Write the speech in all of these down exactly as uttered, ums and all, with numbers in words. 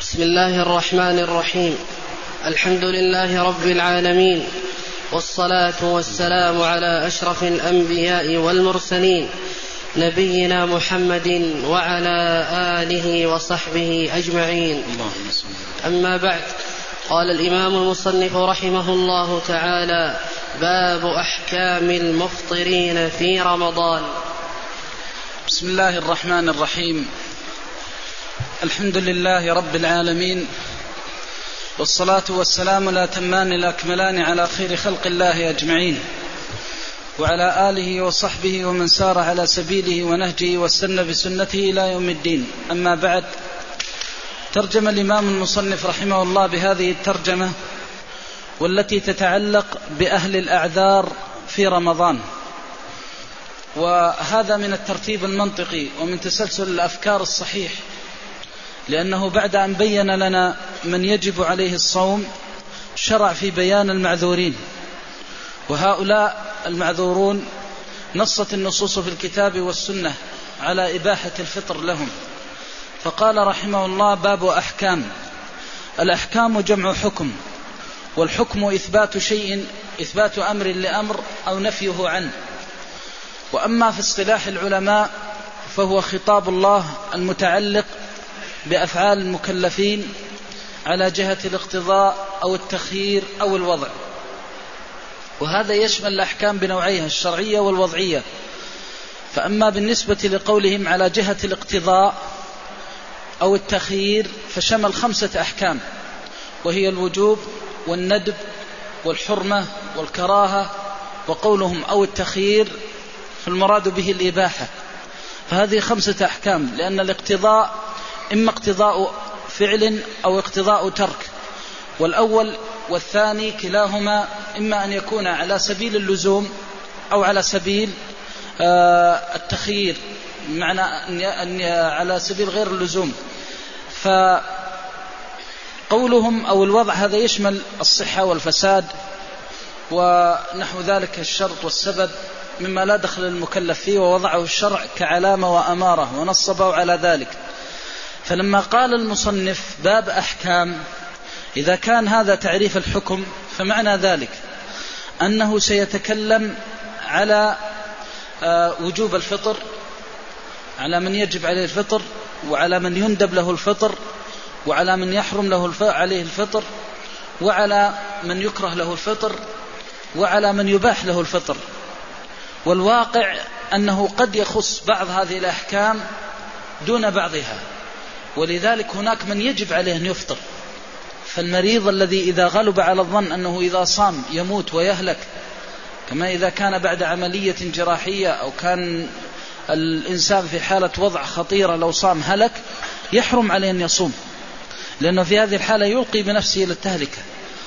بسم الله الرحمن الرحيم. الحمد لله رب العالمين، والصلاة والسلام على أشرف الأنبياء والمرسلين، نبينا محمد وعلى آله وصحبه أجمعين. أما بعد، قال الإمام المصنف رحمه الله تعالى: باب أحكام المفطرين في رمضان. بسم الله الرحمن الرحيم. الحمد لله رب العالمين، والصلاة والسلام الأتمان الأكملان على خير خلق الله أجمعين، وعلى آله وصحبه ومن سار على سبيله ونهجه واستنى بسنته إلى يوم الدين. أما بعد، ترجم الإمام المصنف رحمه الله بهذه الترجمة والتي تتعلق بأهل الأعذار في رمضان، وهذا من الترتيب المنطقي ومن تسلسل الأفكار الصحيح، لأنه بعد أن بين لنا من يجب عليه الصوم شرع في بيان المعذورين، وهؤلاء المعذورون نصت النصوص في الكتاب والسنة على إباحة الفطر لهم. فقال رحمه الله: باب أحكام. الأحكام جمع حكم، والحكم إثبات شيء، إثبات أمر لأمر أو نفيه عنه. وأما في اصطلاح العلماء فهو خطاب الله المتعلق بأفعال المكلفين على جهة الاقتضاء أو التخيير أو الوضع، وهذا يشمل الأحكام بنوعيها الشرعية والوضعية. فأما بالنسبة لقولهم على جهة الاقتضاء أو التخيير فشمل خمسة أحكام، وهي الوجوب والندب والحرمة والكراهة، وقولهم أو التخيير فالمراد به الإباحة. فهذه خمسة أحكام، لأن الاقتضاء إما اقتضاء فعل أو اقتضاء ترك، والأول والثاني كلاهما إما أن يكون على سبيل اللزوم أو على سبيل التخيير، بمعنى أن على سبيل غير اللزوم. فقولهم أو الوضع هذا يشمل الصحة والفساد ونحو ذلك، الشرط والسبب مما لا دخل المكلف فيه، ووضعه الشرع كعلامة وأمارة ونصبه على ذلك. فلما قال المصنف باب أحكام، إذا كان هذا تعريف الحكم فمعنى ذلك أنه سيتكلم على وجوب الفطر، على من يجب عليه الفطر، وعلى من يندب له الفطر، وعلى من يحرم له عليه الفطر، وعلى من يكره له الفطر، وعلى من يباح له الفطر. والواقع أنه قد يخص بعض هذه الأحكام دون بعضها، ولذلك هناك من يجب عليه أن يفطر. فالمريض الذي إذا غلب على الظن أنه إذا صام يموت ويهلك، كما إذا كان بعد عملية جراحية أو كان الإنسان في حالة وضع خطيرة لو صام هلك، يحرم عليه أن يصوم، لأنه في هذه الحالة يلقي بنفسه إلى التهلكة.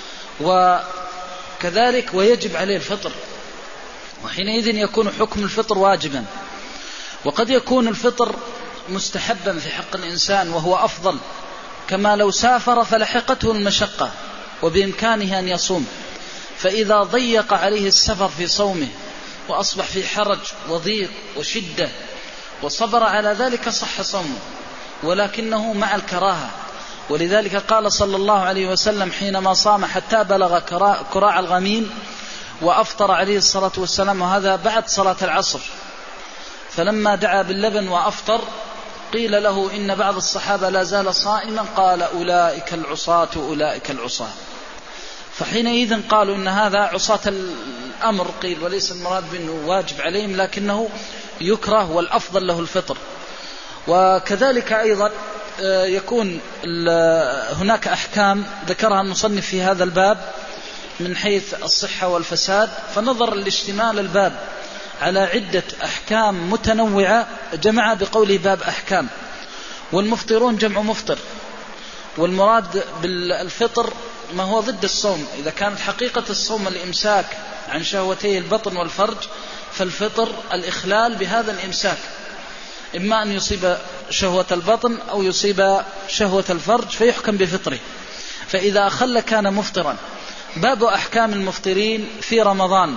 وكذلك ويجب عليه الفطر، وحينئذ يكون حكم الفطر واجبا. وقد يكون الفطر مستحبا في حق الإنسان وهو أفضل، كما لو سافر فلحقته المشقة وبإمكانه أن يصوم، فإذا ضيق عليه السفر في صومه وأصبح في حرج وضيق وشدة وصبر على ذلك صح صومه، ولكنه مع الكراهة. ولذلك قال صلى الله عليه وسلم حينما صام حتى بلغ كراع الغميم وأفطر عليه الصلاة والسلام، وهذا بعد صلاة العصر، فلما دعا باللبن وأفطر قيل له إن بعض الصحابة لا زال صائما، قال أولئك العصاة أولئك العصاة. فحينئذ قالوا إن هذا عصاة الأمر، قيل وليس المراد بأنه واجب عليهم، لكنه يكره والأفضل له الفطر. وكذلك أيضا يكون هناك أحكام ذكرها المصنف في هذا الباب من حيث الصحة والفساد، فنظر الاشتمال الباب على عدة أحكام متنوعة جمع بقوله باب أحكام. والمفطرون جمع مفطر، والمراد بالفطر ما هو ضد الصوم. إذا كانت حقيقة الصوم الإمساك عن شهوتي البطن والفرج، فالفطر الإخلال بهذا الإمساك، إما أن يصيب شهوة البطن أو يصيب شهوة الفرج فيحكم بفطره، فإذا أخل كان مفطرا. باب أحكام المفطرين في رمضان،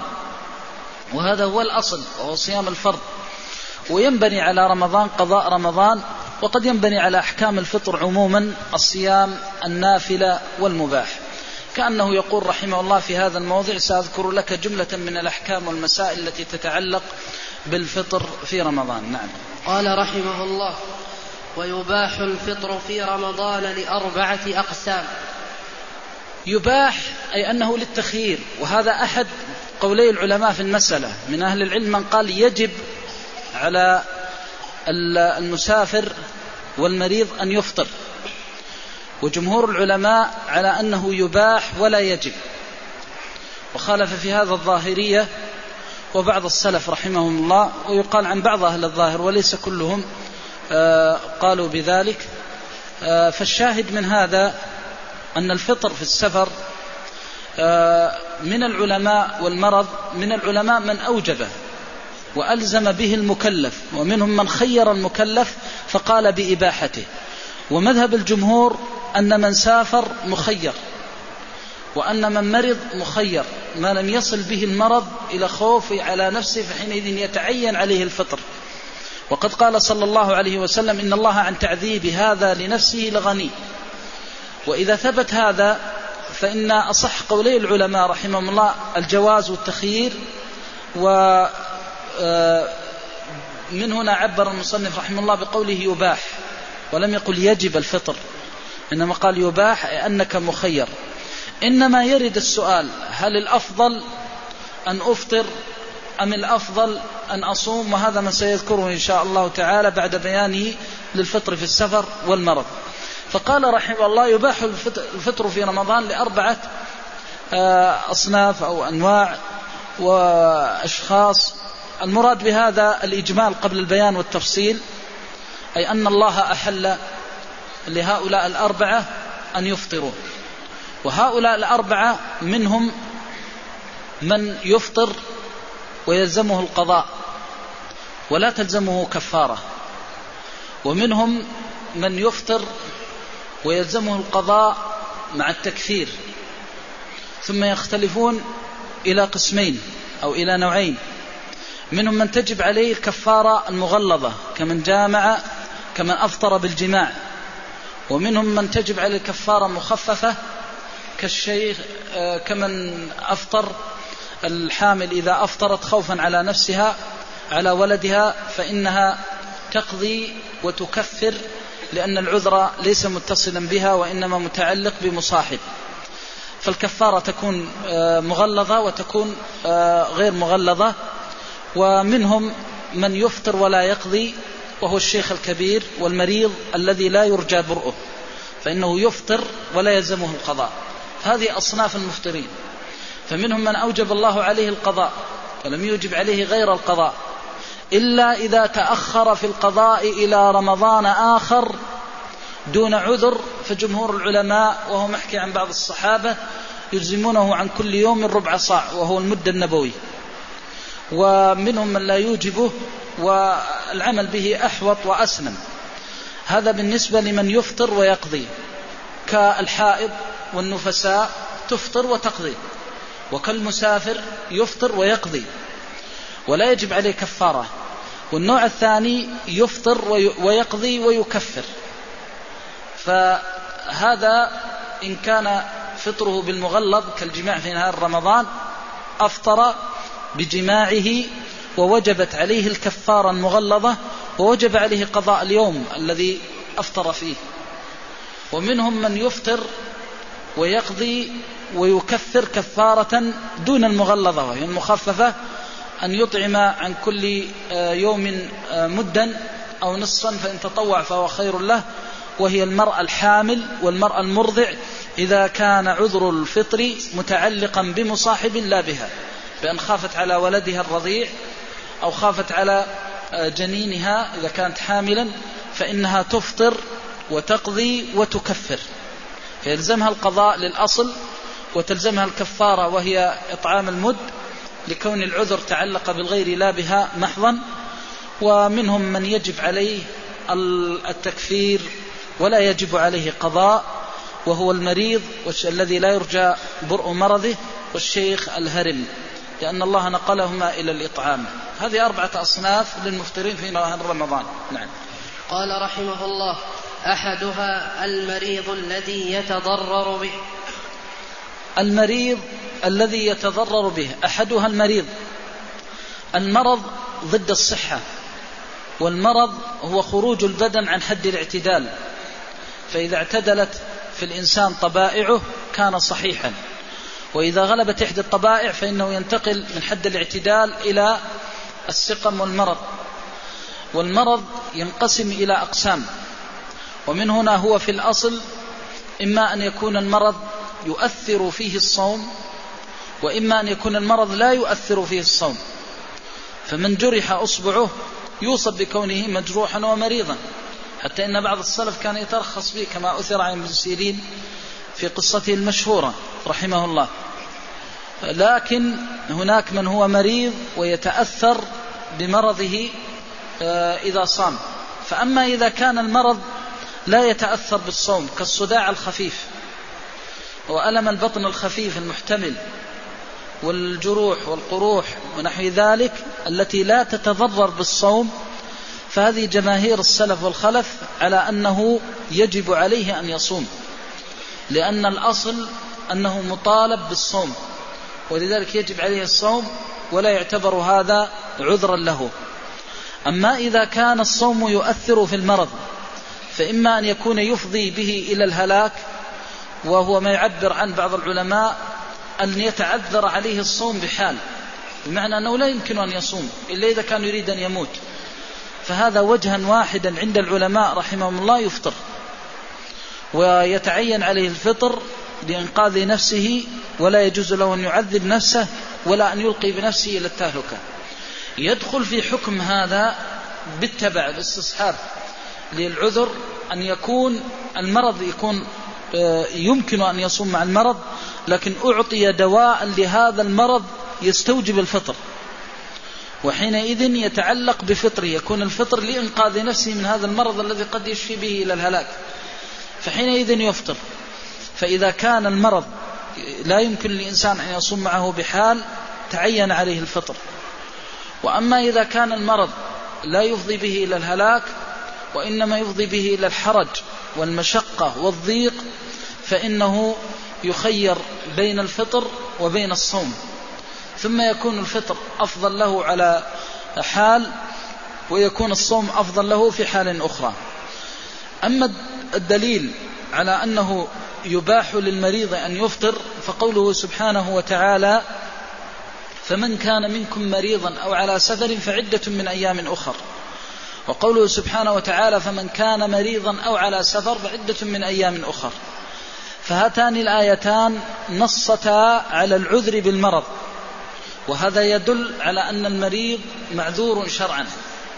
وهذا هو الأصل وهو صيام الفرض، وينبني على رمضان قضاء رمضان وقد ينبني على أحكام الفطر عموما الصيام النافلة والمباح، كأنه يقول رحمه الله في هذا الموضع: سأذكر لك جملة من الأحكام والمسائل التي تتعلق بالفطر في رمضان. نعم. قال رحمه الله: ويباح الفطر في رمضان لأربعة أقسام. يباح أي أنه للتخيير، وهذا أحد قولي العلماء في المسألة. من أهل العلم من قال يجب على المسافر والمريض أن يفطر، وجمهور العلماء على أنه يباح ولا يجب، وخالف في هذا الظاهرية وبعض السلف رحمهم الله، ويقال عن بعض أهل الظاهر وليس كلهم قالوا بذلك. فالشاهد من هذا أن الفطر في السفر من العلماء والمرض من العلماء من أوجبه وألزم به المكلف، ومنهم من خير المكلف فقال بإباحته. ومذهب الجمهور أن من سافر مخير، وأن من مرض مخير ما لم يصل به المرض إلى خوف على نفسه، فحينئذ يتعين عليه الفطر. وقد قال صلى الله عليه وسلم: إن الله عن تعذيب هذا لنفسه لغني. وإذا ثبت هذا فإن أصح قولي العلماء رحمهم الله الجواز والتخيير. ومن هنا عبر المصنف رحمه الله بقوله يباح، ولم يقل يجب الفطر، إنما قال يباح أنك مخير. إنما يرد السؤال: هل الأفضل أن أفطر أم الأفضل أن أصوم؟ وهذا ما سيذكره إن شاء الله تعالى بعد بيانه للفطر في السفر والمرض. فقال رحمه الله: يباح الفطر في رمضان لأربعة أصناف أو أنواع وأشخاص. المراد بهذا الإجمال قبل البيان والتفصيل، أي أن الله أحل لهؤلاء الأربعة أن يفطروا، وهؤلاء الأربعة منهم من يفطر ويلزمه القضاء ولا تلزمه كفارة، ومنهم من يفطر ويلزمه القضاء مع التكفير. ثم يختلفون إلى قسمين أو إلى نوعين: منهم من تجب عليه الكفارة المغلظة كمن جامع كمن أفطر بالجماع، ومنهم من تجب عليه الكفارة مخففة كالشيخ كمن أفطر الحامل إذا أفطرت خوفا على نفسها على ولدها فإنها تقضي وتكفر، لأن العذر ليس متصلا بها وإنما متعلق بمصاحب، فالكفارة تكون مغلظة وتكون غير مغلظة. ومنهم من يفطر ولا يقضي، وهو الشيخ الكبير والمريض الذي لا يرجى برؤه، فإنه يفطر ولا يلزمه القضاء. هذه أصناف المفطرين. فمنهم من أوجب الله عليه القضاء ولم يوجب عليه غير القضاء، إلا إذا تأخر في القضاء إلى رمضان آخر دون عذر، فجمهور العلماء وهو محكي عن بعض الصحابة يلزمونه عن كل يوم ربع صاع، وهو المد النبوي. ومنهم من لا يوجبه والعمل به أحوط وأسلم. هذا بالنسبة لمن يفطر ويقضي، كالحائض والنفساء تفطر وتقضي، وكالمسافر يفطر ويقضي ولا يجب عليه كفارة. والنوع الثاني يفطر ويقضي ويكفر. فهذا إن كان فطره بالمغلظ كالجماع في نهار رمضان أفطر بجماعه ووجبت عليه الكفارة المغلظة، ووجب عليه قضاء اليوم الذي أفطر فيه. ومنهم من يفطر ويقضي ويكفر كفارة دون المغلظة وهي المخففة، أن يطعم عن كل يوم مدا أو نصفا، فإن تطوع فهو خير له، وهي المرأة الحامل والمرأة المرضع إذا كان عذر الفطر متعلقا بمصاحب لا بها، بأن خافت على ولدها الرضيع أو خافت على جنينها إذا كانت حاملا، فإنها تفطر وتقضي وتكفر، فيلزمها القضاء للأصل وتلزمها الكفارة وهي إطعام المد لكون العذر تعلق بالغير لا بها محضا. ومنهم من يجب عليه التكفير ولا يجب عليه قضاء، وهو المريض الذي لا يرجى برء مرضه، والشيخ الهرم، لأن الله نقلهما إلى الإطعام. هذه أربعة أصناف للمفطرين في نهار رمضان. نعم. قال رحمه الله: أحدها المريض الذي يتضرر به. المريض الذي يتضرر به، أحدها المريض. المرض ضد الصحة، والمرض هو خروج البدن عن حد الاعتدال، فإذا اعتدلت في الإنسان طبائعه كان صحيحا، وإذا غلبت إحدى الطبائع فإنه ينتقل من حد الاعتدال إلى السقم والمرض. والمرض ينقسم إلى أقسام، ومن هنا هو في الأصل إما أن يكون المرض يؤثر فيه الصوم، وإما أن يكون المرض لا يؤثر فيه الصوم. فمن جرح أصبعه يوصف بكونه مجروحا ومريضا، حتى إن بعض السلف كان يترخص به، كما أثر عن ابن سيرين في قصته المشهورة رحمه الله. لكن هناك من هو مريض ويتأثر بمرضه إذا صام. فأما إذا كان المرض لا يتأثر بالصوم، كالصداع الخفيف وألم البطن الخفيف المحتمل والجروح والقروح ونحو ذلك التي لا تتضرر بالصوم، فهذه جماهير السلف والخلف على أنه يجب عليه أن يصوم، لأن الأصل أنه مطالب بالصوم، ولذلك يجب عليه الصوم ولا يعتبر هذا عذرا له. أما إذا كان الصوم يؤثر في المرض، فإما أن يكون يفضي به إلى الهلاك، وهو ما يعبر عن بعض العلماء أن يتعذر عليه الصوم بحال، بمعنى أنه لا يمكن أن يصوم إلا إذا كان يريد أن يموت، فهذا وجها واحدا عند العلماء رحمهم الله يفطر، ويتعين عليه الفطر لإنقاذ نفسه، ولا يجوز له أن يعذب نفسه ولا أن يلقي بنفسه إلى التهلكة. يدخل في حكم هذا بالتبع الاستصحاب للعذر أن يكون المرض يكون يمكن أن يصوم مع المرض، لكن أعطي دواء لهذا المرض يستوجب الفطر، وحينئذ يتعلق بفطره، يكون الفطر لإنقاذ نفسه من هذا المرض الذي قد يشفي به إلى الهلاك، فحينئذ يفطر. فإذا كان المرض لا يمكن للإنسان أن يصوم معه بحال تعين عليه الفطر. وأما إذا كان المرض لا يفضي به إلى الهلاك، وإنما يفضي به إلى الحرج والمشقة والضيق، فإنه يخير بين الفطر وبين الصوم، ثم يكون الفطر أفضل له على حال، ويكون الصوم أفضل له في حال أخرى. أما الدليل على أنه يباح للمريض أن يفطر فقوله سبحانه وتعالى: فمن كان منكم مريضا أو على سفر فعدة من أيام أخر. وقوله سبحانه وتعالى: فمن كان مريضا أو على سفر فعدة من أيام أخر. فهاتان الآيتان نصتا على العذر بالمرض، وهذا يدل على أن المريض معذور شرعا.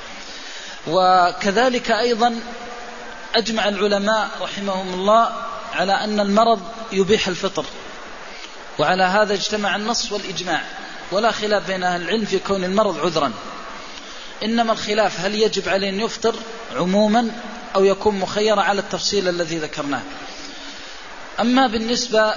وكذلك أيضا أجمع العلماء رحمهم الله على أن المرض يبيح الفطر، وعلى هذا اجتمع النص والإجماع، ولا خلاف بين أهل العلم في كون المرض عذرا، إنما الخلاف هل يجب عليه أن يفطر عموما أو يكون مخيرا على التفصيل الذي ذكرناه. أما بالنسبة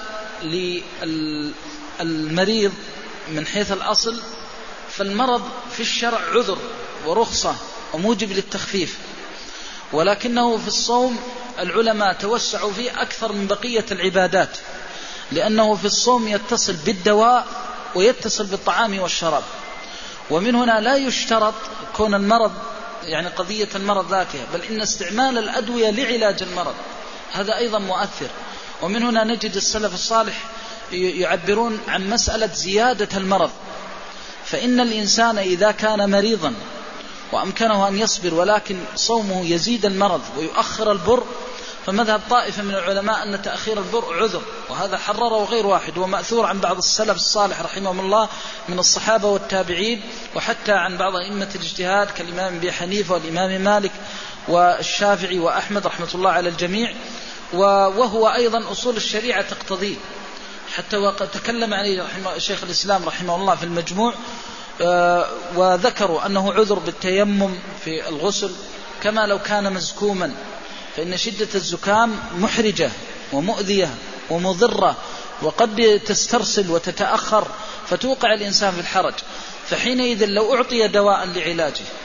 للمريض من حيث الأصل، فالمرض في الشرع عذر ورخصة وموجب للتخفيف، ولكنه في الصوم العلماء توسعوا فيه أكثر من بقية العبادات، لأنه في الصوم يتصل بالدواء ويتصل بالطعام والشراب. ومن هنا لا يشترط كون المرض يعني قضية المرض ذاتها، بل إن استعمال الأدوية لعلاج المرض هذا أيضا مؤثر. ومن هنا نجد السلف الصالح يعبرون عن مسألة زيادة المرض، فإن الإنسان إذا كان مريضا وأمكنه أن يصبر ولكن صومه يزيد المرض ويؤخر البر، فمذهب طائفة من العلماء أن تأخير البر عذر، وهذا حرره غير واحد، ومأثور عن بعض السلف الصالح رحمهم الله من الصحابة والتابعين، وحتى عن بعض أئمة الاجتهاد كالإمام أبي حنيفة والإمام مالك والشافعي وأحمد رحمة الله على الجميع. وهو أيضا أصول الشريعة تقتضيه، حتى وقد تكلم عليه شيخ الإسلام رحمه الله في المجموع، وذكروا أنه عذر بالتيمم في الغسل، كما لو كان مزكوما، فإن شدة الزكام محرجة ومؤذية ومضرة، وقد تسترسل وتتأخر فتوقع الإنسان في الحرج، فحينئذ لو أعطي دواء لعلاجه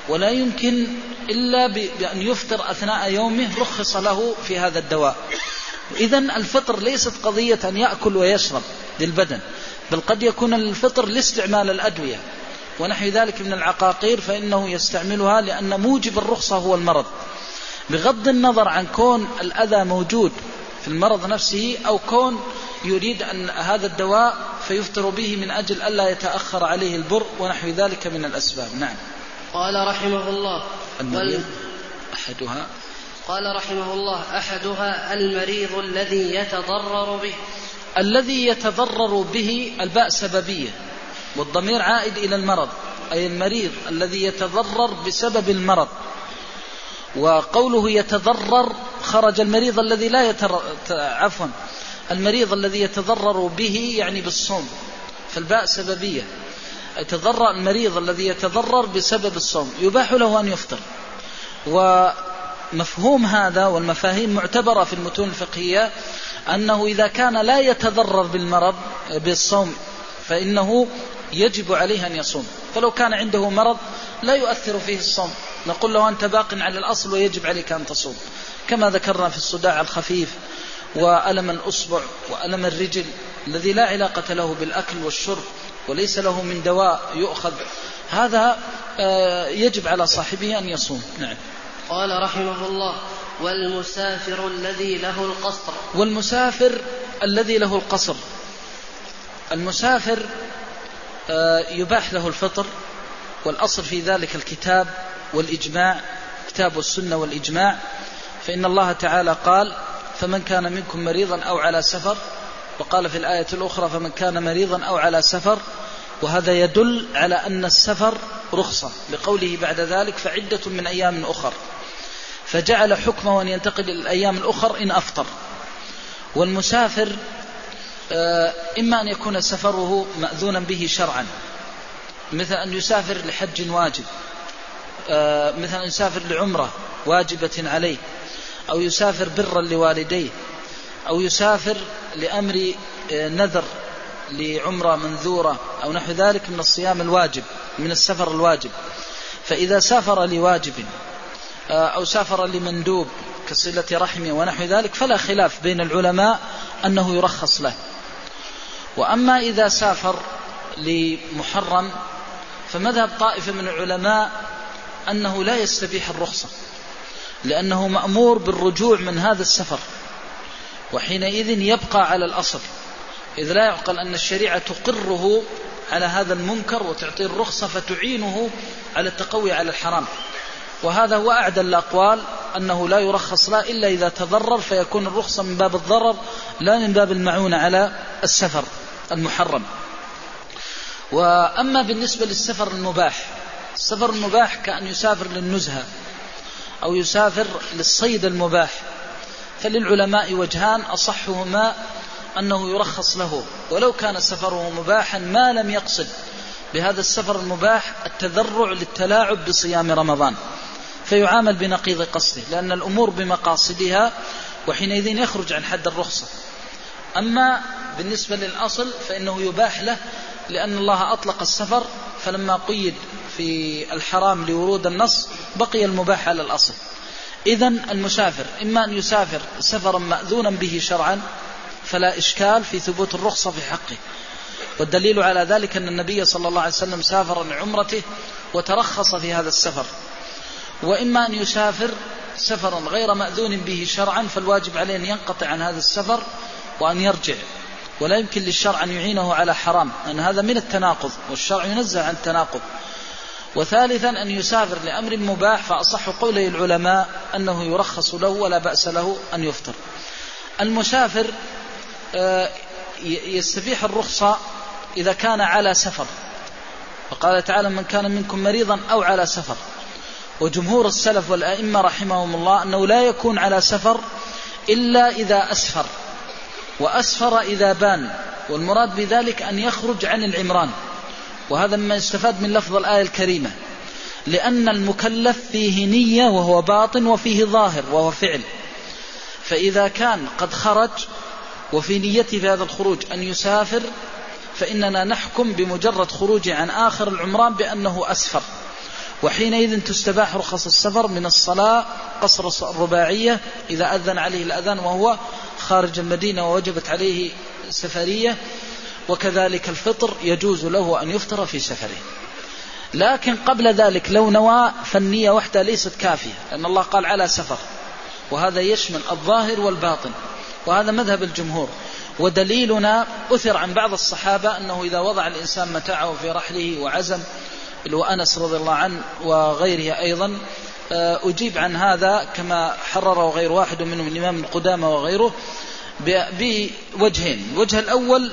ولا يمكن إلا بأن يفطر أثناء يومه رخص له في هذا الدواء. إذن الفطر ليست قضية أن يأكل ويشرب للبدن، بل قد يكون الفطر لاستعمال الأدوية ونحو ذلك من العقاقير، فإنه يستعملها لأن موجب الرخصة هو المرض، بغض النظر عن كون الأذى موجود في المرض نفسه أو كون يريد أن هذا الدواء فيفطر به من أجل ألا يتأخر عليه البر ونحو ذلك من الأسباب. نعم. قال رحمه الله المريض أحدها قال رحمه الله أحدها المريض الذي يتضرر به. الذي يتضرر به الباء سببية والضمير عائد إلى المرض، أي المريض الذي يتضرر بسبب المرض. وقوله يتضرر خرج المريض الذي لا يتر... عفوا المريض الذي يتضرر به يعني بالصوم، فالباء سببية. يتضرر المريض الذي يتضرر بسبب الصوم يباح له أن يفطر. ومفهوم هذا والمفاهيم معتبرة في المتون الفقهية أنه إذا كان لا يتضرر بالمرض بالصوم فإنه يجب عليه أن يصوم. فلو كان عنده مرض لا يؤثر فيه الصوم نقول له أنت باق على الأصل ويجب عليك أن تصوم، كما ذكرنا في الصداع الخفيف وألم الأصبع وألم الرجل الذي لا علاقة له بالأكل والشرب وليس له من دواء يؤخذ، هذا يجب على صاحبه أن يصوم. نعم. قال رحمه الله والمسافر الذي له القصر. والمسافر الذي له القصر، المسافر يباح له الفطر، والأصل في ذلك الكتاب والإجماع، كتاب والسنة والإجماع. فإن الله تعالى قال فمن كان منكم مريضا أو على سفر، وقال في الآية الأخرى فمن كان مريضا أو على سفر، وهذا يدل على أن السفر رخصة لقوله بعد ذلك فعدة من أيام أخر، فجعل حكمه أن ينتقل إلى الأيام الأخر إن أفطر. والمسافر إما أن يكون سفره مأذونا به شرعا، مثل أن يسافر لحج واجب، مثل أن يسافر لعمرة واجبة عليه، أو يسافر برا لوالديه، أو يسافر لأمر نذر لعمرة منذورة أو نحو ذلك من الصيام الواجب من السفر الواجب. فإذا سافر لواجب أو سافر لمندوب كصلة رحمه ونحو ذلك فلا خلاف بين العلماء أنه يرخص له. وأما إذا سافر لمحرم فمذهب طائفة من العلماء أنه لا يستبيح الرخصة، لأنه مأمور بالرجوع من هذا السفر، وحينئذ يبقى على الأصل، إذ لا يعقل أن الشريعة تقره على هذا المنكر وتعطي الرخصة فتعينه على التقوي على الحرام. وهذا هو أعدل الأقوال أنه لا يرخص لا إلا إذا تضرر، فيكون الرخصة من باب الضرر لا من باب المعونة على السفر المحرم. وأما بالنسبة للسفر المباح، السفر المباح كأن يسافر للنزهة أو يسافر للصيد المباح، فللعلماء وجهان أصحهما أنه يرخص له ولو كان سفره مباحا ما لم يقصد بهذا السفر المباح التذرع للتلاعب بصيام رمضان، فيعامل بنقيض قصده، لأن الأمور بمقاصدها وحينئذ يخرج عن حد الرخصة. أما بالنسبة للأصل فإنه يباح له، لأن الله أطلق السفر فلما قيد في الحرام لورود النص بقي المباح على الأصل. إذن المسافر إما أن يسافر سفرا مأذونا به شرعا فلا إشكال في ثبوت الرخصة في حقه، والدليل على ذلك أن النبي صلى الله عليه وسلم سافر لعمرته وترخص في هذا السفر. وإما أن يسافر سفرا غير مأذون به شرعا فالواجب عليه أن ينقطع عن هذا السفر وأن يرجع، ولا يمكن للشرع أن يعينه على حرام، لأن هذا من التناقض والشرع ينزه عن التناقض. وثالثا أن يسافر لأمر مباح، فأصح قولي العلماء أنه يرخص له ولا بأس له أن يفطر. المسافر يستبيح الرخصة إذا كان على سفر، وقال تعالى من كان منكم مريضا أو على سفر. وجمهور السلف والأئمة رحمهم الله أنه لا يكون على سفر إلا إذا أسفر، وأسفر إذا بان، والمراد بذلك أن يخرج عن العمران، وهذا مما يستفاد من لفظ الآية الكريمة، لأن المكلف فيه نية وهو باطن وفيه ظاهر وهو فعل. فإذا كان قد خرج وفي نيته في هذا الخروج أن يسافر فإننا نحكم بمجرد خروجه عن آخر العمران بأنه أسفر. وحينئذ تستباح رخص السفر من الصلاة قصر الرباعية إذا أذن عليه الأذان وهو خارج المدينة ووجبت عليه سفرية، وكذلك الفطر يجوز له أن يفطر في سفره. لكن قبل ذلك لو نوى فالنية وحدها ليست كافية، لأن الله قال على سفر، وهذا يشمل الظاهر والباطن، وهذا مذهب الجمهور. ودليلنا أثر عن بعض الصحابة أنه إذا وضع الإنسان متاعه في رحله وعزم، وأنس رضي الله عنه وغيره أيضا أجيب عن هذا كما حرره غير واحد منهم الإمام القدامى وغيره بوجهين. الوجه الأول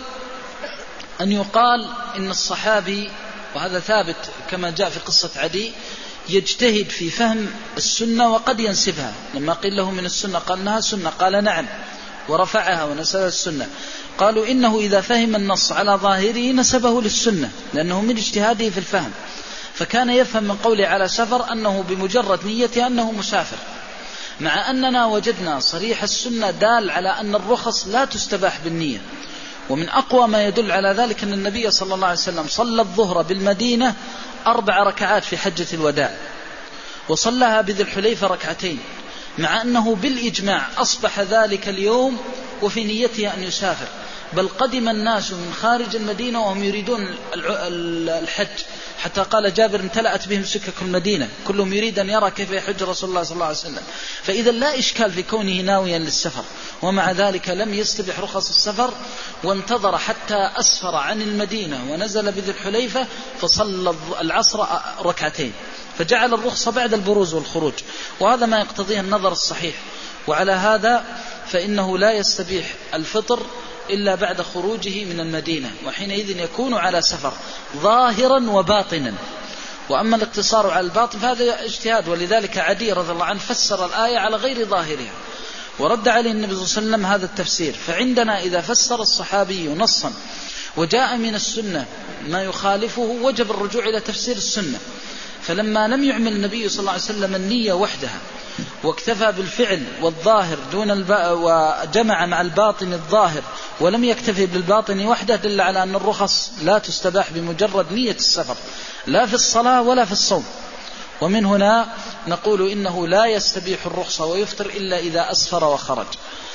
أن يقال إن الصحابي، وهذا ثابت كما جاء في قصة عدي، يجتهد في فهم السنة وقد ينسبها. لما قيل له من السنة قال إنها سنة، قال نعم، ورفعها ونسب السنة. قالوا إنه إذا فهم النص على ظاهره نسبه للسنة، لأنه من اجتهاده في الفهم، فكان يفهم من قوله على سفر أنه بمجرد نيته أنه مسافر، مع أننا وجدنا صريح السنة دال على أن الرخص لا تستباح بالنية. ومن أقوى ما يدل على ذلك أن النبي صلى الله عليه وسلم صلى الظهر بالمدينة أربع ركعات في حجة الوداع، وصلىها بذي الحليفة ركعتين، مع أنه بالإجماع أصبح ذلك اليوم وفي نيته أن يسافر، بل قدم الناس من خارج المدينة وهم يريدون الحج، حتى قال جابر امتلأت بهم سكك المدينة، كلهم يريد أن يرى كيف يحج رسول الله صلى الله عليه وسلم. فإذا لا إشكال في كونه ناويا للسفر، ومع ذلك لم يستبح رخص السفر، وانتظر حتى أسفر عن المدينة ونزل بذي الحليفة فصلى العصر ركعتين، فجعل الرخصة بعد البروز والخروج، وهذا ما يقتضيه النظر الصحيح. وعلى هذا فإنه لا يستبيح الفطر إلا بعد خروجه من المدينة، وحينئذ يكون على سفر ظاهرا وباطنا. وأما الاقتصار على الباطن فهذا اجتهاد، ولذلك عدي رضي الله عنه فسر الآية على غير ظاهرها، ورد عليه النبي صلى الله عليه وسلم هذا التفسير. فعندنا إذا فسر الصحابي نصا وجاء من السنة ما يخالفه وجب الرجوع إلى تفسير السنة. فلما لم يعمل النبي صلى الله عليه وسلم النية وحدها واكتفى بالفعل والظاهر دون الب... وجمع مع الباطن الظاهر ولم يكتفي بالباطن وحده، دل على أن الرخص لا تستباح بمجرد نية السفر، لا في الصلاة ولا في الصوم. ومن هنا نقول إنه لا يستبيح الرخصة ويفطر إلا إذا أسفر وخرج.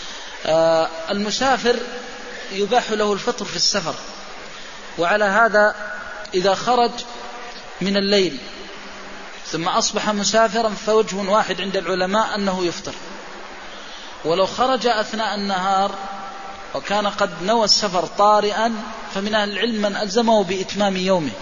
آه المسافر يباح له الفطر في السفر، وعلى هذا إذا خرج من الليل ثم أصبح مسافرا فوجه واحد عند العلماء أنه يفطر. ولو خرج أثناء النهار وكان قد نوى السفر طارئا فمن أهل العلم من ألزمه بإتمام يومه.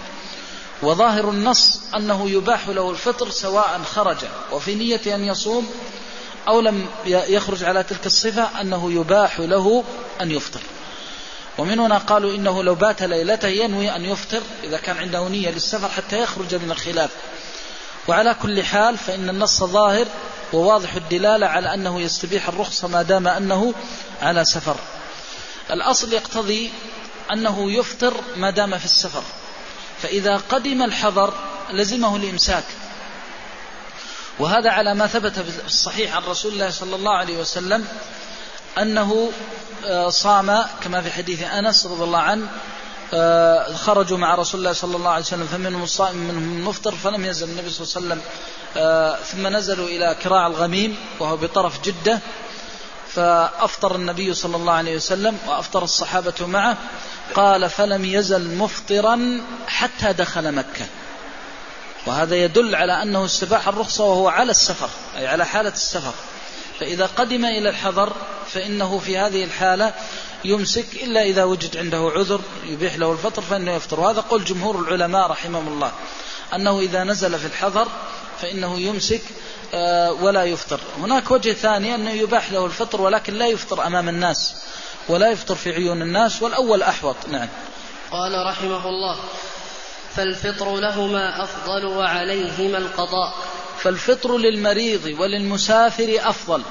وظاهر النص أنه يباح له الفطر سواء خرج وفي نية أن يصوم أو لم يخرج على تلك الصفة، أنه يباح له أن يفطر. ومن هنا قالوا إنه لو بات ليلته ينوي أن يفطر إذا كان عنده نية للسفر حتى يخرج من الخلاف. وعلى كل حال فإن النص ظاهر وواضح الدلالة على أنه يستبيح الرخصة ما دام أنه على سفر. الأصل يقتضي أنه يفطر ما دام في السفر، فإذا قدم الحضر لزمه الإمساك، وهذا على ما ثبت في الصحيح عن رسول الله صلى الله عليه وسلم أنه صام كما في حديث أنس رضي الله عنه، خرجوا مع رسول الله صلى الله عليه وسلم فمنهم الصائم منهم المفطر، فلم يزل النبي صلى الله عليه وسلم ثم نزلوا إلى كراع الغميم وهو بطرف جدة، فأفطر النبي صلى الله عليه وسلم وأفطر الصحابة معه. قال فلم يزل مفطرا حتى دخل مكة. وهذا يدل على أنه استباح الرخصة وهو على السفر، أي على حالة السفر. فإذا قدم إلى الحضر فإنه في هذه الحالة يمسك إلا إذا وجد عنده عذر يبيح له الفطر فإنه يفطر. وهذا قول جمهور العلماء رحمهم الله، أنه إذا نزل في الحضر فإنه يمسك ولا يفطر. هناك وجه ثاني أنه يباح له الفطر ولكن لا يفطر أمام الناس ولا يفطر في عيون الناس، والأول أحوط. نعم. قال رحمه الله: فالفطر لهما أفضل وعليهما القضاء. فالفطر للمريض وللمسافر أفضل.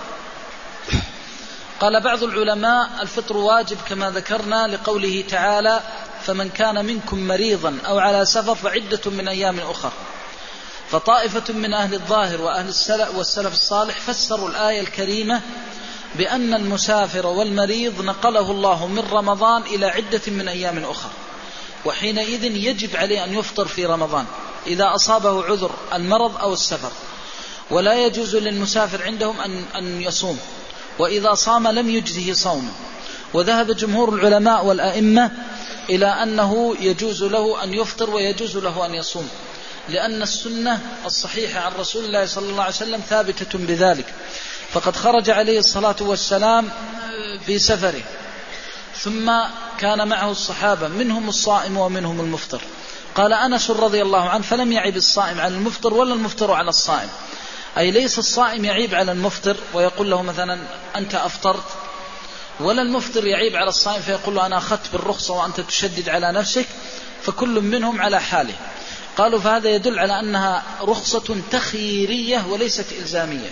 قال بعض العلماء الفطر واجب كما ذكرنا لقوله تعالى: فمن كان منكم مريضا أو على سفر فعدة من أيام أخر. فطائفة من أهل الظاهر وأهل السلف والسلف الصالح فسروا الآية الكريمة بأن المسافر والمريض نقله الله من رمضان إلى عدة من أيام أخر، وحينئذ يجب عليه أن يفطر في رمضان إذا أصابه عذر المرض أو السفر، ولا يجوز للمسافر عندهم أن, أن يصوم، وإذا صام لم يجزه صومه. وذهب جمهور العلماء والأئمة إلى أنه يجوز له أن يفطر ويجوز له أن يصوم، لأن السنة الصحيحة عن رسول الله صلى الله عليه وسلم ثابتة بذلك. فقد خرج عليه الصلاة والسلام في سفره، ثم كان معه الصحابة منهم الصائم ومنهم المفطر. قال أنس رضي الله عنه: فلم يعيب الصائم على المفطر ولا المفطر على الصائم، أي ليس الصائم يعيب على المفطر ويقول له مثلا أنت أفطرت، ولا المفطر يعيب على الصائم فيقول له أنا أخذت بالرخصة وأنت تشدد على نفسك، فكل منهم على حاله. قالوا فهذا يدل على أنها رخصة تخييرية وليست إلزامية.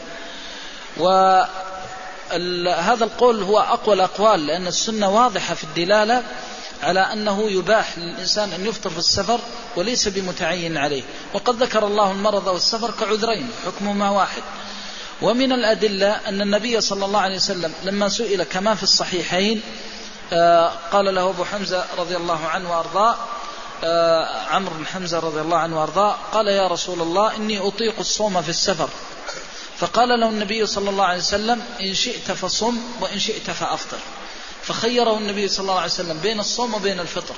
وهذا القول هو أقوى الأقوال، لأن السنة واضحة في الدلالة على أنه يباح للإنسان أن يفطر في السفر وليس بمتعين عليه. وقد ذكر الله المرض والسفر كعذرين حكمهما واحد. ومن الأدلة أن النبي صلى الله عليه وسلم لما سئل كما في الصحيحين قال له أبو حمزة رضي الله عنه وأرضاه، عمرو بن حمزة رضي الله عنه وأرضاه، قال يا رسول الله إني أطيق الصوم في السفر، فقال له النبي صلى الله عليه وسلم إن شئت فصم وإن شئت فأفطر، فخيره النبي صلى الله عليه وسلم بين الصوم وبين الفطر.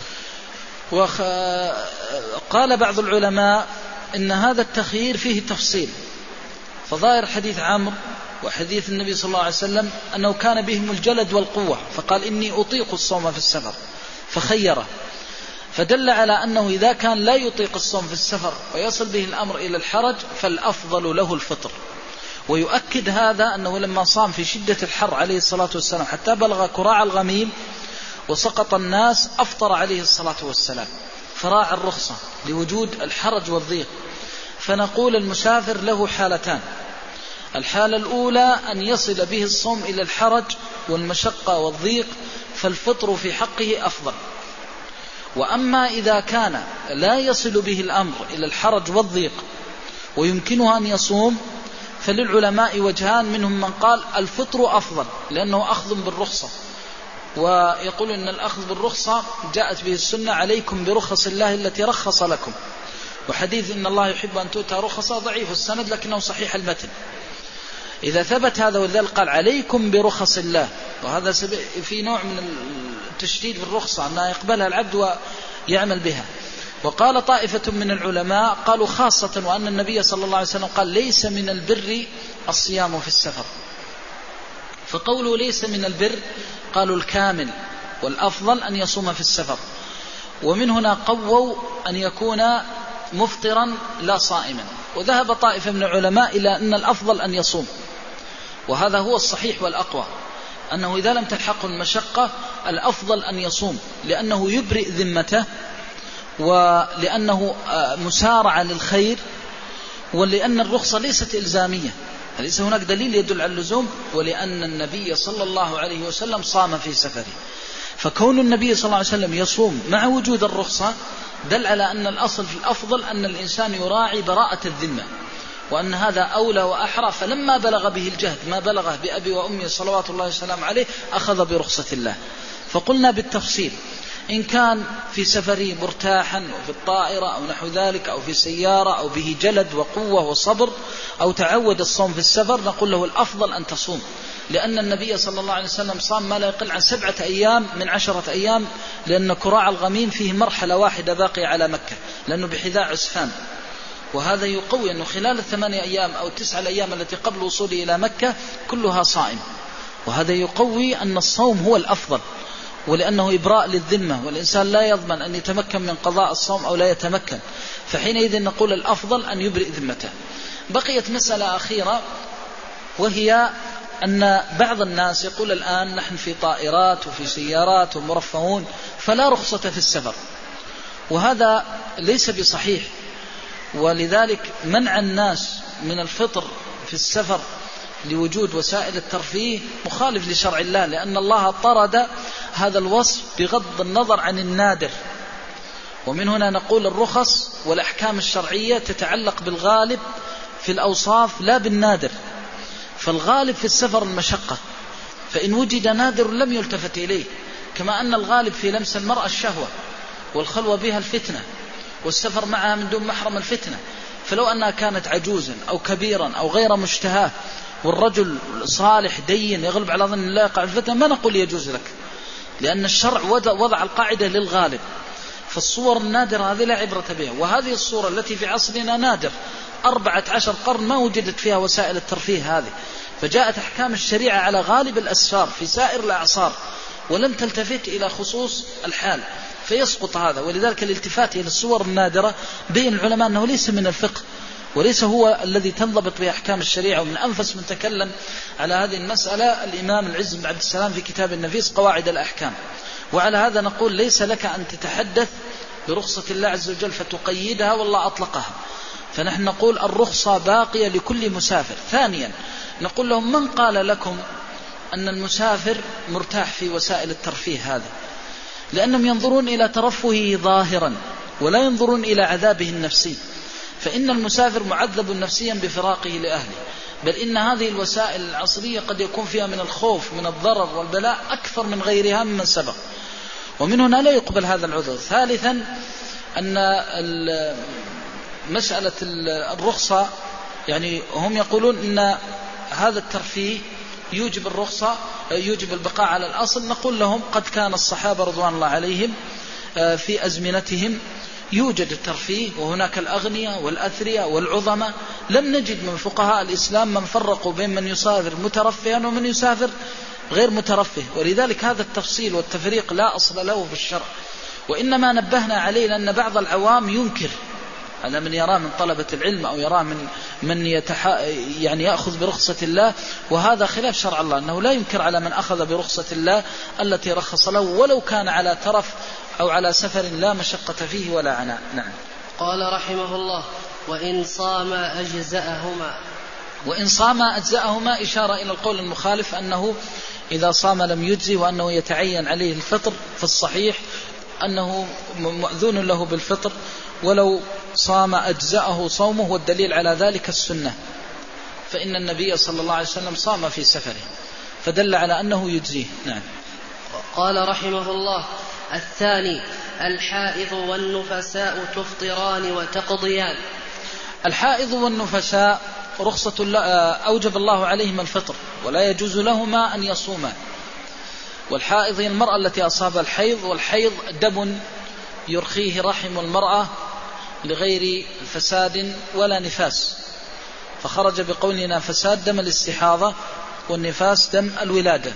وقال بعض العلماء إن هذا التخيير فيه تفصيل، فظاهر حديث عمرو وحديث النبي صلى الله عليه وسلم أنه كان بهم الجلد والقوة، فقال إني أطيق الصوم في السفر فخيره، فدل على أنه إذا كان لا يطيق الصوم في السفر ويصل به الأمر إلى الحرج فالأفضل له الفطر. ويؤكد هذا أنه لما صام في شدة الحر عليه الصلاة والسلام حتى بلغ كراع الغميم وسقط الناس أفطر عليه الصلاة والسلام، فراعى الرخصة لوجود الحرج والضيق. فنقول المسافر له حالتان: الحالة الأولى أن يصل به الصوم إلى الحرج والمشقة والضيق، فالفطر في حقه أفضل. وأما إذا كان لا يصل به الأمر إلى الحرج والضيق ويمكنه أن يصوم، فللعلماء وجهان، منهم من قال الفطر أفضل لأنه أخذ بالرخصة، ويقول إن الأخذ بالرخصة جاءت به السنة عليكم برخص الله التي رخص لكم، وحديث إن الله يحب أن تؤتى رخصة ضعيف السند لكنه صحيح المتن. إذا ثبت هذا ولذلك قال عليكم برخص الله، وهذا في نوع من التشديد في الرخصة أنها يقبلها العبد ويعمل بها. وقال طائفة من العلماء قالوا خاصة وأن النبي صلى الله عليه وسلم قال ليس من البر الصيام في السفر، فقولوا ليس من البر قالوا الكامل والأفضل أن يصوم في السفر. ومن هنا قووا أن يكون مفطرا لا صائما. وذهب طائفة من العلماء إلى أن الأفضل أن يصوم، وهذا هو الصحيح والأقوى، أنه إذا لم تلحقه المشقة الأفضل أن يصوم، لأنه يبرئ ذمته، ولأنه مسارع للخير، ولأن الرخصة ليست إلزامية، ليس هناك دليل يدل على اللزوم، ولأن النبي صلى الله عليه وسلم صام في سفره. فكون النبي صلى الله عليه وسلم يصوم مع وجود الرخصة دل على أن الأصل في الأفضل أن الإنسان يراعي براءة الذمة، وأن هذا أولى وأحرى. فلما بلغ به الجهد ما بلغه بأبي وأمي صلوات الله وسلام عليه أخذ برخصة الله. فقلنا بالتفصيل إن كان في سفره مرتاحا وفي الطائرة أو نحو ذلك أو في سيارة أو به جلد وقوة وصبر أو تعود الصوم في السفر، نقول له الأفضل أن تصوم، لأن النبي صلى الله عليه وسلم صام ما لا يقل عن سبعة أيام من عشرة أيام، لأن كراع الغميم فيه مرحلة واحدة باقية على مكة لأنه بحذاء عسفان، وهذا يقوي أنه خلال الثمانية أيام أو التسعة الأيام التي قبل وصوله إلى مكة كلها صائم، وهذا يقوي أن الصوم هو الأفضل، ولأنه إبراء للذمة، والإنسان لا يضمن أن يتمكن من قضاء الصوم أو لا يتمكن، فحينئذ نقول الأفضل أن يبرئ ذمته. بقيت مسألة أخيرة، وهي أن بعض الناس يقول الآن نحن في طائرات وفي سيارات ومرفهون فلا رخصة في السفر، وهذا ليس بصحيح. ولذلك منع الناس من الفطر في السفر لوجود وسائل الترفيه مخالف لشرع الله، لأن الله طرد هذا الوصف بغض النظر عن النادر. ومن هنا نقول الرخص والأحكام الشرعية تتعلق بالغالب في الأوصاف لا بالنادر. فالغالب في السفر المشقة، فإن وجد نادر لم يلتفت إليه، كما أن الغالب في لمس المرأة الشهوة والخلوة بها الفتنة، والسفر معها من دون محرم الفتنة. فلو أنها كانت عجوزا أو كبيرا أو غير مشتهاه والرجل صالح دين يغلب على ظن الله يقع الفتنة، ما نقول يجوز لك، لأن الشرع وضع القاعدة للغالب. فالصور النادرة هذه لا عبرة بها. وهذه الصورة التي في عصرنا نادر، أربعة عشر قرن ما وجدت فيها وسائل الترفيه هذه، فجاءت أحكام الشريعة على غالب الأسفار في سائر الأعصار ولم تلتفت إلى خصوص الحال، فيسقط هذا. ولذلك الالتفات إلى الصور النادرة بين العلماء أنه ليس من الفقه وليس هو الذي تنضبط به أحكام الشريعة. ومن أنفس من تكلم على هذه المسألة الإمام العز بن عبد السلام في كتاب النفيس قواعد الأحكام. وعلى هذا نقول ليس لك أن تتحدث برخصة الله عز وجل فتقيدها والله أطلقها، فنحن نقول الرخصة باقية لكل مسافر. ثانيا نقول لهم من قال لكم أن المسافر مرتاح في وسائل الترفيه هذا؟ لأنهم ينظرون إلى ترفهه ظاهرا ولا ينظرون إلى عذابه النفسي، فإن المسافر معذب نفسيا بفراقه لأهله، بل إن هذه الوسائل العصرية قد يكون فيها من الخوف من الضرر والبلاء أكثر من غيرها ممن سبق، ومن هنا لا يقبل هذا العذر. ثالثا أن مسألة الرخصة يعني هم يقولون أن هذا الترفيه يوجب الرخصة يوجب البقاء على الأصل. نقول لهم قد كان الصحابة رضوان الله عليهم في أزمنتهم يوجد الترفيه، وهناك الأغنياء والأثرياء والعظماء، لم نجد من فقهاء الإسلام من فرقوا بين من يسافر مترفها ومن يسافر غير مترفه. ولذلك هذا التفصيل والتفريق لا أصل له في الشرع، وإنما نبهنا عليه لأن بعض العوام ينكر على من يراه من طلبة العلم أو يراه من من يتح... يعني يأخذ برخصة الله، وهذا خلاف شرع الله، أنه لا ينكر على من أخذ برخصة الله التي رخص له ولو كان على ترف أو على سفر لا مشقة فيه ولا عناء. نعم. قال رحمه الله: وإن صام أجزأهما. وإن صام أجزأهما إشارة إلى القول المخالف أنه إذا صام لم يجزي، وأنه يتعين عليه الفطر. في الصحيح أنه مأذون له بالفطر ولو صام أجزأه صومه، والدليل على ذلك السنة، فإن النبي صلى الله عليه وسلم صام في سفره فدل على أنه يجزيه. نعم. قال رحمه الله: الثاني الحائض والنفساء تفطران وتقضيان. الحائض والنفساء رخصة الله أوجب الله عليهم الفطر ولا يجوز لهما أن يصوما. والحائض هي المرأة التي أصاب الحيض، والحيض دم يرخيه رحم المرأة لغير فساد ولا نفاس، فخرج بقولنا فساد دم الاستحاضة والنفاس دم الولادة.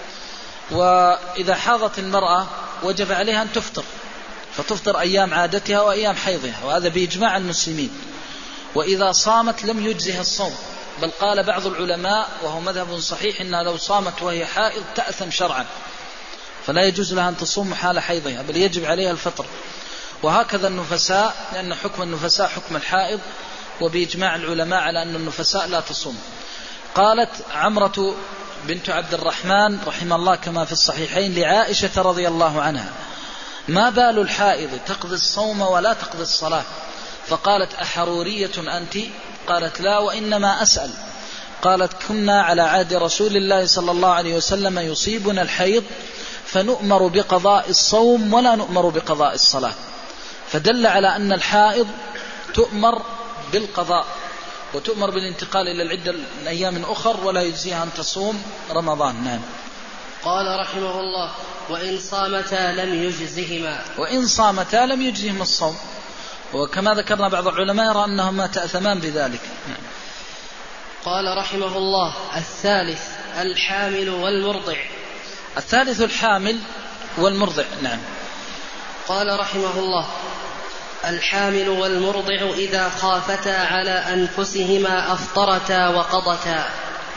وإذا حاضت المرأة وجب عليها أن تفطر، فتفطر أيام عادتها وأيام حيضها، وهذا بإجماع المسلمين. وإذا صامت لم يجزها الصوم، بل قال بعض العلماء وهو مذهب صحيح إنها لو صامت وهي حائض تأثم شرعا، فلا يجوز لها أن تصوم حال حيضها، بل يجب عليها الفطر. وهكذا النفساء، لأن حكم النفساء حكم الحائض، وبإجماع العلماء على أن النفساء لا تصوم. قالت عمرة بنت عبد الرحمن رحمه الله كما في الصحيحين لعائشة رضي الله عنها: ما بال الحائض تقضي الصوم ولا تقضي الصلاة؟ فقالت: أحرورية أنت؟ قالت: لا، وإنما أسأل. قالت: كنا على عهد رسول الله صلى الله عليه وسلم يصيبنا الحيض فنؤمر بقضاء الصوم ولا نؤمر بقضاء الصلاة، فدل على أن الحائض تؤمر بالقضاء وتؤمر بالانتقال إلى العدة أيام أخر، ولا يجزيها أن تصوم رمضان. نعم. قال رحمه الله: وإن صامتا لم يجزهما. وإن صامتا لم يجزهما الصوم، وكما ذكرنا بعض العلماء يرى أنهما تأثمان بذلك. نعم. قال رحمه الله: الثالث الحامل والمرضع. الثالث الحامل والمرضع. نعم. قال رحمه الله: الحامل والمرضع إذا خافتا على أنفسهما أفطرتا وقضتا،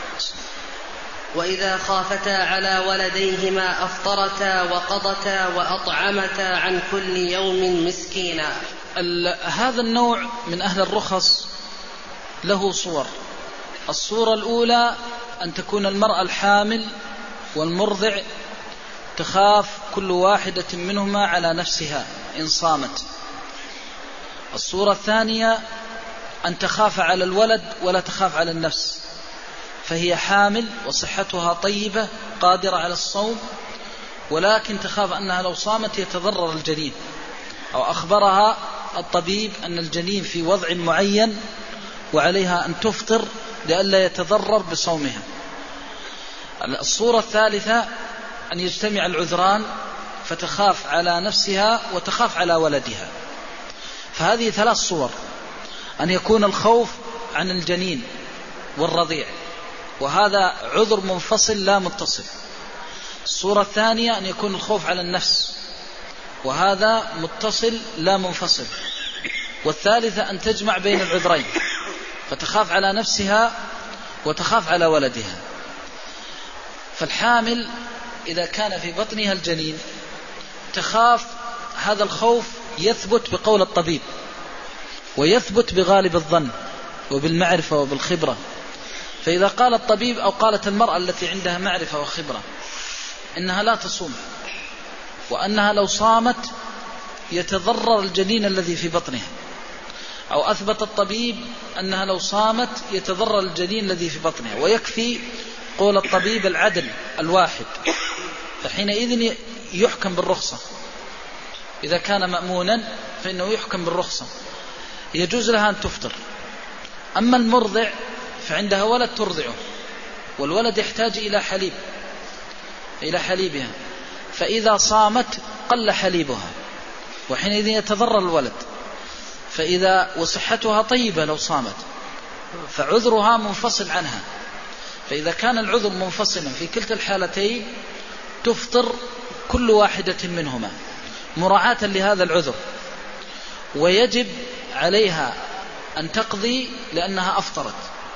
وإذا خافتا على ولديهما أفطرتا وقضتا وأطعمتا عن كل يوم مسكينا. هذا النوع من أهل الرخص له صور. الصورة الأولى أن تكون المرأة الحامل والمرضع تخاف كل واحدة منهما على نفسها إن صامت. الصورة الثانية أن تخاف على الولد ولا تخاف على النفس، فهي حامل وصحتها طيبة قادرة على الصوم، ولكن تخاف أنها لو صامت يتضرر الجنين، أو أخبرها الطبيب أن الجنين في وضع معين وعليها أن تفطر لئلا يتضرر بصومها. الصورة الثالثة أن يجتمع العذران فتخاف على نفسها وتخاف على ولدها. فهذه ثلاث صور: أن يكون الخوف عن الجنين والرضيع، وهذا عذر منفصل لا متصل. الصورة الثانية أن يكون الخوف على النفس، وهذا متصل لا منفصل. والثالثة أن تجمع بين العذرين فتخاف على نفسها وتخاف على ولدها. فالحامل إذا كان في بطنها الجنين تخاف، هذا الخوف يثبت بقول الطبيب ويثبت بغالب الظن وبالمعرفة وبالخبرة. فإذا قال الطبيب أو قالت المرأة التي عندها معرفة وخبرة إنها لا تصوم، وأنها لو صامت يتضرر الجنين الذي في بطنها، أو أثبت الطبيب أنها لو صامت يتضرر الجنين الذي في بطنها، ويكفي قول الطبيب العدل الواحد، فحينئذ يحكم بالرخصة. إذا كان مأمونا فإنه يحكم بالرخصة، يجوز لها أن تفطر. أما المرضع فعندها ولد ترضعه، والولد يحتاج إلى حليب إلى حليبها، فإذا صامت قل حليبها وحينئذ يتضرر الولد. فإذا وصحتها طيبة لو صامت فعذرها منفصل عنها. فإذا كان العذر منفصلا في كلتا الحالتين تفطر كل واحدة منهما مراعاة لهذا العذر، ويجب عليها أن تقضي لأنها أفطرت،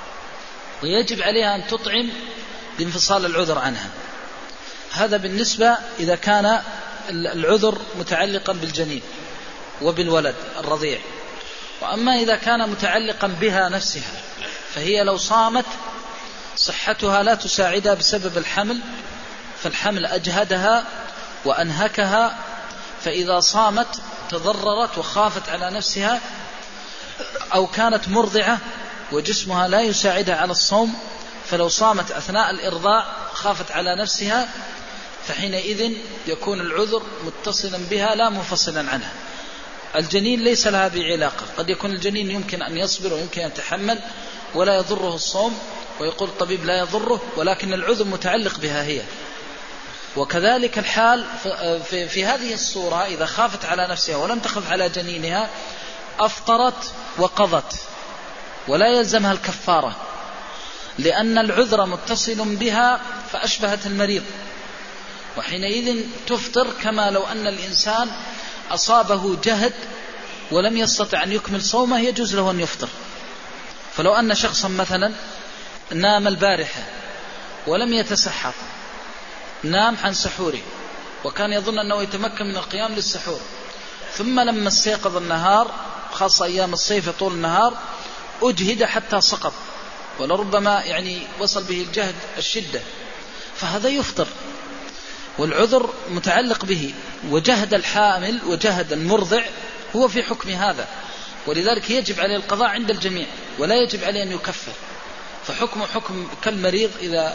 ويجب عليها أن تطعم لانفصال العذر عنها. هذا بالنسبة إذا كان العذر متعلقا بالجنين وبالولد الرضيع. وأما إذا كان متعلقا بها نفسها فهي لو صامت صحتها لا تساعدها بسبب الحمل، فالحمل أجهدها وأنهكها، فإذا صامت تضررت وخافت على نفسها، أو كانت مرضعة وجسمها لا يساعدها على الصوم، فلو صامت أثناء الإرضاع خافت على نفسها، فحينئذ يكون العذر متصلا بها لا منفصلا عنها. الجنين ليس لها بعلاقة، قد يكون الجنين يمكن أن يصبر ويمكن أن يتحمل ولا يضره الصوم، ويقول الطبيب لا يضره، ولكن العذر متعلق بها هي. وكذلك الحال في, في هذه الصورة إذا خافت على نفسها ولم تخف على جنينها أفطرت وقضت ولا يلزمها الكفارة، لأن العذر متصل بها فأشبهت المريض، وحينئذ تفطر كما لو أن الإنسان أصابه جهد ولم يستطع أن يكمل صومه يجوز له أن يفطر. فلو أن شخصا مثلا نام البارحة ولم يتسحر، نام عن سحوره وكان يظن أنه يتمكن من القيام للسحور، ثم لما استيقظ النهار، خاصة أيام الصيف طول النهار، أجهد حتى سقط ولربما يعني وصل به الجهد الشدة، فهذا يفطر والعذر متعلق به. وجهد الحامل وجهد المرضع هو في حكم هذا، ولذلك يجب عليه القضاء عند الجميع ولا يجب عليه أن يكفر، فحكم حكم كالمريض إذا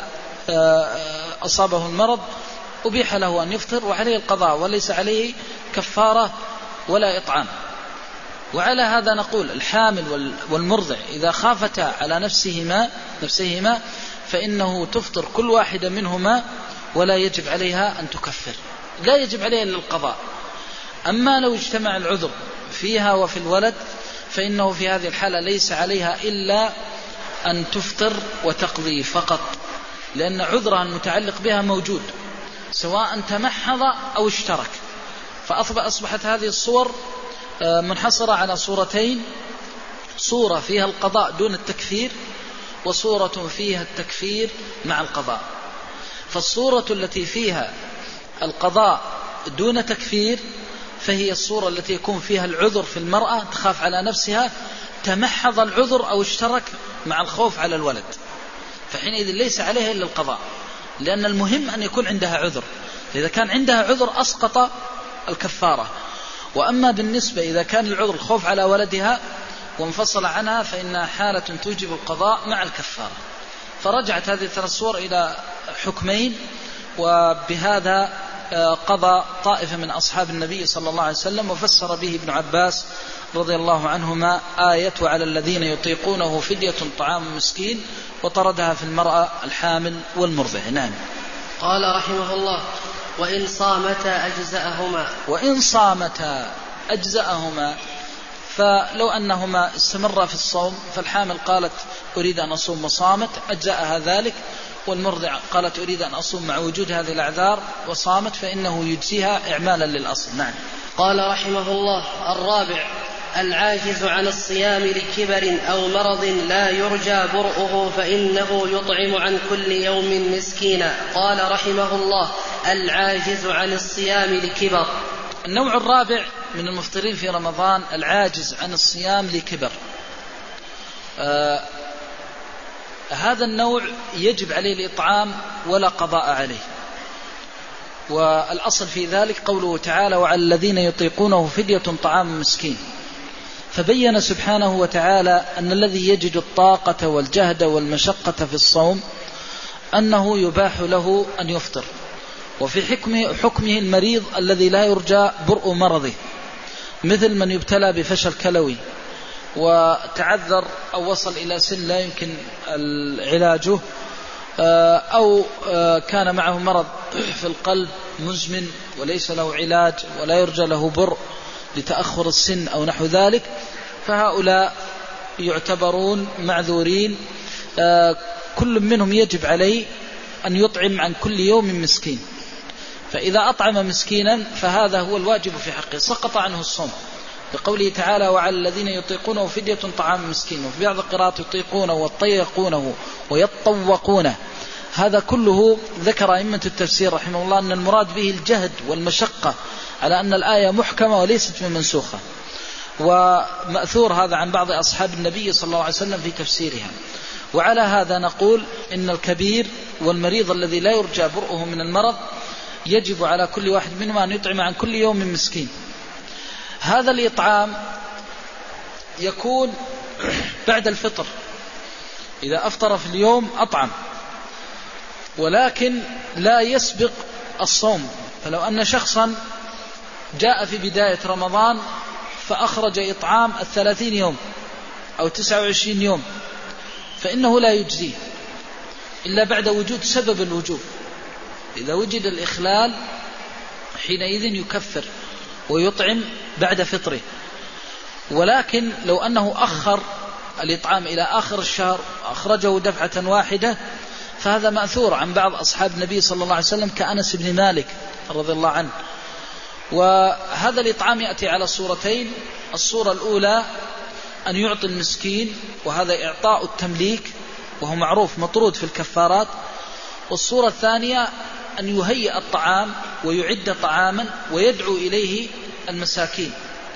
أصابه المرض أبيح له أن يفطر وعليه القضاء وليس عليه كفارة ولا إطعام. وعلى هذا نقول الحامل والمرضع إذا خافتا على نفسهما نفسهما فإنه تفطر كل واحدة منهما ولا يجب عليها أن تكفر، لا يجب عليها إلا القضاء. أما لو اجتمع العذر فيها وفي الولد فإنه في هذه الحالة ليس عليها إلا أن تفطر وتقضي فقط، لأن عذرها المتعلق بها موجود سواء تمحض أو اشترك. فأصبحت هذه الصور منحصرة على صورتين: صورة فيها القضاء دون التكفير، وصورة فيها التكفير مع القضاء. فالصورة التي فيها القضاء دون تكفير فهي الصورة التي يكون فيها العذر في المرأة، تخاف على نفسها، تمحض العذر أو اشترك مع الخوف على الولد، فحينئذ ليس عليها إلا القضاء، لأن المهم أن يكون عندها عذر. فإذا كان عندها عذر أسقط الكفارة. وأما بالنسبة إذا كان العذر الخوف على ولدها وانفصل عنها فإنها حالة توجب القضاء مع الكفارة. فرجعت هذه الثلاث صور إلى حكمين، وبهذا قضى طائفة من أصحاب النبي صلى الله عليه وسلم، وفسر به ابن عباس رضي الله عنهما آية وعلى الذين يطيقونه فدية طعام مسكين، وطردها في المرأة الحامل والمرضع. نعم. قال رحمه الله: وإن صامتا أجزأهما. وإن صامتا أجزأهما، فلو أنهما استمرا في الصوم، فالحامل قالت أريد أن أصوم وصامت أجزأها ذلك، والمرضع قالت أريد أن أصوم مع وجود هذه الأعذار وصامت، فإنه يجزيها إعمالا للأصل. نعم. قال رحمه الله: الرابع: العاجز عن الصيام لكبر أو مرض لا يرجى برؤه فإنه يطعم عن كل يوم مسكينا. قال رحمه الله: العاجز عن الصيام لكبر. النوع الرابع من المفطرين في رمضان العاجز عن الصيام لكبر. آه هذا النوع يجب عليه الإطعام ولا قضاء عليه، والأصل في ذلك قوله تعالى: وعلى الذين يطيقونه فدية طعام مسكين. فبين سبحانه وتعالى أن الذي يجد الطاقة والجهد والمشقة في الصوم أنه يباح له أن يفطر، وفي حكمه, حكمه المريض الذي لا يرجى برء مرضه، مثل من يبتلى بفشل كلوي وتعذر أو وصل إلى سن لا يمكن علاجه، أو كان معه مرض في القلب مزمن وليس له علاج ولا يرجى له برء لتأخر السن أو نحو ذلك، فهؤلاء يعتبرون معذورين. كل منهم يجب عليه أن يطعم عن كل يوم مسكين، فإذا أطعم مسكينا فهذا هو الواجب في حقه، سقط عنه الصوم، لقوله تعالى: وعلى الذين يطيقونه فدية طعام مسكين. وفي بعض القراءات يطيقونه ويطيقونه ويطوقونه. هذا كله ذكر أئمة التفسير رحمه الله أن المراد به الجهد والمشقة، على أن الآية محكمة وليست من منسوخة، ومأثور هذا عن بعض أصحاب النبي صلى الله عليه وسلم في تفسيرها. وعلى هذا نقول إن الكبير والمريض الذي لا يرجى برؤه من المرض يجب على كل واحد منهم أن يطعم عن كل يوم مسكين. هذا الإطعام يكون بعد الفطر، إذا أفطر في اليوم أطعم، ولكن لا يسبق الصوم. فلو أن شخصا جاء في بداية رمضان فأخرج إطعام الثلاثين يوم أو تسعة وعشرين يوم، فإنه لا يجزيه إلا بعد وجود سبب الوجوب. إذا وجد الإخلال حينئذ يكفر ويطعم بعد فطره. ولكن لو أنه أخر الإطعام إلى آخر الشهر أخرجه دفعة واحدة فهذا مأثور عن بعض أصحاب النبي صلى الله عليه وسلم كأنس بن مالك رضي الله عنه. وهذا الإطعام يأتي على صورتين: الصورة الأولى أن يعطي المسكين، وهذا إعطاء التمليك وهو معروف مطرود في الكفارات. والصورة الثانية أن يهيئ الطعام ويعد طعاما ويدعو إليه المساكين.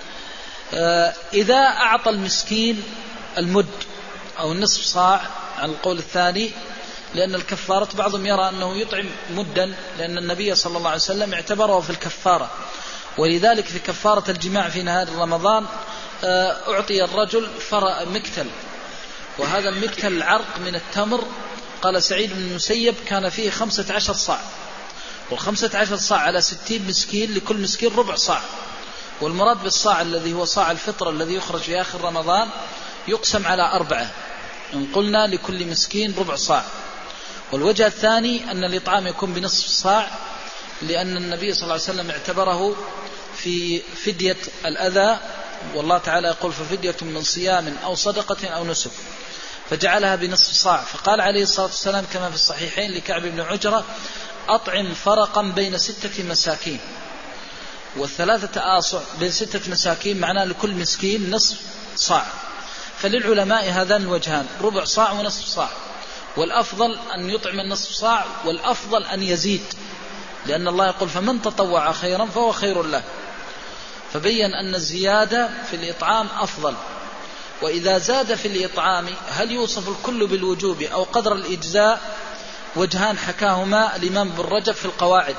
إذا أعطى المسكين المد أو النصف صاع على القول الثاني، لأن الكفارة بعضهم يرى أنه يطعم مدا، لأن النبي صلى الله عليه وسلم اعتبره في الكفارة، ولذلك في كفارة الجماع في نهار رمضان أعطي الرجل مكتل، وهذا المكتل العرق من التمر. قال سعيد بن المسيب كان فيه خمسة عشر صاع، والخمسة عشر صاع على ستين مسكين، لكل مسكين ربع صاع. والمراد بالصاع الذي هو صاع الفطر الذي يخرج في آخر رمضان يقسم على أربعة، إن قلنا لكل مسكين ربع صاع. والوجه الثاني أن الإطعام يكون بنصف صاع، لأن النبي صلى الله عليه وسلم اعتبره في فدية الأذى، والله تعالى يقول: ففدية من صيام أو صدقة أو نسك، فجعلها بنصف صاع. فقال عليه الصلاة والسلام كما في الصحيحين لكعب بن عجرة: أطعم فرقا بين ستة مساكين. والثلاثة آصع بين ستة مساكين معناه لكل مسكين نصف صاع. فللعلماء هذان الوجهان: ربع صاع ونصف صاع. والأفضل أن يطعم النصف صاع، والأفضل أن يزيد، لأن الله يقول: فمن تطوع خيرا فهو خير له. فبين أن الزيادة في الإطعام أفضل. وإذا زاد في الإطعام هل يوصف الكل بالوجوب أو قدر الإجزاء؟ وجهان حكاهما الإمام ابن رجب في القواعد.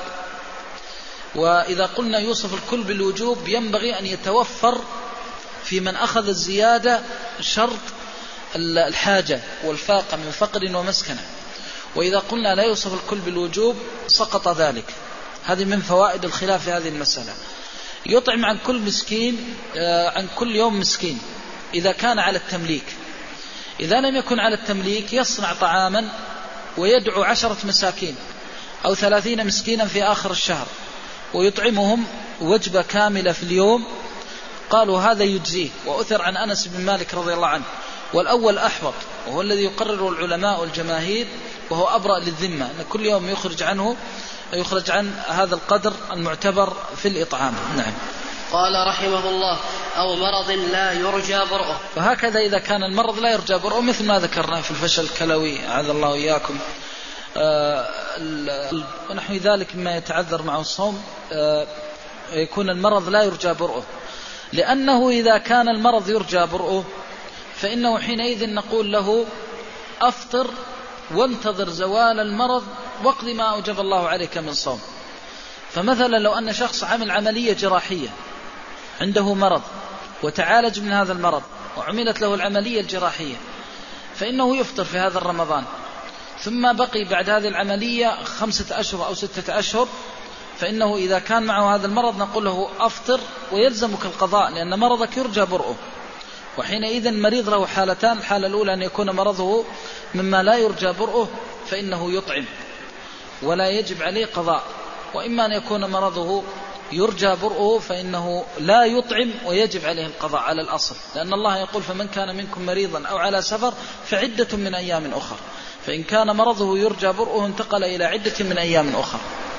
وإذا قلنا يوصف الكل بالوجوب ينبغي أن يتوفر في من أخذ الزيادة شرط الحاجة والفاقة من فقر ومسكنة. وإذا قلنا لا يوصف الكل بالوجوب سقط ذلك. هذه من فوائد الخلاف في هذه المسألة. يطعم عن كل مسكين عن كل يوم مسكين إذا كان على التمليك. إذا لم يكن على التمليك يصنع طعاما ويدعو عشرة مساكين أو ثلاثين مسكينا في آخر الشهر ويطعمهم وجبة كاملة في اليوم، قالوا هذا يجزيه. وأثر عن أنس بن مالك رضي الله عنه، والأول أحوط وهو الذي يقرره العلماء والجماهير، وهو أبرأ للذمة، أن كل يوم يخرج عنه يخرج عن هذا القدر المعتبر في الإطعام. نعم. قال رحمه الله: أو مرض لا يرجى برؤه. فهكذا إذا كان المرض لا يرجى برؤه مثل ما ذكرنا في الفشل الكلوي أعاذ الله إياكم آه ونحو ذلك مما يتعذر معه الصوم، آه يكون المرض لا يرجى برؤه، لأنه إذا كان المرض يرجى برؤه فإنه حينئذ نقول له أفطر وانتظر زوال المرض واقض ما أوجب الله عليك من صوم. فمثلا لو أن شخص عمل عملية جراحية، عنده مرض وتعالج من هذا المرض وعملت له العملية الجراحية، فإنه يفطر في هذا الرمضان، ثم بقي بعد هذه العملية خمسة أشهر أو ستة أشهر، فإنه إذا كان معه هذا المرض نقول له أفطر ويلزمك القضاء، لأن مرضك يرجى برؤه. وحينئذ المريض له حالتان: الحالة الأولى أن يكون مرضه مما لا يرجى برؤه فإنه يطعم ولا يجب عليه قضاء، وإما أن يكون مرضه يرجى برؤه فإنه لا يطعم ويجب عليه القضاء على الأصل، لأن الله يقول: فمن كان منكم مريضا أو على سفر فعدة من أيام أخر. فإن كان مرضه يرجى برؤه انتقل إلى عدة من أيام أخر.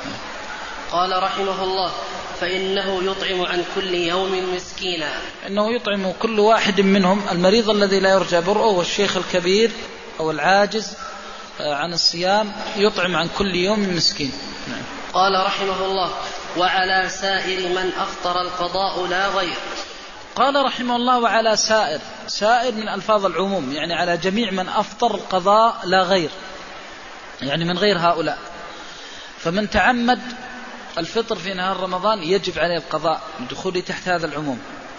قال رحمه الله: فإنه يطعم عن كل يوم مسكينا. إنه يطعم كل واحد منهم، المريض الذي لا يرجى برؤه والشيخ الكبير أو العاجز عن الصيام يطعم عن كل يوم مسكين. نعم. قال رحمه الله: وعلى سائر من أفطر القضاء لا غير. قال رحمه الله: وعلى سائر. سائر من ألفاظ العموم، يعني على جميع من أفطر القضاء لا غير، يعني من غير هؤلاء. فمن تعمد الفطر في نهار رمضان يجب عليه القضاء من دخوله تحت هذا العموم.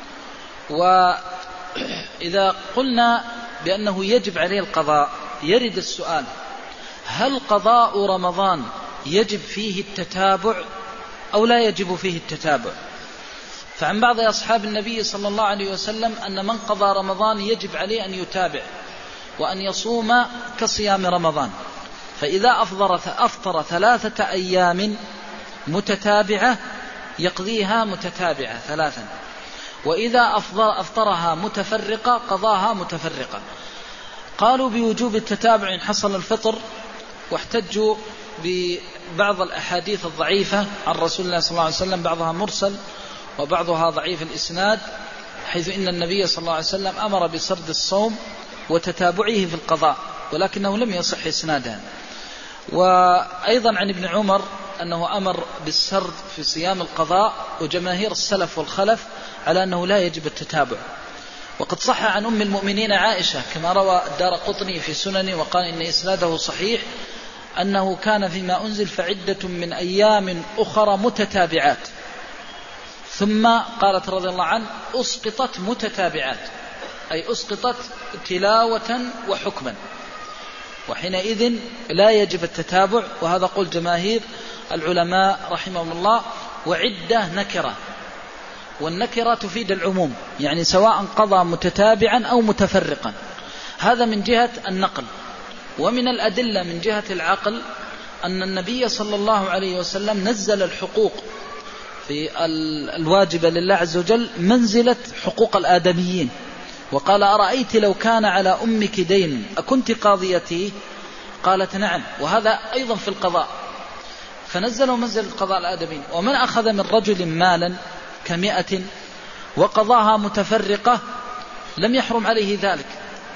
وإذا قلنا بأنه يجب عليه القضاء يرد السؤال: هل قضاء رمضان يجب فيه التتابع أو لا يجب فيه التتابع؟ فعن بعض أصحاب النبي صلى الله عليه وسلم أن من قضى رمضان يجب عليه أن يتابع وأن يصوم كصيام رمضان، فإذا أفطر, أفطر ثلاثة أيام متتابعة يقضيها متتابعة ثلاثا، وإذا أفطر أفطرها متفرقة قضاها متفرقة. قالوا بوجوب التتابع إن حصل الفطر، واحتجوا ببعض الأحاديث الضعيفة عن رسول الله صلى الله عليه وسلم، بعضها مرسل وبعضها ضعيف الإسناد، حيث إن النبي صلى الله عليه وسلم أمر بسرد الصوم وتتابعه في القضاء، ولكنه لم يصح إسنادها. وأيضا عن ابن عمر أنه أمر بالسرد في صيام القضاء، وجماهير السلف والخلف على أنه لا يجب التتابع. وقد صح عن أم المؤمنين عائشة كما روى الدارقطني في سننه وقال إن إسناده صحيح، أنه كان فيما أنزل فعدة من أيام أخرى متتابعات، ثم قالت رضي الله عنه: أسقطت متتابعات، أي أسقطت تلاوة وحكما، وحينئذ لا يجب التتابع. وهذا قول جماهير العلماء رحمهم الله. وعدة نكرة، والنكرة تفيد العموم، يعني سواء قضى متتابعا أو متفرقا. هذا من جهة النقل. ومن الأدلة من جهة العقل أن النبي صلى الله عليه وسلم نزل الحقوق في الواجبة لله عز وجل منزلة حقوق الآدميين، وقال: أرأيت لو كان على أمك دين أكنت قاضيته؟ قالت: نعم. وهذا أيضا في القضاء، فنزلوا منزل القضاء الآدميين. ومن أخذ من رجل مالا كمئة وقضاها متفرقة لم يحرم عليه ذلك،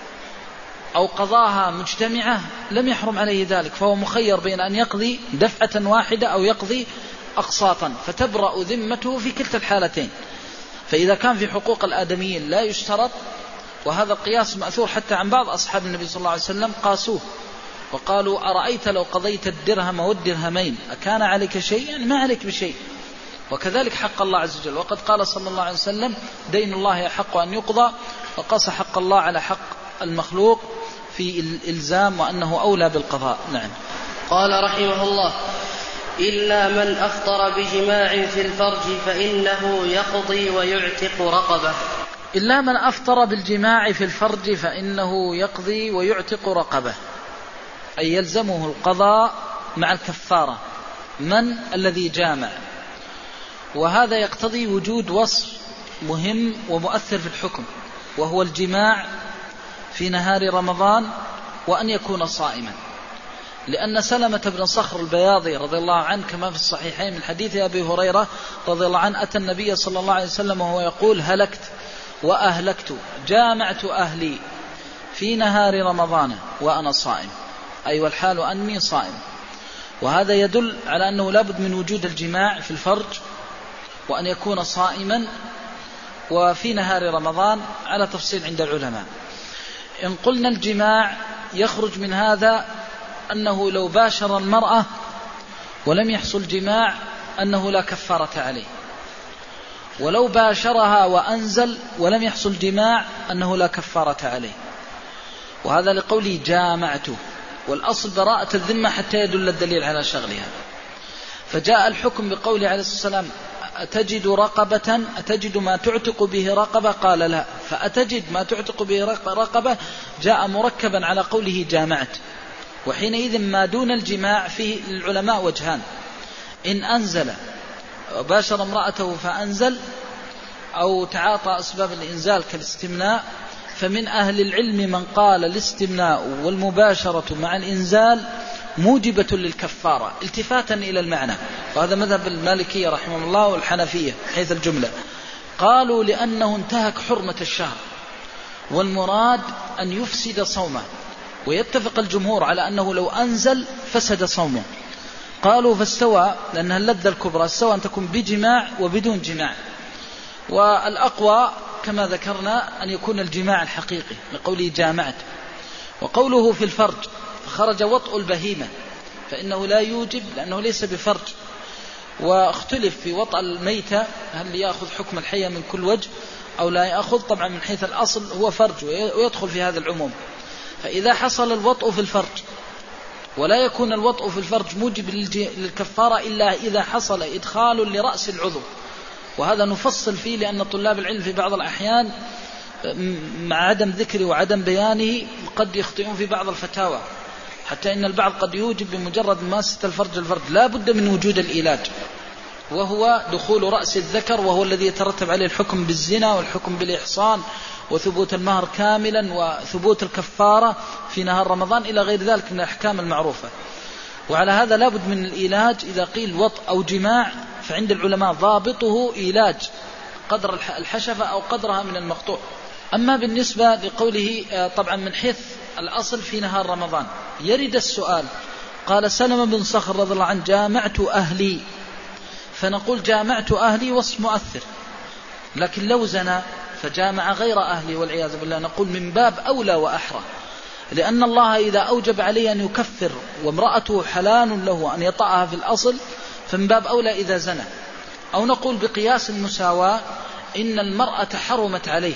أو قضاها مجتمعة لم يحرم عليه ذلك، فهو مخير بين أن يقضي دفعة واحدة أو يقضي أقساطا، فتبرأ ذمته في كلتا الحالتين. فإذا كان في حقوق الآدميين لا يشترط، وهذا القياس مأثور حتى عن بعض أصحاب النبي صلى الله عليه وسلم، قاسوه وقالوا: أرأيت لو قضيت الدرهم والدرهمين أكان عليك شيء؟ يعني ما عليك بشيء. وكذلك حق الله عز وجل، وقد قال صلى الله عليه وسلم: دين الله أحق أن يقضى، وقاس حق الله على حق المخلوق في الإلزام وأنه أولى بالقضاء. نعم. قال رحمه الله: إلا من أفطر بجماع في الفرج فإنه يقضي ويعتق رقبة. إلا من أفطر بالجماع في الفرج فإنه يقضي ويعتق رقبة، أي يلزمه القضاء مع الكفارة من الذي جامع. وهذا يقتضي وجود وصف مهم ومؤثر في الحكم، وهو الجماع في نهار رمضان وأن يكون صائما، لأن سلمة بن صخر البياضي رضي الله عنه كما في الصحيحين من حديث أبي هريرة رضي الله عنه أتى النبي صلى الله عليه وسلم وهو يقول: هلكت وأهلكت، جامعت أهلي في نهار رمضان وأنا صائم، أي والحال أني صائم. وهذا يدل على أنه لابد من وجود الجماع في الفرج وأن يكون صائما وفي نهار رمضان على تفصيل عند العلماء. إن قلنا الجماع يخرج من هذا أنه لو باشر المرأة ولم يحصل جماع أنه لا كفارة عليه، ولو باشرها وأنزل ولم يحصل جماع أنه لا كفارة عليه. وهذا لقوله جامعته، والأصل براءة الذمة حتى يدل الدليل على شغلها. فجاء الحكم بقوله عليه الصلاة والسلام: أتجد رقبة أتجد ما تعتق به رقبة؟ قال لا. فأتجد ما تعتق به رقبة جاء مركبا على قوله جامعت. وحينئذ ما دون الجماع فيه العلماء وجهان: إن أنزل وباشر امرأته فأنزل أو تعاطى أسباب الإنزال كالاستمناء، فمن أهل العلم من قال الاستمناء والمباشرة مع الإنزال موجبة للكفارة التفاتا إلى المعنى، وهذا مذهب المالكية رحمه الله والحنفية حيث الجملة. قالوا لأنه انتهك حرمة الشهر والمراد أن يفسد صومه، ويتفق الجمهور على أنه لو أنزل فسد صومه. قالوا فاستوى، لأنها اللذة الكبرى، استوى أن تكون بجماع وبدون جماع. والأقوى كما ذكرنا أن يكون الجماع الحقيقي لقوله جامعت. وقوله في الفرج فخرج وطء البهيمة، فإنه لا يوجب لأنه ليس بفرج. واختلف في وطء الميتة هل يأخذ حكم الحية من كل وجه أو لا يأخذ. طبعا من حيث الأصل هو فرج ويدخل في هذا العموم. فإذا حصل الوطء في الفرج، ولا يكون الوطء في الفرج موجب للكفارة إلا إذا حصل إدخال لرأس العضو، وهذا نفصل فيه لأن طلاب العلم في بعض الأحيان مع عدم ذكره وعدم بيانه قد يخطئون في بعض الفتاوى، حتى إن البعض قد يوجب بمجرد ماسة الفرج الفرج. لا بد من وجود الإيلاج، وهو دخول رأس الذكر، وهو الذي يترتب عليه الحكم بالزنا والحكم بالإحصان وثبوت المهر كاملا وثبوت الكفارة في نهار رمضان إلى غير ذلك من الأحكام المعروفة. وعلى هذا لابد من الإيلاج. إذا قيل وطء أو جماع فعند العلماء ضابطه إيلاج قدر الحشفة أو قدرها من المقطوع. أما بالنسبة لقوله طبعا من حيث الأصل في نهار رمضان يرد السؤال. قال سلمة بن صخر رضي الله عنه جامعت أهلي، فنقول جامعت أهلي وصف مؤثر، لكن لو زنى فجامع غير أهلي والعياذ بالله نقول من باب أولى وأحرى، لأن الله إذا أوجب عليه أن يكفر وامرأته حلال له أن يطأها في الأصل فمن باب أولى إذا زنى. أو نقول بقياس المساواة إن المرأة حرمت عليه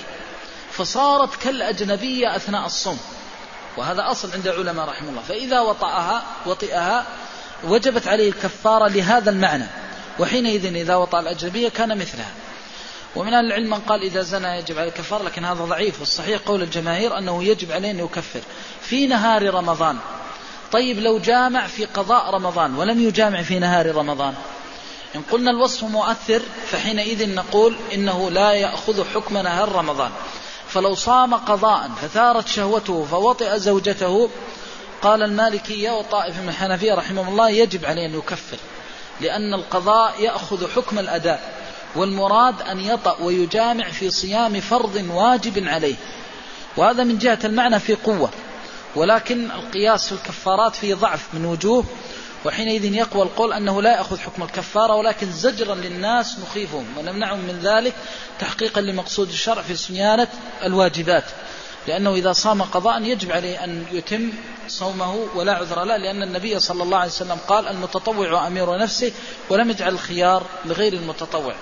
فصارت كالأجنبية أثناء الصوم، وهذا أصل عند العلماء رحمه الله، فإذا وطأها وطئها وجبت عليه الكفارة لهذا المعنى، وحينئذ إذا وطأ الأجنبية كان مثلها. ومن أهل العلم من قال إذا زنى يجب عليه الكفارة، لكن هذا ضعيف، والصحيح قول الجماهير أنه يجب عليه أن يكفر في نهار رمضان. طيب لو جامع في قضاء رمضان ولم يجامع في نهار رمضان، إن قلنا الوصف مؤثر فحينئذ نقول إنه لا يأخذ حكم نهار رمضان. فلو صام قضاء فثارت شهوته فوطئ زوجته، قال المالكية وطائف من الحنفية رحمه الله يجب عليه أن يكفر، لأن القضاء يأخذ حكم الأداء، والمراد أن يطأ ويجامع في صيام فرض واجب عليه، وهذا من جهة المعنى في قوة. ولكن القياس في الكفارات فيه ضعف من وجوه، وحينئذ يقوى القول أنه لا يأخذ حكم الكفارة، ولكن زجرا للناس نخيفهم ونمنعهم من ذلك تحقيقا لمقصود الشرع في صيانة الواجبات، لأنه إذا صام قضاء يجب عليه أن يتم صومه ولا عذر له، لأن النبي صلى الله عليه وسلم قال المتطوع أمير نفسه، ولم يجعل الخيار لغير المتطوع.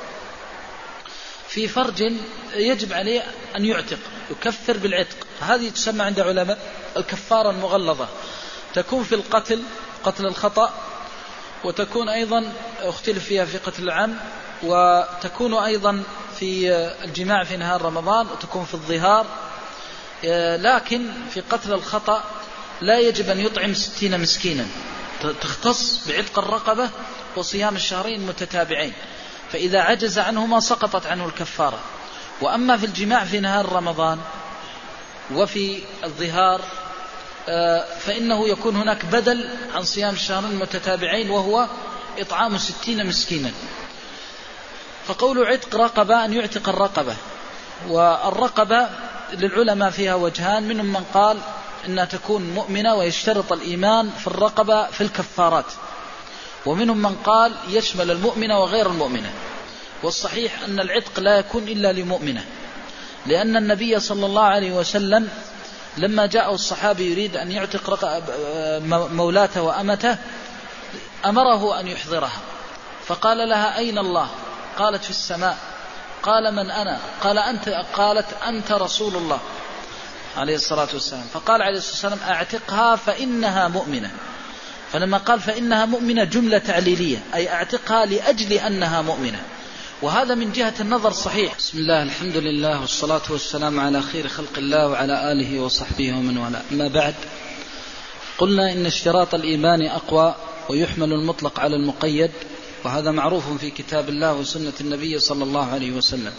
في فرج يجب عليه أن يعتق، يكفر بالعتق، هذه تسمى عند علماء الكفارة المغلظة، تكون في القتل قتل الخطأ وتكون أيضا اختلف فيها في قتل العم، وتكون أيضا في الجماع في نهار رمضان، وتكون في الظهار. لكن في قتل الخطأ لا يجب أن يطعم ستين مسكينا، تختص بعتق الرقبة وصيام الشهرين متتابعين، فإذا عجز عنهما سقطت عنه الكفارة. وأما في الجماع في نهار رمضان وفي الظهار فإنه يكون هناك بدل عن صيام الشهرين المتتابعين، وهو إطعام ستين مسكينا. فقول عتق رقبة أن يعتق الرقبة، والرقبة للعلماء فيها وجهان، منهم من قال إنها تكون مؤمنة ويشترط الإيمان في الرقبة في الكفارات، ومنهم من قال يشمل المؤمنة وغير المؤمنة. والصحيح أن العتق لا يكون إلا لمؤمنة، لأن النبي صلى الله عليه وسلم لما جاءه الصحابي يريد أن يعتق مولاته وأمته أمره أن يحضرها، فقال لها أين الله؟ قالت في السماء. قال من أنا؟ قال أنت. قالت أنت رسول الله عليه الصلاة والسلام. فقال عليه الصلاة والسلام أعتقها فإنها مؤمنة. فلما قال فإنها مؤمنة جملة تعليلية، أي أعتقها لأجل أنها مؤمنة، وهذا من جهة النظر صحيح. بسم الله، الحمد لله، والصلاة والسلام على خير خلق الله وعلى آله وصحبه ومن والاه. أما بعد، قلنا إن اشتراط الإيمان أقوى ويحمل المطلق على المقيد، وهذا معروف في كتاب الله وسنة النبي صلى الله عليه وسلم،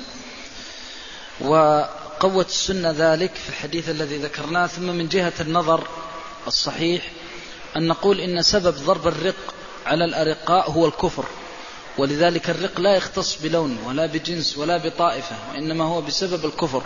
وقوة السنة ذلك في الحديث الذي ذكرناه. ثم من جهة النظر الصحيح أن نقول إن سبب ضرب الرق على الأرقاء هو الكفر، ولذلك الرق لا يختص بلون ولا بجنس ولا بطائفة، وإنما هو بسبب الكفر.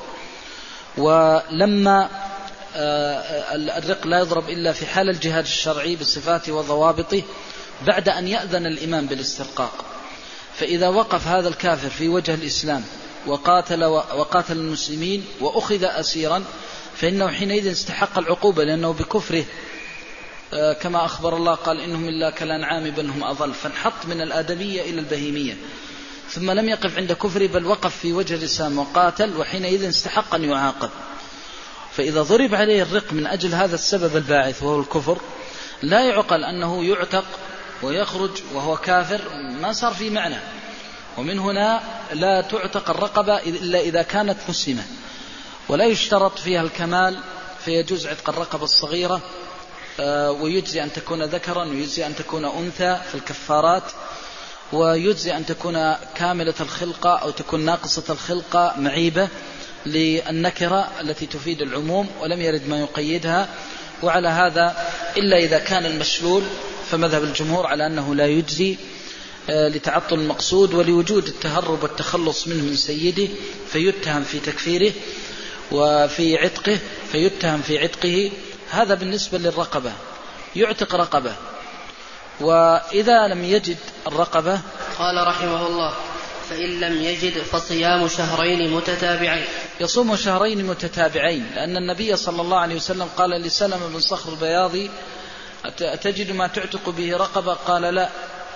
ولما الرق لا يضرب إلا في حال الجهاد الشرعي بصفاته وضوابطه بعد أن يأذن الإمام بالاسترقاق. فإذا وقف هذا الكافر في وجه الإسلام وقاتل, وقاتل المسلمين وأخذ أسيرا، فإنه حينئذ استحق العقوبة، لأنه بكفره كما أخبر الله قال إنهم إلا كالأنعام بل هم أضل، فانحط من الآدمية إلى البهيمية. ثم لم يقف عند كفره بل وقف في وجه الإسلام وقاتل، وحينئذ استحق أن يعاقب. فإذا ضرب عليه الرق من أجل هذا السبب الباعث وهو الكفر، لا يعقل أنه يعتق ويخرج وهو كافر، ما صار في معنى. ومن هنا لا تعتق الرقبة إلا إذا كانت مسلمة، ولا يشترط فيها الكمال، فيجوز عتق الرقبة الصغيرة، ويجزي أن تكون ذكرا، ويجزي أن تكون أنثى في الكفارات، ويجزي أن تكون كاملة الخلقة أو تكون ناقصة الخلقة معيبة للنكرة التي تفيد العموم، ولم يرد ما يقيدها. وعلى هذا إلا إذا كان المشلول، فمذهب الجمهور على أنه لا يجزي لتعطل المقصود ولوجود التهرب والتخلص منه من سيده، فيتهم في تكفيره، وفي عتقه فيتهم في عتقه. هذا بالنسبة للرقبة، يعتق رقبة. وإذا لم يجد الرقبة، قال رحمه الله فإن لم يجد فصيام شهرين متتابعين، يصوم شهرين متتابعين، لأن النبي صلى الله عليه وسلم قال لسلم بن صخر البياضي أتجد ما تعتق به رقبة؟ قال لا،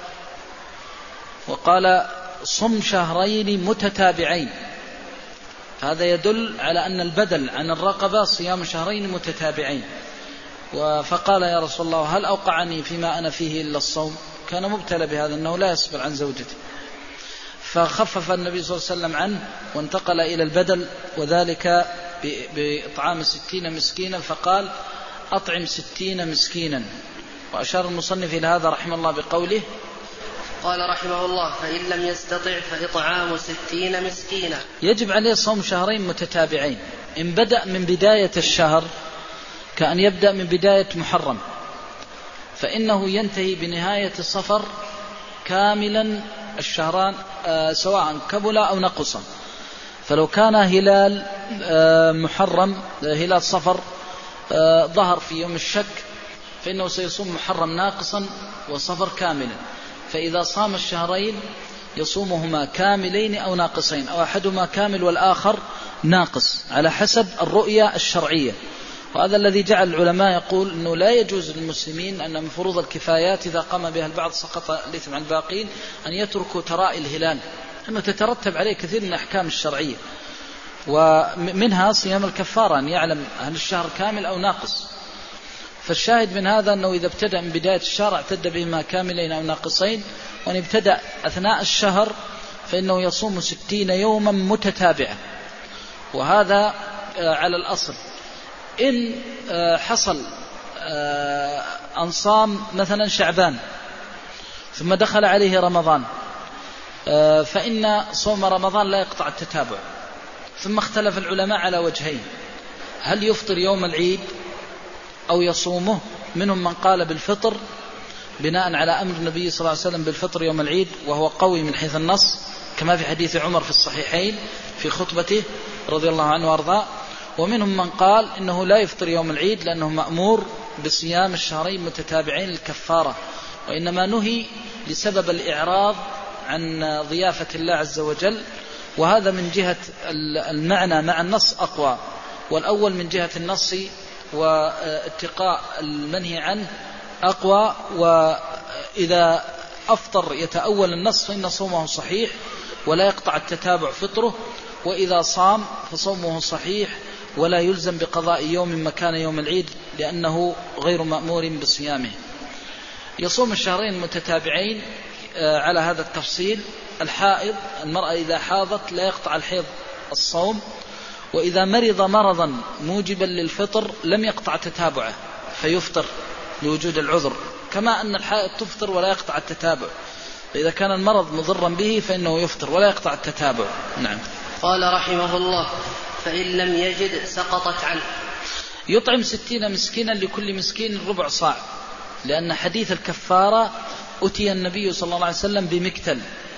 وقال صم شهرين متتابعين. هذا يدل على أن البدل عن الرقبة صيام شهرين متتابعين. فقال يا رسول الله هل أوقعني فيما أنا فيه إلا الصوم؟ كان مبتلى بهذا أنه لا يصبر عن زوجته، فخفف النبي صلى الله عليه وسلم عنه وانتقل إلى البدل، وذلك بإطعام ستين مسكينا، فقال أطعم ستين مسكينا. وأشار المصنف إلى هذا رحمه الله بقوله قال رحمه الله فإن لم يستطع فإطعام ستين مسكينا. يجب عليه صوم شهرين متتابعين. إن بدأ من بداية الشهر كأن يبدأ من بداية محرم، فإنه ينتهي بنهاية صفر كاملا الشهران، آه سواء كبلا أو نقصا. فلو كان هلال آه محرم هلال صفر آه ظهر في يوم الشك، فإنه سيصوم محرم ناقصا وصفر كاملا. فإذا صام الشهرين يصومهما كاملين أو ناقصين، أو أحدهما كامل والآخر ناقص، على حسب الرؤية الشرعية. وهذا الذي جعل العلماء يقول أنه لا يجوز للمسلمين أن من فروض الكفايات إذا قام بها البعض سقط الإثم عن الباقين أن يتركوا ترائي الهلال، أنه تترتب عليه كثير من الأحكام الشرعية، ومنها صيام الكفارة، أن يعلم هل الشهر كامل أو ناقص. فالشاهد من هذا أنه إذا ابتدأ من بداية الشهر اعتد بهما كاملين أو ناقصين، وأن ابتدأ أثناء الشهر فإنه يصوم ستين يوما متتابعة، وهذا على الأصل. إن حصل أن صام مثلا شعبان ثم دخل عليه رمضان، فإن صوم رمضان لا يقطع التتابع. ثم اختلف العلماء على وجهين: هل يفطر يوم العيد أو يصومه؟ منهم من قال بالفطر بناء على أمر النبي صلى الله عليه وسلم بالفطر يوم العيد، وهو قوي من حيث النص، كما في حديث عمر في الصحيحين في خطبته رضي الله عنه وارضاه. ومنهم من قال إنه لا يفطر يوم العيد لأنه مأمور بصيام الشهرين متتابعين الكفارة، وإنما نهي لسبب الإعراض عن ضيافة الله عز وجل. وهذا من جهة المعنى مع النص أقوى، والأول من جهة النص واتقاء المنهي عنه أقوى. وإذا أفطر يتأول النص فإن صومه صحيح ولا يقطع التتابع فطره، وإذا صام فصومه صحيح ولا يلزم بقضاء يوم مكان يوم العيد لأنه غير مأمور بصيامه. يصوم الشهرين المتتابعين على هذا التفصيل. الحائض، المرأة إذا حاضت لا يقطع الحيض الصوم، وإذا مرض مرضا موجبا للفطر لم يقطع تتابعه فيفطر لوجود العذر، كما أن الحائض تفطر ولا يقطع التتابع، فإذا كان المرض مضرا به فإنه يفطر ولا يقطع التتابع. نعم. قال رحمه الله: فإن لم يجد سقطت عنه. يطعم ستين مسكينا لكل مسكين ربع صاع، لأن حديث الكفارة أتي النبي صلى الله عليه وسلم بمكتل،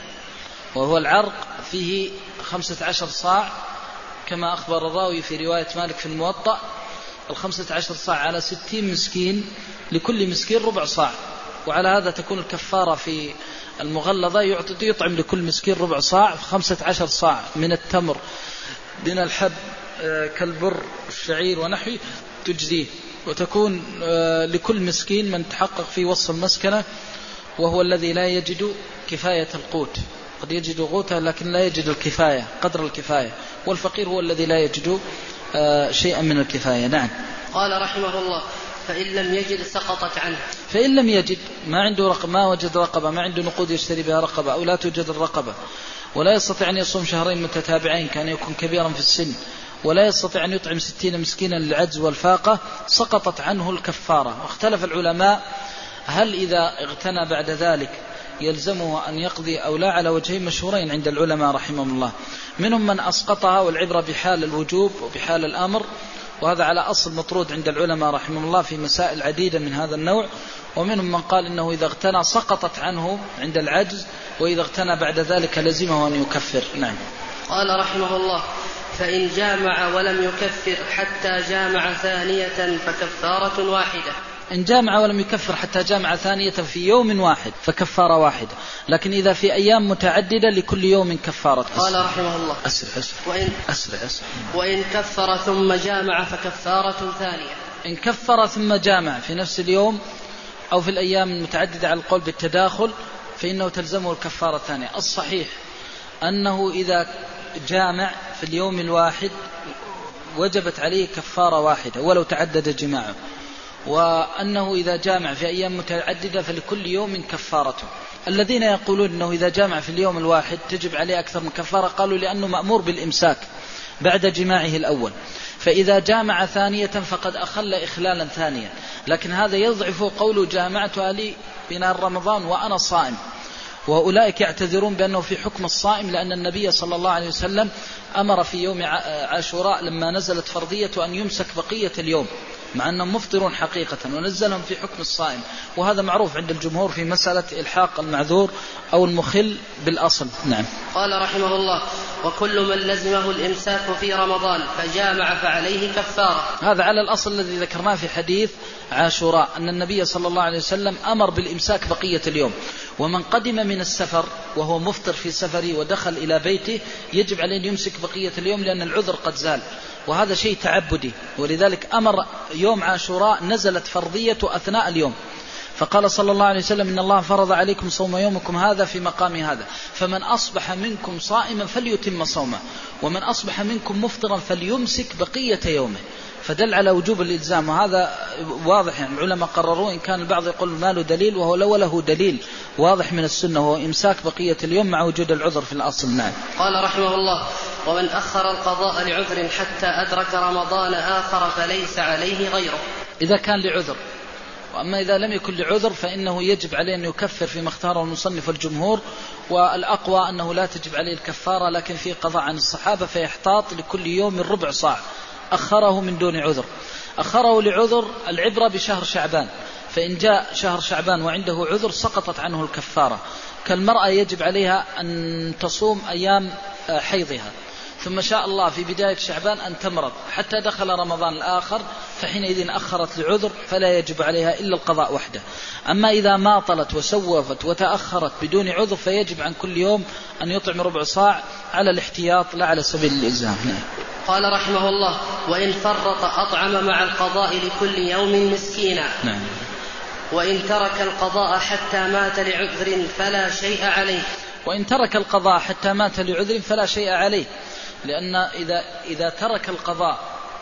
وهو العرق فيه خمسة عشر صاع، كما أخبر الراوي في رواية مالك في الموطأ: الخمسة عشر صاع على ستين مسكين، لكل مسكين ربع صاع. وعلى هذا تكون الكفارة في المغلظة يطعم لكل مسكين ربع صاع، خمسة عشر صاع من التمر من الحب كالبر الشعير ونحوه تجزيه، وتكون لكل مسكين من تحقق في وصف المسكنة، وهو الذي لا يجد كفاية القوت. قد يجد قوته لكن لا يجد الكفاية قدر الكفاية، والفقير هو الذي لا يجد شيئا من الكفاية. نعم. قال رحمه الله: فإن لم يجد سقطت عنه. فإن لم يجد، ما عنده رقبة، ما وجد رقبة، ما عنده نقود يشتري بها رقبة، أو لا توجد الرقبة، ولا يستطيع أن يصوم شهرين متتابعين، كان يكون كبيرا في السن، ولا يستطيع أن يطعم ستين مسكينا للعجز والفاقة، سقطت عنه الكفارة. واختلف العلماء هل إذا اغتنى بعد ذلك يلزمه أن يقضي أو لا، على وجهين مشهورين عند العلماء رحمهم الله. منهم من أسقطها، والعبرة بحال الوجوب وبحال الأمر، وهذا على أصل مطرود عند العلماء رحمهم الله في مسائل عديدة من هذا النوع. ومنهم من قال إنه إذا اغتنى سقطت عنه عند العجز، وإذا اغتنى بعد ذلك لزمه أن يكفر. نعم. قال رحمه الله: فإن جامع ولم يكفر حتى جامع ثانية فكفارة واحدة. إن جامع ولم يكفر حتى جامع ثانية في يوم واحد فكفارة واحدة، لكن إذا في أيام متعددة لكل يوم كفارة. قال رحمه الله: أسرع أسرع وإن, أسرع أسرع وإن كفر ثم جامع فكفارة ثانية. إن كفر ثم جامع في نفس اليوم أو في الأيام المتعددة على القول بالتداخل فإنه تلزمه الكفارة الثانية. الصحيح أنه إذا جامع في اليوم الواحد وجبت عليه كفارة واحدة ولو تعدد جماعه، وأنه إذا جامع في أيام متعددة فلكل يوم كفارته. الذين يقولون أنه إذا جامع في اليوم الواحد تجب عليه أكثر من كفارة قالوا لأنه مأمور بالإمساك بعد جماعه الأول، فإذا جامع ثانية فقد أخل إخلالا ثانيا. لكن هذا يضعف قول جامعت أهلي بنهار رمضان وأنا صائم، وأولئك يعتذرون بأنه في حكم الصائم، لأن النبي صلى الله عليه وسلم أمر في يوم عاشوراء لما نزلت فرضية أن يمسك بقية اليوم مع أنهم مفطرون حقيقة، ونزلهم في حكم الصائم، وهذا معروف عند الجمهور في مسألة إلحاق المعذور أو المخل بالأصل. نعم. قال رحمه الله: وكل من لزمه الإمساك في رمضان فجامع فعليه كفارة. هذا على الأصل الذي ذكرناه في حديث عاشوراء أن النبي صلى الله عليه وسلم أمر بالإمساك بقية اليوم، ومن قدم من السفر وهو مفطر في سفره ودخل إلى بيته يجب عليه أن يمسك بقية اليوم لأن العذر قد زال، وهذا شيء تعبدي، ولذلك أمر يوم عاشوراء نزلت فرضية أثناء اليوم، فقال صلى الله عليه وسلم إن الله فرض عليكم صوم يومكم هذا في مقام هذا، فمن أصبح منكم صائما فليتم صومه، ومن أصبح منكم مفطرا فليمسك بقية يومه، فدل على وجوب الإلزام. وهذا واضح، يعني العلماء قرروا، إن كان البعض يقول ما له دليل، وهو لو له دليل واضح من السنة، وهو إمساك بقية اليوم مع وجود العذر في الأصل. نعم. قال رحمه الله: ومن أخر القضاء لعذر حتى أدرك رمضان آخر فليس عليه غيره، إذا كان لعذر. وأما إذا لم يكن لعذر فإنه يجب عليه أن يكفر فيما اختاره المصنف والجمهور، والأقوى أنه لا تجب عليه الكفارة، لكن فيه قضاء عن الصحابة فيحتاط لكل يوم ربع صاع. أخره من دون عذر. أخره لعذر، العبرة بشهر شعبان، فإن جاء شهر شعبان وعنده عذر سقطت عنه الكفارة. كالمرأة يجب عليها أن تصوم أيام حيضها، ثم شاء الله في بداية شعبان أن تمرض حتى دخل رمضان الآخر، فحينئذ أخرت لعذر فلا يجب عليها إلا القضاء وحده. أما إذا ماطلت وسوفت وتأخرت بدون عذر فيجب عن كل يوم أن يطعم ربع صاع على الاحتياط لا على سبيل الإلزام. قال رحمه الله: وإن فرط أطعم مع القضاء لكل يوم مسكينا. نعم. وإن ترك القضاء حتى مات لعذر فلا شيء عليه. وإن ترك القضاء حتى مات لعذر فلا شيء عليه، لأن إذا, إذا ترك القضاء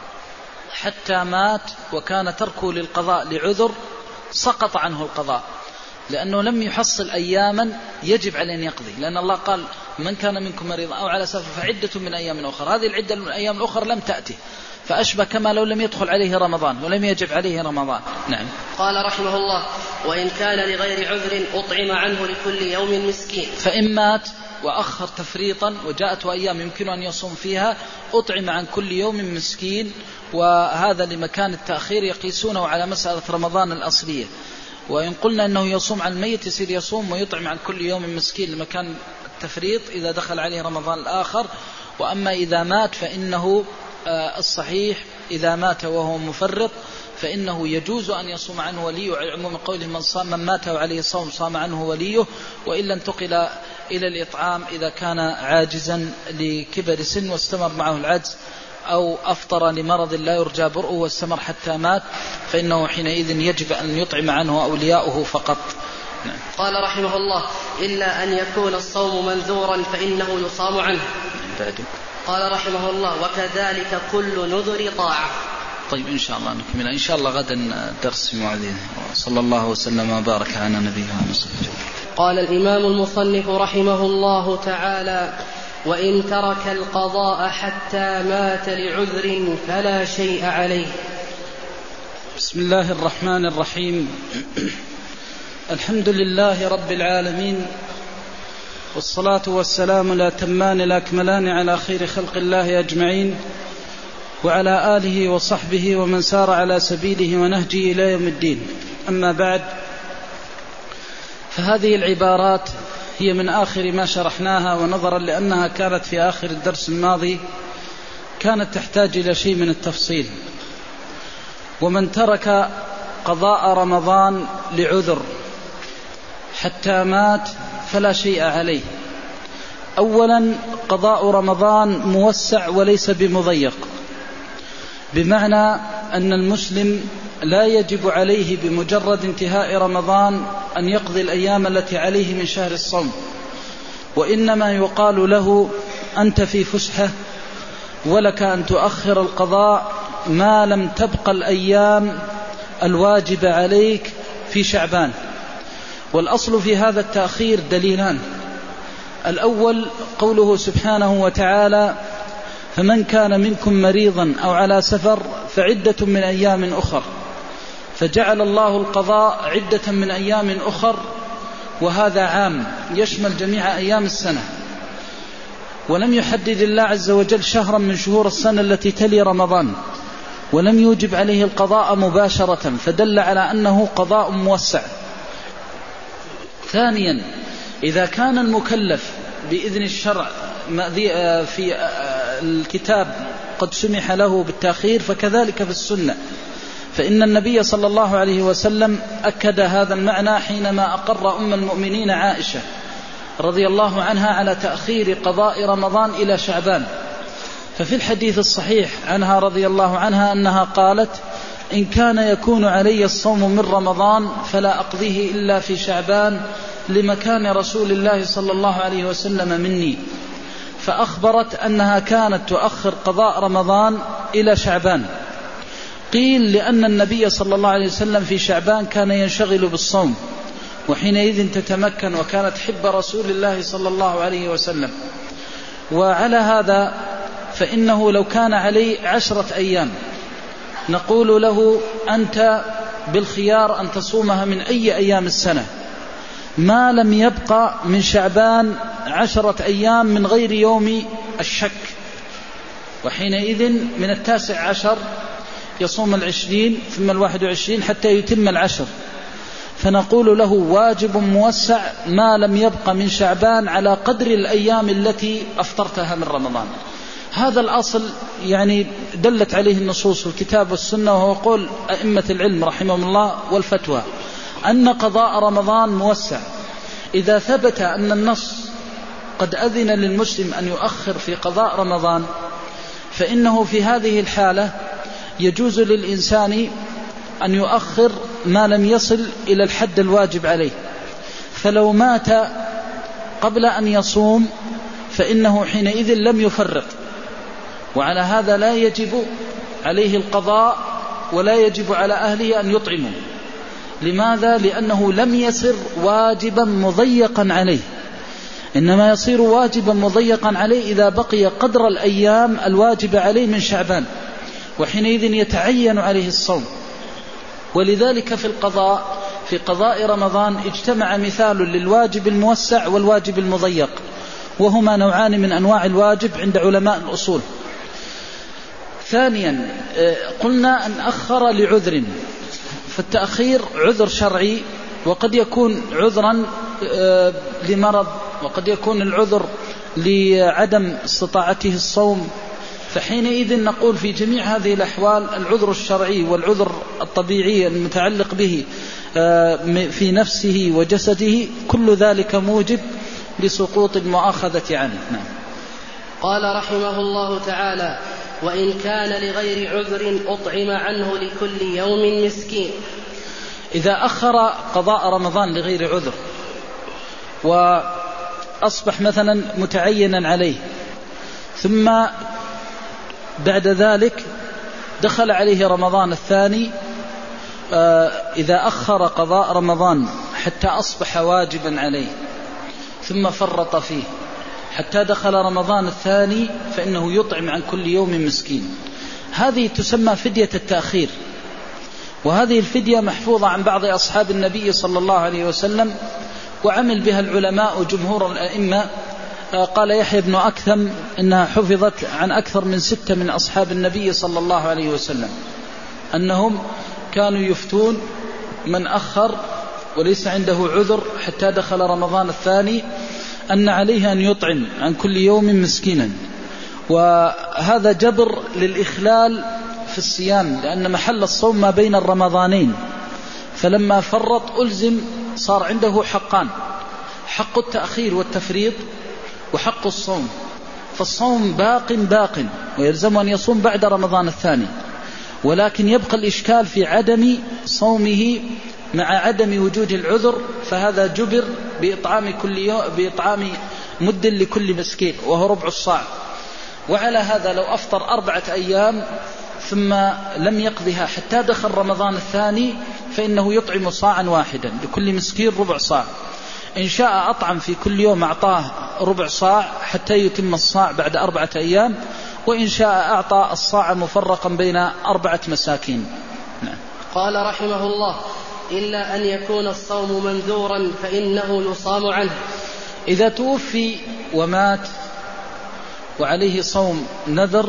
حتى مات وكان تركه للقضاء لعذر سقط عنه القضاء، لأنه لم يحصل أياما يجب عليه أن يقضي، لأن الله قال: من كان منكم مريضا أو على سفر فعدة من أيام أخرى. هذه العدة من الأيام الأخرى لم تأتي، فأشبه كما لو لم يدخل عليه رمضان ولم يجب عليه رمضان. نعم. قال رحمه الله: وإن كان لغير عذر أطعم عنه لكل يوم مسكين. فإن مات وأخر تفريطا وجاءته أيام يمكن أن يصوم فيها أطعم عن كل يوم مسكين، وهذا لمكان التأخير يقيسونه على مسألة رمضان الأصلية. وإن قلنا أنه يصوم عن الميت يصير يصوم ويطعم عن كل يوم مسكين لمكان التفريط إذا دخل عليه رمضان الآخر. وأما إذا مات فإنه الصحيح إذا مات وهو مفرط فإنه يجوز أن يصوم عنه وليه، عموم قوله: من صام من مات وعليه صوم صام عنه وليه، وإلا انتقل إلى الإطعام إذا كان عاجزا لكبر سن واستمر معه العجز، أو أفطر لمرض لا يرجى برؤه واستمر حتى مات، فإنه حينئذ يجب أن يطعم عنه أولياؤه فقط. نعم. قال رحمه الله: إلا أن يكون الصوم منذورا فإنه يصام عنه. قال رحمه الله: وكذلك كل نذر طاعة. طيب إن شاء الله نكمل إن شاء الله غدا درس معاذ. صلى الله وسلم وبارك على نبينا محمد. قال الإمام المصنف رحمه الله تعالى: وإن ترك القضاء حتى مات لعذر فلا شيء عليه. بسم الله الرحمن الرحيم. الحمد لله رب العالمين، والصلاة والسلام الأتمان الأكملان على خير خلق الله أجمعين، وعلى آله وصحبه ومن سار على سبيله ونهجه إلى يوم الدين. أما بعد، فهذه العبارات هي من آخر ما شرحناها، ونظرا لأنها كانت في آخر الدرس الماضي كانت تحتاج إلى شيء من التفصيل. ومن ترك قضاء رمضان لعذر حتى مات فلا شيء عليه. أولا، قضاء رمضان موسع وليس بمضيق، بمعنى أن المسلم لا يجب عليه بمجرد انتهاء رمضان أن يقضي الأيام التي عليه من شهر الصوم، وإنما يقال له: أنت في فسحة ولك أن تؤخر القضاء ما لم تبق الأيام الواجب عليك في شعبان. والأصل في هذا التأخير دليلان: الأول قوله سبحانه وتعالى: فمن كان منكم مريضا أو على سفر فعدة من أيام أخر، فجعل الله القضاء عدة من أيام أخر، وهذا عام يشمل جميع أيام السنة، ولم يحدد الله عز وجل شهرا من شهور السنة التي تلي رمضان، ولم يوجب عليه القضاء مباشرة، فدل على أنه قضاء موسع. ثانيا، إذا كان المكلف بإذن الشرع في الكتاب قد سمح له بالتأخير، فكذلك في السنة، فإن النبي صلى الله عليه وسلم أكد هذا المعنى حينما أقر أم المؤمنين عائشة رضي الله عنها على تأخير قضاء رمضان إلى شعبان. ففي الحديث الصحيح عنها رضي الله عنها أنها قالت: إن كان يكون علي الصوم من رمضان فلا أقضيه إلا في شعبان لمكان رسول الله صلى الله عليه وسلم مني، فأخبرت أنها كانت تؤخر قضاء رمضان إلى شعبان. قيل لأن النبي صلى الله عليه وسلم في شعبان كان ينشغل بالصوم، وحينئذ تتمكن، وكانت حب رسول الله صلى الله عليه وسلم. وعلى هذا فإنه لو كان عليه عشرة أيام نقول له أنت بالخيار أن تصومها من أي أيام السنة ما لم يبقى من شعبان عشرة أيام من غير يوم الشك، وحينئذ من التاسع عشر يصوم العشرين ثم الواحد وعشرين حتى يتم العشر، فنقول له واجب موسع ما لم يبقى من شعبان على قدر الأيام التي أفطرتها من رمضان. هذا الأصل يعني دلت عليه النصوص الكتاب والسنة، وهو قول أئمة العلم رحمهم الله والفتوى أن قضاء رمضان موسع. إذا ثبت أن النص قد أذن للمسلم أن يؤخر في قضاء رمضان فإنه في هذه الحالة يجوز للإنسان أن يؤخر ما لم يصل إلى الحد الواجب عليه. فلو مات قبل أن يصوم فإنه حينئذ لم يفرط، وعلى هذا لا يجب عليه القضاء ولا يجب على أهله أن يطعموا. لماذا؟ لأنه لم يصير واجبا مضيقا عليه، إنما يصير واجبا مضيقا عليه إذا بقي قدر الأيام الواجب عليه من شعبان، وحينئذ يتعين عليه الصوم. ولذلك في القضاء في قضاء رمضان اجتمع مثال للواجب الموسع والواجب المضيق، وهما نوعان من أنواع الواجب عند علماء الأصول. ثانيا قلنا أن أخر لعذر، فالتأخير عذر شرعي، وقد يكون عذرا لمرض، وقد يكون العذر لعدم استطاعته الصوم، فحينئذ نقول في جميع هذه الأحوال العذر الشرعي والعذر الطبيعي المتعلق به في نفسه وجسده كل ذلك موجب لسقوط المؤاخذة عنه. نعم. قال رحمه الله تعالى: وإن كان لغير عذر أطعم عنه لكل يوم مسكين. إذا أخر قضاء رمضان لغير عذر وأصبح مثلا متعينا عليه، ثم بعد ذلك دخل عليه رمضان الثاني، إذا أخر قضاء رمضان حتى أصبح واجبا عليه ثم فرط فيه حتى دخل رمضان الثاني فإنه يطعم عن كل يوم مسكين. هذه تسمى فدية التأخير، وهذه الفدية محفوظة عن بعض أصحاب النبي صلى الله عليه وسلم، وعمل بها العلماء وجمهور الأئمة. قال يحيى بن أكثم إنها حفظت عن أكثر من ستة من أصحاب النبي صلى الله عليه وسلم أنهم كانوا يفتون من أخر وليس عنده عذر حتى دخل رمضان الثاني أن عليه أن يطعم عن كل يوم مسكينا. وهذا جبر للإخلال في الصيام، لأن محل الصوم ما بين الرمضانين، فلما فرط ألزم صار عنده حقان: حق التأخير والتفريط وحق الصوم. فالصوم باق باق ويلزم أن يصوم بعد رمضان الثاني، ولكن يبقى الإشكال في عدم صومه مع عدم وجود العذر، فهذا جبر بإطعام كل يوم بإطعام مد لكل مسكين وهو ربع الصاع. وعلى هذا لو أفطر أربعة أيام ثم لم يقضها حتى دخل رمضان الثاني فإنه يطعم صاعا واحدا لكل مسكين ربع صاع. إن شاء أطعم في كل يوم أعطاه ربع صاع حتى يتم الصاع بعد أربعة أيام، وإن شاء أعطى الصاع مفرقا بين أربعة مساكين. نعم. قال رحمه الله: إلا أن يكون الصوم منذورا فإنه يصام عنه. إذا توفي ومات وعليه صوم نذر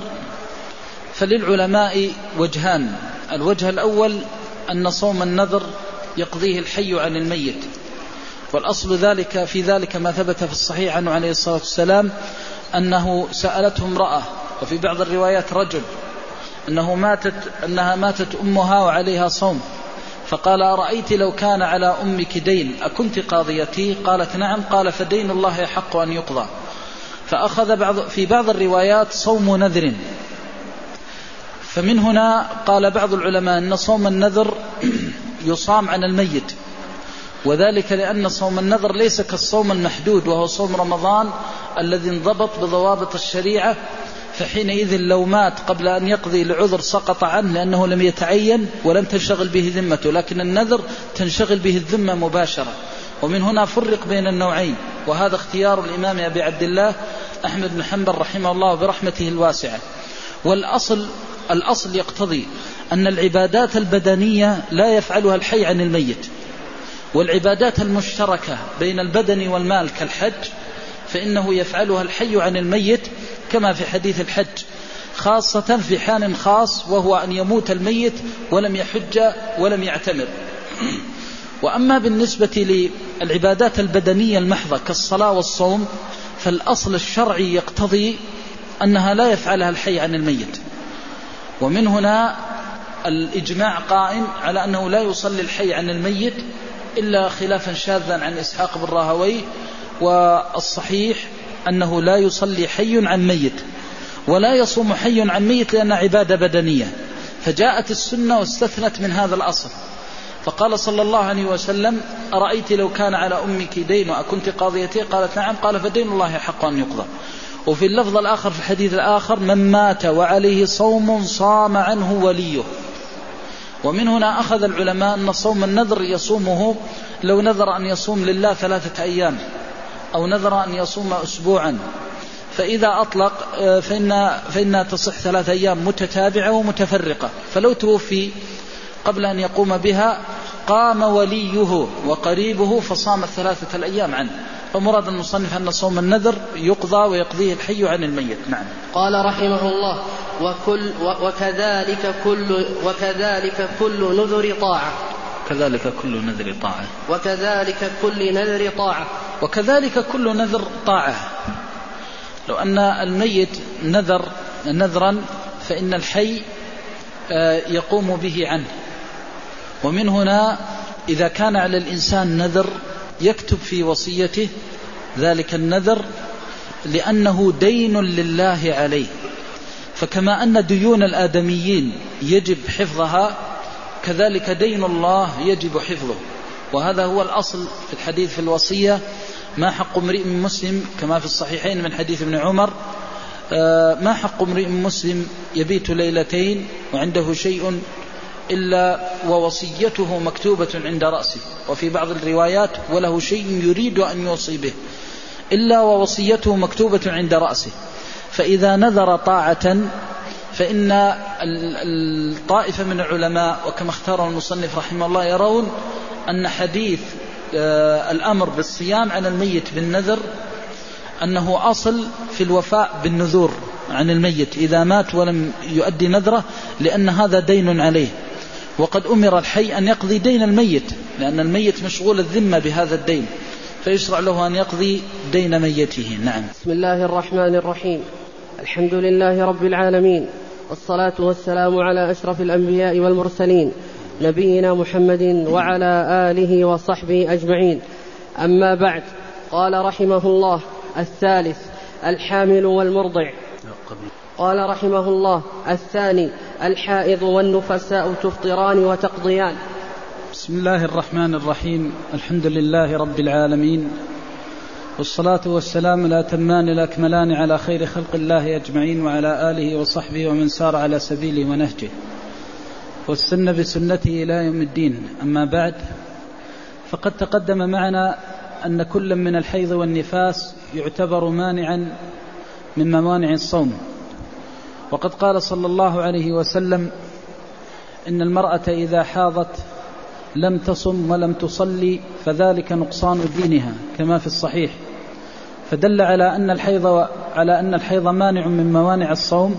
فللعلماء وجهان: الوجه الأول أن صوم النذر يقضيه الحي عن الميت، والأصل ذلك في ذلك ما ثبت في الصحيح عنه عليه الصلاة والسلام أنه سألته امرأة، وفي بعض الروايات رجل، أنه ماتت أنها ماتت أمها وعليها صوم، فقال: أرأيت لو كان على أمك دين أكنت قاضيتي؟ قالت: نعم. قال: فدين الله يحق أن يقضى. فأخذ بعض في بعض الروايات صوم نذر، فمن هنا قال بعض العلماء أن صوم النذر يصام عن الميت، وذلك لأن صوم النذر ليس كالصوم المحدود وهو صوم رمضان الذي انضبط بضوابط الشريعة، فحينئذ لو مات قبل أن يقضي لعذر سقط عنه لأنه لم يتعين ولم تنشغل به ذمته، لكن النذر تنشغل به الذمة مباشرة. ومن هنا فرق بين النوعين، وهذا اختيار الإمام أبي عبد الله أحمد بن حنبل رحمه الله برحمته الواسعة. والأصل الأصل يقتضي أن العبادات البدنية لا يفعلها الحي عن الميت، والعبادات المشتركة بين البدن والمال كالحج فإنه يفعلها الحي عن الميت، كما في حديث الحج، خاصة في حال خاص وهو أن يموت الميت ولم يحج ولم يعتمر. وأما بالنسبة للعبادات البدنية المحضة كالصلاة والصوم فالأصل الشرعي يقتضي أنها لا يفعلها الحي عن الميت. ومن هنا الإجماع قائم على أنه لا يصلي الحي عن الميت إلا خلافا شاذا عن إسحاق بن راهويه، والصحيح أنه لا يصلي حي عن ميت ولا يصوم حي عن ميت لأنها عبادة بدنية. فجاءت السنة واستثنت من هذا الأصل، فقال صلى الله عليه وسلم: أرأيت لو كان على أمك دين أكنت قاضيته؟ قالت: نعم. قال: فدين الله حق أن يقضى. وفي اللفظ الآخر في الحديث الآخر: من مات وعليه صوم صام عنه وليه. ومن هنا أخذ العلماء أن صوم النذر يصومه لو نذر أن يصوم لله ثلاثة أيام أو نذر أن يصوم أسبوعا، فإذا أطلق فإن فإنها تصح ثلاثة أيام متتابعة ومتفرقة. فلو توفي قبل أن يقوم بها قام وليه وقريبه فصام الثلاثة الأيام عنه. فمراد المصنف أن صوم النذر يقضى ويقضيه الحي عن الميت. نعم. قال رحمه الله: وكل وكذلك كل وكذلك كل نذر طاعة. كذلك كل نذر طاعة. وكذلك كل نذر طاعة. وكذلك كل نذر طاعة. لو أن الميت نذر نذرا فإن الحي يقوم به عنه. ومن هنا إذا كان على الإنسان نذر يكتب في وصيته ذلك النذر لأنه دين لله عليه. فكما أن ديون الآدميين يجب حفظها كذلك دين الله يجب حفظه. وهذا هو الأصل في الحديث في الوصية: ما حق امرئ مسلم، كما في الصحيحين من حديث ابن عمر: ما حق امرئ مسلم يبيت ليلتين وعنده شيء إلا ووصيته مكتوبة عند رأسه. وفي بعض الروايات: وله شيء يريد أن يوصي به إلا ووصيته مكتوبة عند رأسه. فإذا نذر طاعة فإن الطائفة من العلماء وكما اختاره المصنف رحمه الله يرون أن حديث الأمر بالصيام عن الميت بالنذر أنه أصل في الوفاء بالنذور عن الميت إذا مات ولم يؤدي نذره، لأن هذا دين عليه. وقد أمر الحي أن يقضي دين الميت لأن الميت مشغول الذمة بهذا الدين، فيشرع له أن يقضي دين ميته. نعم. بسم الله الرحمن الرحيم. الحمد لله رب العالمين، والصلاة والسلام على أشرف الأنبياء والمرسلين نبينا محمد وعلى آله وصحبه أجمعين. أما بعد، قال رحمه الله: الثالث الحامل والمرضع. قال رحمه الله: الثاني الحائض والنفساء تفطران وتقضيان. بسم الله الرحمن الرحيم. الحمد لله رب العالمين، والصلاة والسلام الأتمان الأكملان على خير خلق الله أجمعين وعلى آله وصحبه ومن سار على سبيله ونهجه واستنى بسنته إلى يوم الدين. أما بعد، فقد تقدم معنا أن كل من الحيض والنفاس يعتبر مانعا من موانع الصوم. وقد قال صلى الله عليه وسلم: إن المرأة إذا حاضت لم تصم ولم تصلي فذلك نقصان دينها، كما في الصحيح. فدل على أن الحيض على أن الحيض مانع من موانع الصوم،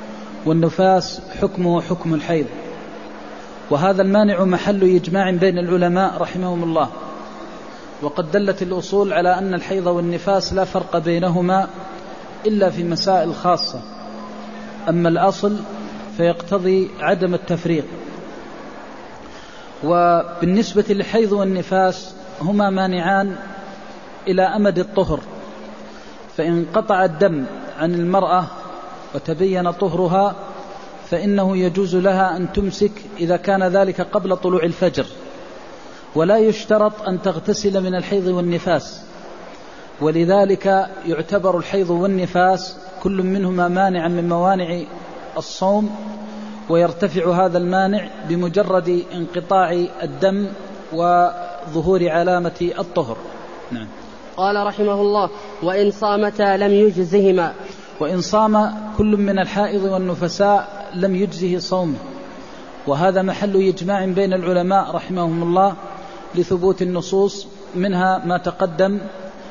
والنفاس حكمه حكم الحيض. وهذا المانع محل إجماع بين العلماء رحمهم الله. وقد دلت الأصول على أن الحيض والنفاس لا فرق بينهما إلا في مسائل خاصة، أما الأصل فيقتضي عدم التفريق. وبالنسبة للحيض والنفاس هما مانعان إلى أمد الطهر، فإن قطع الدم عن المرأة وتبين طهرها فإنه يجوز لها أن تمسك إذا كان ذلك قبل طلوع الفجر، ولا يشترط أن تغتسل من الحيض والنفاس، ولذلك يعتبر الحيض والنفاس كل منهما مانعا من موانع الصوم، ويرتفع هذا المانع بمجرد انقطاع الدم وظهور علامة الطهر. نعم. قال رحمه الله: وإن صامتا لم يجزهما. وإن صام كل من الحائض والنفساء لم يجزه صومه، وهذا محل إجماع بين العلماء رحمهم الله لثبوت النصوص، منها ما تقدم،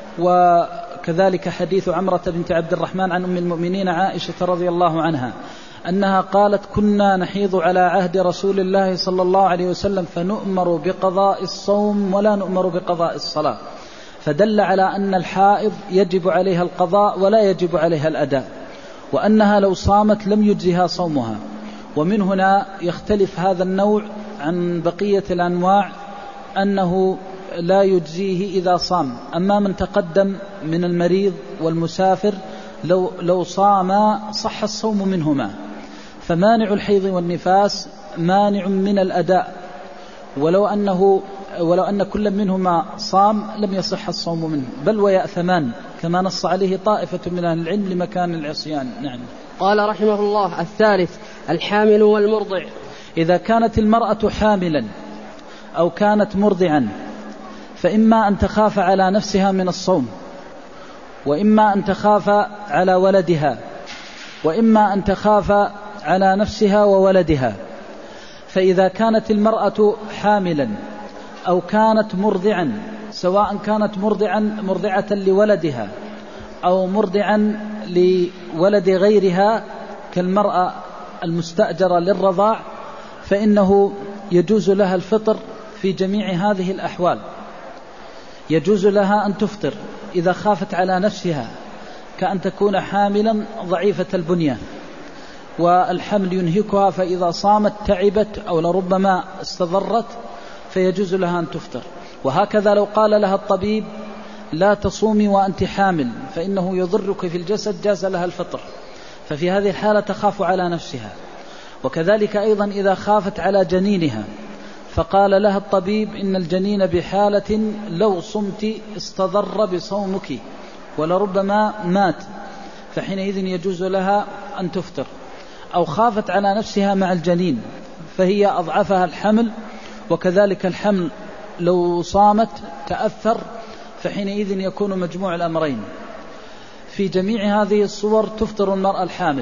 وكذلك حديث عمرة بنت عبد الرحمن عن أم المؤمنين عائشة رضي الله عنها أنها قالت: كنا نحيض على عهد رسول الله صلى الله عليه وسلم فنؤمر بقضاء الصوم ولا نؤمر بقضاء الصلاة، فدل على أن الحائض يجب عليها القضاء ولا يجب عليها الأداء، وأنها لو صامت لم يجزها صومها. ومن هنا يختلف هذا النوع عن بقية الأنواع، أنه لا يجزيه إذا صام. أما من تقدم من المريض والمسافر لو, لو صام صح الصوم منهما، فمانع الحيض والنفاس مانع من الأداء، ولو أنه ولو أن كل منهما صام لم يصح الصوم منه، بل ويأثمان كما نص عليه طائفة من أهل العلم لمكان العصيان. نعم. قال رحمه الله: الثالث الحامل والمرضع. إذا كانت المرأة حاملا أو كانت مرضعا فإما أن تخاف على نفسها من الصوم، وإما أن تخاف على ولدها، وإما أن تخاف على نفسها وولدها. فإذا كانت المرأة حاملا أو كانت مرضعا، سواء كانت مرضعا مرضعة لولدها أو مرضعا لولد غيرها كالمرأة المستأجرة للرضاع، فإنه يجوز لها الفطر في جميع هذه الأحوال. يجوز لها أن تفطر إذا خافت على نفسها، كأن تكون حاملا ضعيفة البنية والحمل ينهكها، فإذا صامت تعبت أو لربما استضرت، فيجوز لها أن تفطر. وهكذا لو قال لها الطبيب: لا تصومي وأنت حامل فإنه يضرك في الجسد، جاز لها الفطر، ففي هذه الحالة تخاف على نفسها. وكذلك أيضا إذا خافت على جنينها فقال لها الطبيب: إن الجنين بحالة لو صمت استضر بصومك ولربما مات، فحينئذ يجوز لها أن تفطر. أو خافت على نفسها مع الجنين فهي أضعفها الحمل، وكذلك الحمل لو صامت تأثر، فحينئذ يكون مجموع الأمرين. في جميع هذه الصور تفطر المرأة الحامل،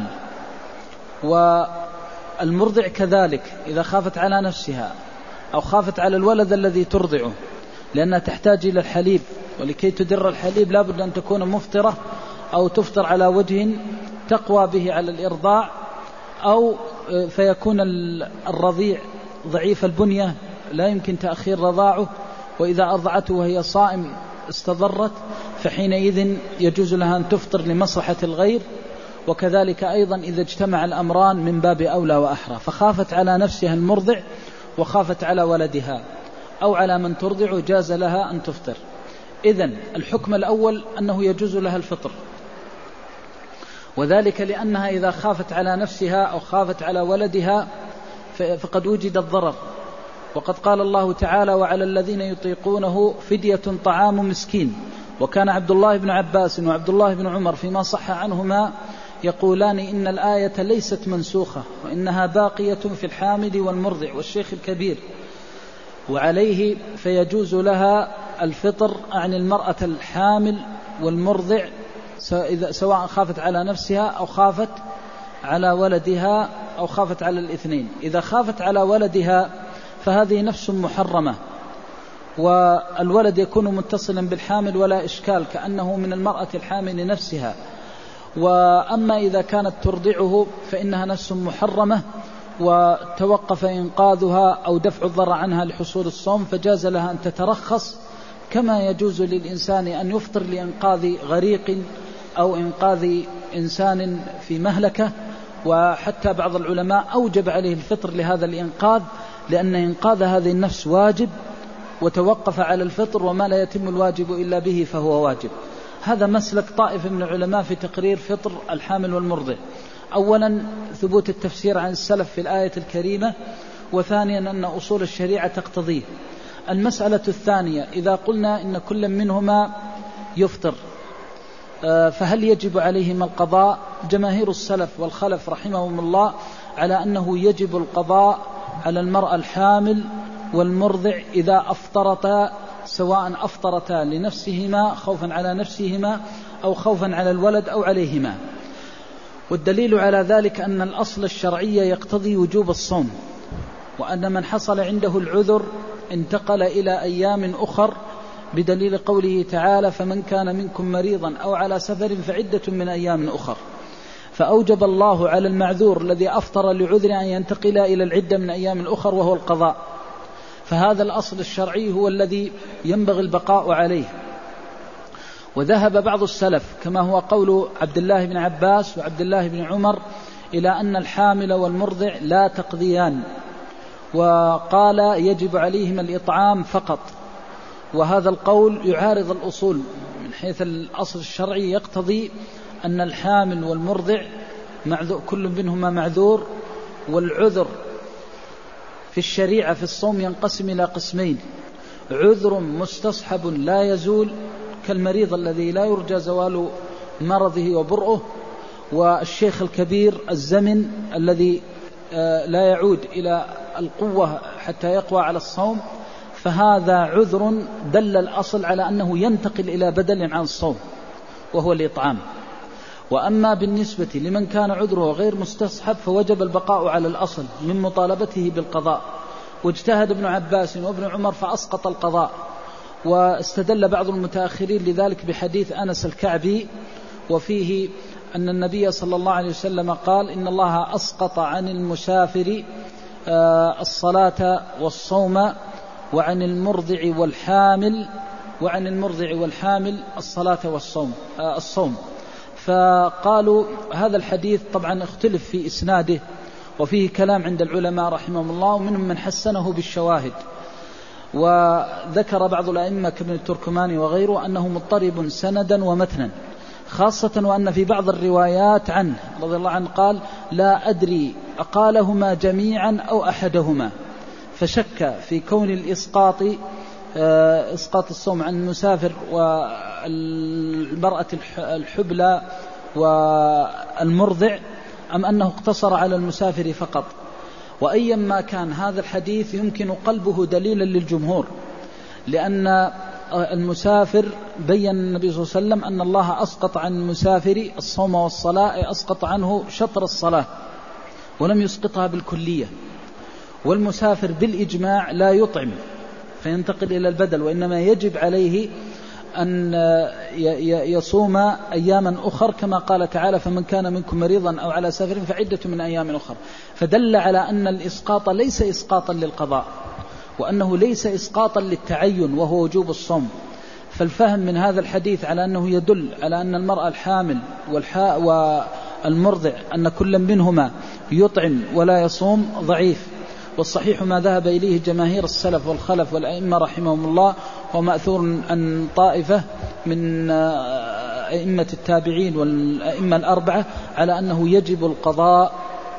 والمرضع كذلك إذا خافت على نفسها أو خافت على الولد الذي ترضعه، لأنها تحتاج إلى الحليب، ولكي تدر الحليب لا بد أن تكون مفطرة أو تفطر على وجه تقوى به على الإرضاع، أو فيكون الرضيع ضعيف البنية لا يمكن تأخير رضاعه، وإذا أرضعته وهي صائم استضرت، فحينئذ يجوز لها أن تفطر لمصلحة الغير. وكذلك أيضا إذا اجتمع الأمران من باب أولى وأحرى، فخافت على نفسها المرضع وخافت على ولدها أو على من ترضع، جاز لها أن تفطر. إذن الحكم الأول أنه يجوز لها الفطر، وذلك لأنها إذا خافت على نفسها أو خافت على ولدها فقد وجد الضرر. وقد قال الله تعالى: وعلى الذين يطيقونه فدية طعام مسكين. وكان عبد الله بن عباس وعبد الله بن عمر فيما صح عنهما يقولان: إن الآية ليست منسوخة، وإنها باقية في الحامل والمرضع والشيخ الكبير، وعليه فيجوز لها الفطر عن المرأة الحامل والمرضع، سواء خافت على نفسها أو خافت على ولدها أو خافت على الاثنين. إذا خافت على ولدها فهذه نفس محرمة، والولد يكون متصلا بالحامل ولا إشكال، كأنه من المرأة الحامل نفسها. وأما إذا كانت ترضعه فإنها نفس محرمة، وتوقف إنقاذها أو دفع الضرر عنها لحصول الصوم، فجاز لها أن تترخص، كما يجوز للإنسان أن يفطر لإنقاذ غريق أو إنقاذ إنسان في مهلكة. وحتى بعض العلماء أوجب عليه الفطر لهذا الإنقاذ، لأن إنقاذ هذه النفس واجب، وتوقف على الفطر، وما لا يتم الواجب إلا به فهو واجب. هذا مسلك طائفة من العلماء في تقرير فطر الحامل والمرضع. أولا ثبوت التفسير عن السلف في الآية الكريمة، وثانيا أن أصول الشريعة تقتضيه. المسألة الثانية، إذا قلنا إن كل منهما يفطر فهل يجب عليهما القضاء؟ جماهير السلف والخلف رحمهم الله على أنه يجب القضاء على المرأة الحامل والمرضع إذا أفطرتا، سواء أفطرتا لنفسهما خوفا على نفسهما أو خوفا على الولد أو عليهما. والدليل على ذلك أن الأصل الشرعي يقتضي وجوب الصوم، وأن من حصل عنده العذر انتقل إلى أيام أخر بدليل قوله تعالى فمن كان منكم مريضا أو على سفر فعدة من أيام أخر، فأوجب الله على المعذور الذي أفطر لعذر أن ينتقل إلى العدة من أيام أخر وهو القضاء. فهذا الأصل الشرعي هو الذي ينبغي البقاء عليه. وذهب بعض السلف كما هو قول عبد الله بن عباس وعبد الله بن عمر إلى أن الحامل والمرضع لا تقضيان، وقال يجب عليهما الإطعام فقط. وهذا القول يعارض الأصول من حيث الأصل الشرعي يقتضي أن الحامل والمرضع كل منهما معذور، والعذر في الشريعة في الصوم ينقسم إلى قسمين: عذر مستصحب لا يزول كالمريض الذي لا يرجى زوال مرضه وبرؤه، والشيخ الكبير الزمن الذي لا يعود إلى القوة حتى يقوى على الصوم، فهذا عذر دل الأصل على أنه ينتقل إلى بدل عن الصوم وهو الإطعام. وأما بالنسبة لمن كان عذره غير مستصحب فوجب البقاء على الأصل من مطالبته بالقضاء. واجتهد ابن عباس وابن عمر فأسقط القضاء، واستدل بعض المتأخرين لذلك بحديث أنس الكعبي وفيه أن النبي صلى الله عليه وسلم قال إن الله أسقط عن المسافر الصلاة والصوم وعن المرضع والحامل وعن المرضع والحامل الصلاة والصوم الصوم. فقالوا هذا الحديث طبعا اختلف في إسناده وفيه كلام عند العلماء رحمهم الله، ومنهم من حسنه بالشواهد. وذكر بعض الأئمة كابن التركماني وغيره أنه مضطرب سندا ومتنا، خاصة وأن في بعض الروايات عنه رضي الله عنه قال لا أدري أقالهما جميعا أو أحدهما، فشك في كون الإسقاط إسقاط الصوم عن المسافر والمرأة الحبلى والمرضع أم أنه اقتصر على المسافر فقط. وأيما كان هذا الحديث يمكن قلبه دليلا للجمهور، لأن المسافر بين النبي صلى الله عليه وسلم أن الله أسقط عن المسافر الصوم والصلاة، أسقط عنه شطر الصلاة ولم يسقطها بالكلية. والمسافر بالإجماع لا يطعم فينتقل إلى البدل، وإنما يجب عليه أن يصوم أياما أخر كما قال تعالى فمن كان منكم مريضا أو على سفر فعدة من أيام أخر. فدل على أن الإسقاط ليس إسقاطا للقضاء، وأنه ليس إسقاطا للتعين وهو وجوب الصوم. فالفهم من هذا الحديث على أنه يدل على أن المرأة الحامل والمرضع أن كل منهما يطعم ولا يصوم ضعيف. والصحيح ما ذهب إليه جماهير السلف والخلف والأئمة رحمهم الله، ومأثور عن طائفة من أئمة التابعين والأئمة الأربعة على أنه يجب القضاء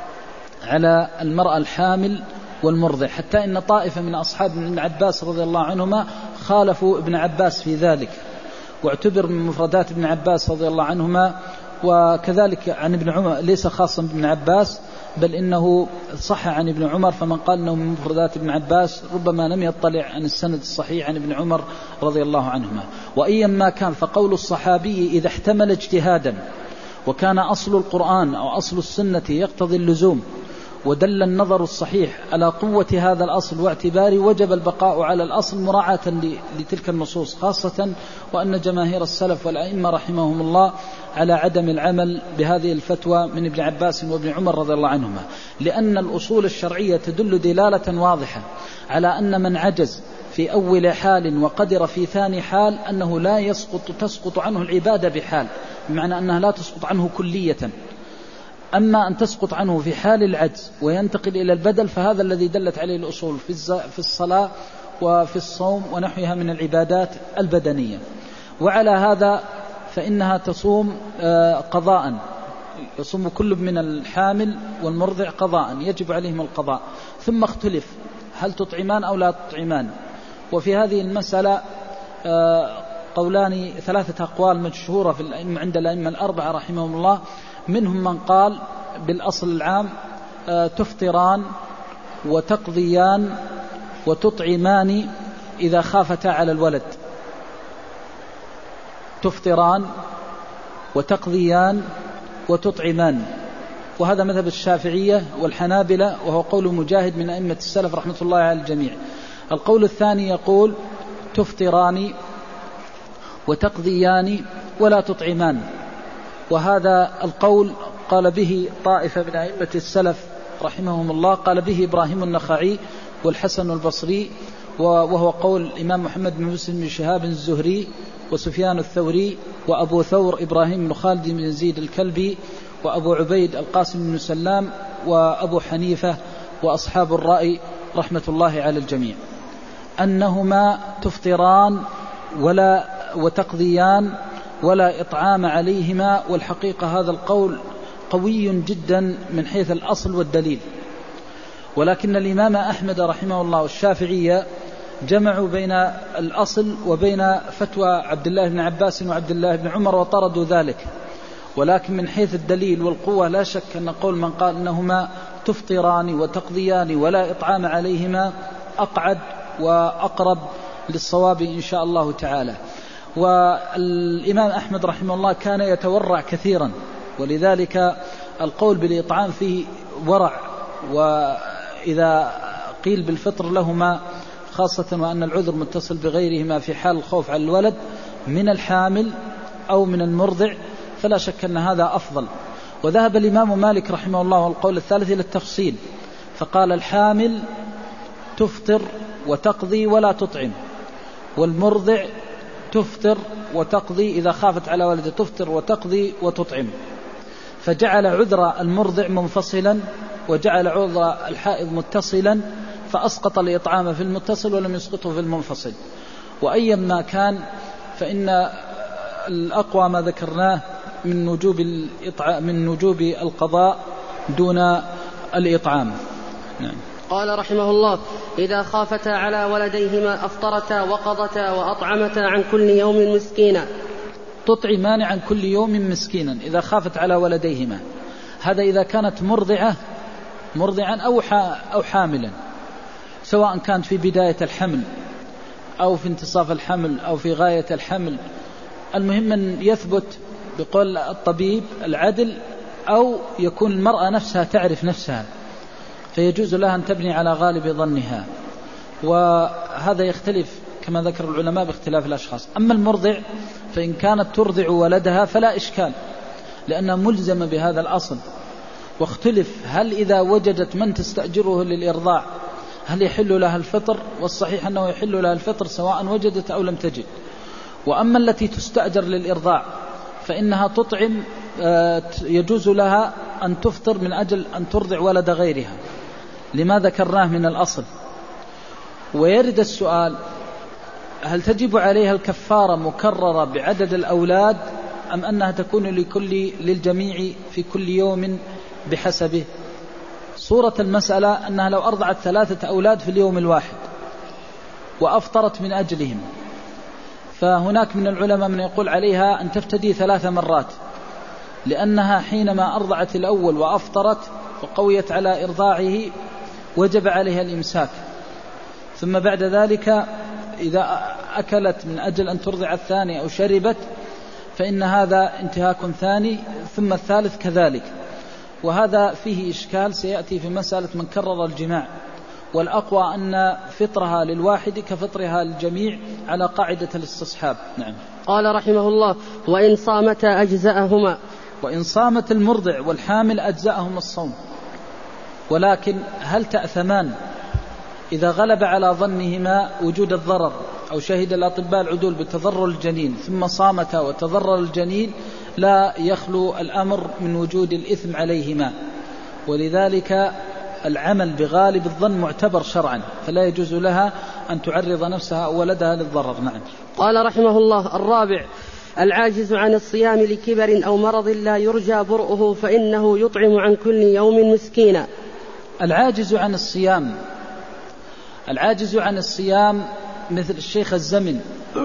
على المرأة الحامل والمرضع، حتى إن طائفة من أصحاب ابن عباس رضي الله عنهما خالفوا ابن عباس في ذلك، واعتبر من مفردات ابن عباس رضي الله عنهما. وكذلك عن ابن عمر ليس خاصا بابن عباس، بل إنه صح عن ابن عمر، فمن قال أنه من مفردات ابن عباس ربما لم يطلع عن السند الصحيح عن ابن عمر رضي الله عنهما. وأيما كان فقول الصحابي إذا احتمل اجتهادا وكان أصل القرآن أو أصل السنة يقتضي اللزوم ودل النظر الصحيح على قوة هذا الأصل واعتباره، وجب البقاء على الأصل مراعاة لتلك النصوص، خاصة وأن جماهير السلف والأئمة رحمهم الله على عدم العمل بهذه الفتوى من ابن عباس وابن عمر رضي الله عنهما، لأن الأصول الشرعية تدل دلالة واضحة على أن من عجز في أول حال وقدر في ثاني حال أنه لا يسقط تسقط عنه العبادة بحال، بمعنى أنها لا تسقط عنه كلية. أما أن تسقط عنه في حال العجز وينتقل إلى البدل فهذا الذي دلت عليه الأصول في الصلاة وفي الصوم ونحوها من العبادات البدنية. وعلى هذا فإنها تصوم قضاء يصوم كل من الحامل والمرضع قضاء يجب عليهم القضاء. ثم اختلف هل تطعمان أو لا تطعمان. وفي هذه المسألة قولان ثلاثة أقوال مشهورة في الأئمة عند الأئمة الأربعة رحمهم الله. منهم من قال بالأصل العام تفطران وتقضيان وتطعمان إذا خافتا على الولد، تفطران وتقضيان وتطعمان، وهذا مذهب الشافعية والحنابلة، وهو قول مجاهد من أئمة السلف رحمة الله على الجميع. القول الثاني يقول تفطران وتقضيان ولا تطعمان، وهذا القول قال به طائفة من أئمة السلف رحمهم الله، قال به إبراهيم النخعي والحسن البصري، وهو قول الإمام محمد بن مسلم بن شهاب الزهري وسفيان الثوري وأبو ثور إبراهيم بن خالد بن يزيد الكلبي وأبو عبيد القاسم بن سلام وأبو حنيفة وأصحاب الرأي رحمة الله على الجميع، أنهما تفطران ولا وتقضيان ولا إطعام عليهما. والحقيقة هذا القول قوي جدا من حيث الأصل والدليل، ولكن الإمام أحمد رحمه الله والشافعية جمعوا بين الأصل وبين فتوى عبد الله بن عباس وعبد الله بن عمر وطردوا ذلك. ولكن من حيث الدليل والقوة لا شك أن قول من قال إنهما تفطران وتقضيان ولا إطعام عليهما أقعد وأقرب للصواب إن شاء الله تعالى. والإمام أحمد رحمه الله كان يتورع كثيرا، ولذلك القول بالإطعام فيه ورع، وإذا قيل بالفطر لهما خاصة وأن العذر متصل بغيرهما في حال الخوف على الولد من الحامل أو من المرضع فلا شك أن هذا أفضل. وذهب الإمام مالك رحمه الله والقول الثالث إلى التفصيل، فقال الحامل تفطر وتقضي ولا تطعم، والمرضع تفطر وتقضي إذا خافت على ولده، تفطر وتقضي وتطعم، فجعل عذر المرضع منفصلا وجعل عذر الحائض متصلا، فأسقط الإطعام في المتصل ولم يسقطه في المنفصل. وأيما كان فإن الأقوى ما ذكرناه من وجوب الإطعام من وجوب القضاء دون الإطعام. نعم. قال رحمه الله: إذا خافتا على ولديهما أفطرتا وقضتا وأطعمتا عن كل يوم مسكينا. تطعمان عن كل يوم مسكينا إذا خافت على ولديهما، هذا إذا كانت مرضعة مرضعا أو أو حاملا، سواء كانت في بداية الحمل أو في انتصاف الحمل أو في غاية الحمل، المهم أن يثبت بقول الطبيب العدل، أو يكون المرأة نفسها تعرف نفسها فيجوز لها أن تبني على غالب ظنها، وهذا يختلف كما ذكر العلماء باختلاف الأشخاص. أما المرضع فإن كانت ترضع ولدها فلا إشكال لأنها ملزمة بهذا الأصل. واختلف هل إذا وجدت من تستأجره للإرضاع هل يحل لها الفطر، والصحيح أنه يحل لها الفطر سواء وجدت أو لم تجد. وأما التي تستأجر للإرضاع فإنها تطعم، يجوز لها أن تفطر من أجل أن ترضع ولد غيرها لما ذكرناه من الأصل. ويرد السؤال: هل تجب عليها الكفارة مكررة بعدد الأولاد أم أنها تكون لكل للجميع في كل يوم بحسبه؟ صورة المسألة أنها لو أرضعت ثلاثة أولاد في اليوم الواحد وأفطرت من أجلهم، فهناك من العلماء من يقول عليها أن تفتدي ثلاث مرات، لأنها حينما أرضعت الأول وأفطرت وقويت على إرضاعه وجب عليها الإمساك، ثم بعد ذلك إذا أكلت من أجل أن ترضع الثاني أو شربت فإن هذا انتهاك ثاني، ثم الثالث كذلك. وهذا فيه إشكال سيأتي في مسألة من كرر الجماع، والأقوى أن فطرها للواحد كفطرها للجميع على قاعدة الاستصحاب. نعم. قال رحمه الله: وإن صامتا أجزأهما. وإن صامت المرضع والحامل أجزأهم الصوم، ولكن هل تأثمان إذا غلب على ظنهما وجود الضرر أو شهد الأطباء العدول بتضرر الجنين ثم صامتا وتضرر الجنين؟ لا يخلو الأمر من وجود الإثم عليهما، ولذلك العمل بغالب الظن معتبر شرعا، فلا يجوز لها أن تعرض نفسها أو ولدها للضرر. نعم. قال رحمه الله: الرابع: العاجز عن الصيام لكبر أو مرض لا يرجى برؤه فإنه يطعم عن كل يوم مسكينا. العاجز عن الصيام العاجز عن الصيام مثل الشيخ الزمن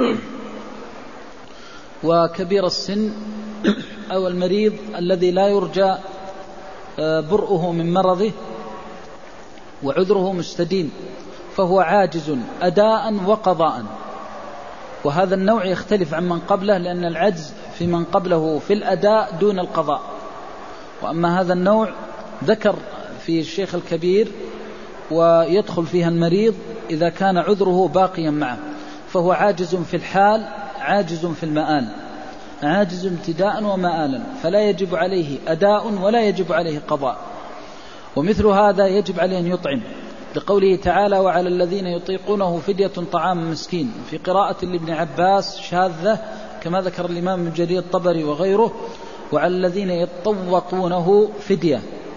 وكبير السن أو المريض الذي لا يرجى برؤه من مرضه وعذره مستديم، فهو عاجز أداء وقضاء. وهذا النوع يختلف عن من قبله، لأن العجز في من قبله في الأداء دون القضاء. وأما هذا النوع ذكر في الشيخ الكبير ويدخل فيها المريض إذا كان عذره باقيا معه، فهو عاجز في الحال عاجز في المآل، عاجز ابتداء ومآلا، فلا يجب عليه أداء ولا يجب عليه قضاء. ومثل هذا يجب عليه أن يطعم، لقوله تعالى: وعلى الذين يطيقونه فدية طعام مسكين. في قراءة لابن عباس شاذة كما ذكر الإمام ابن جرير الطبري وغيره: وعلى الذين يطوقونه فدية.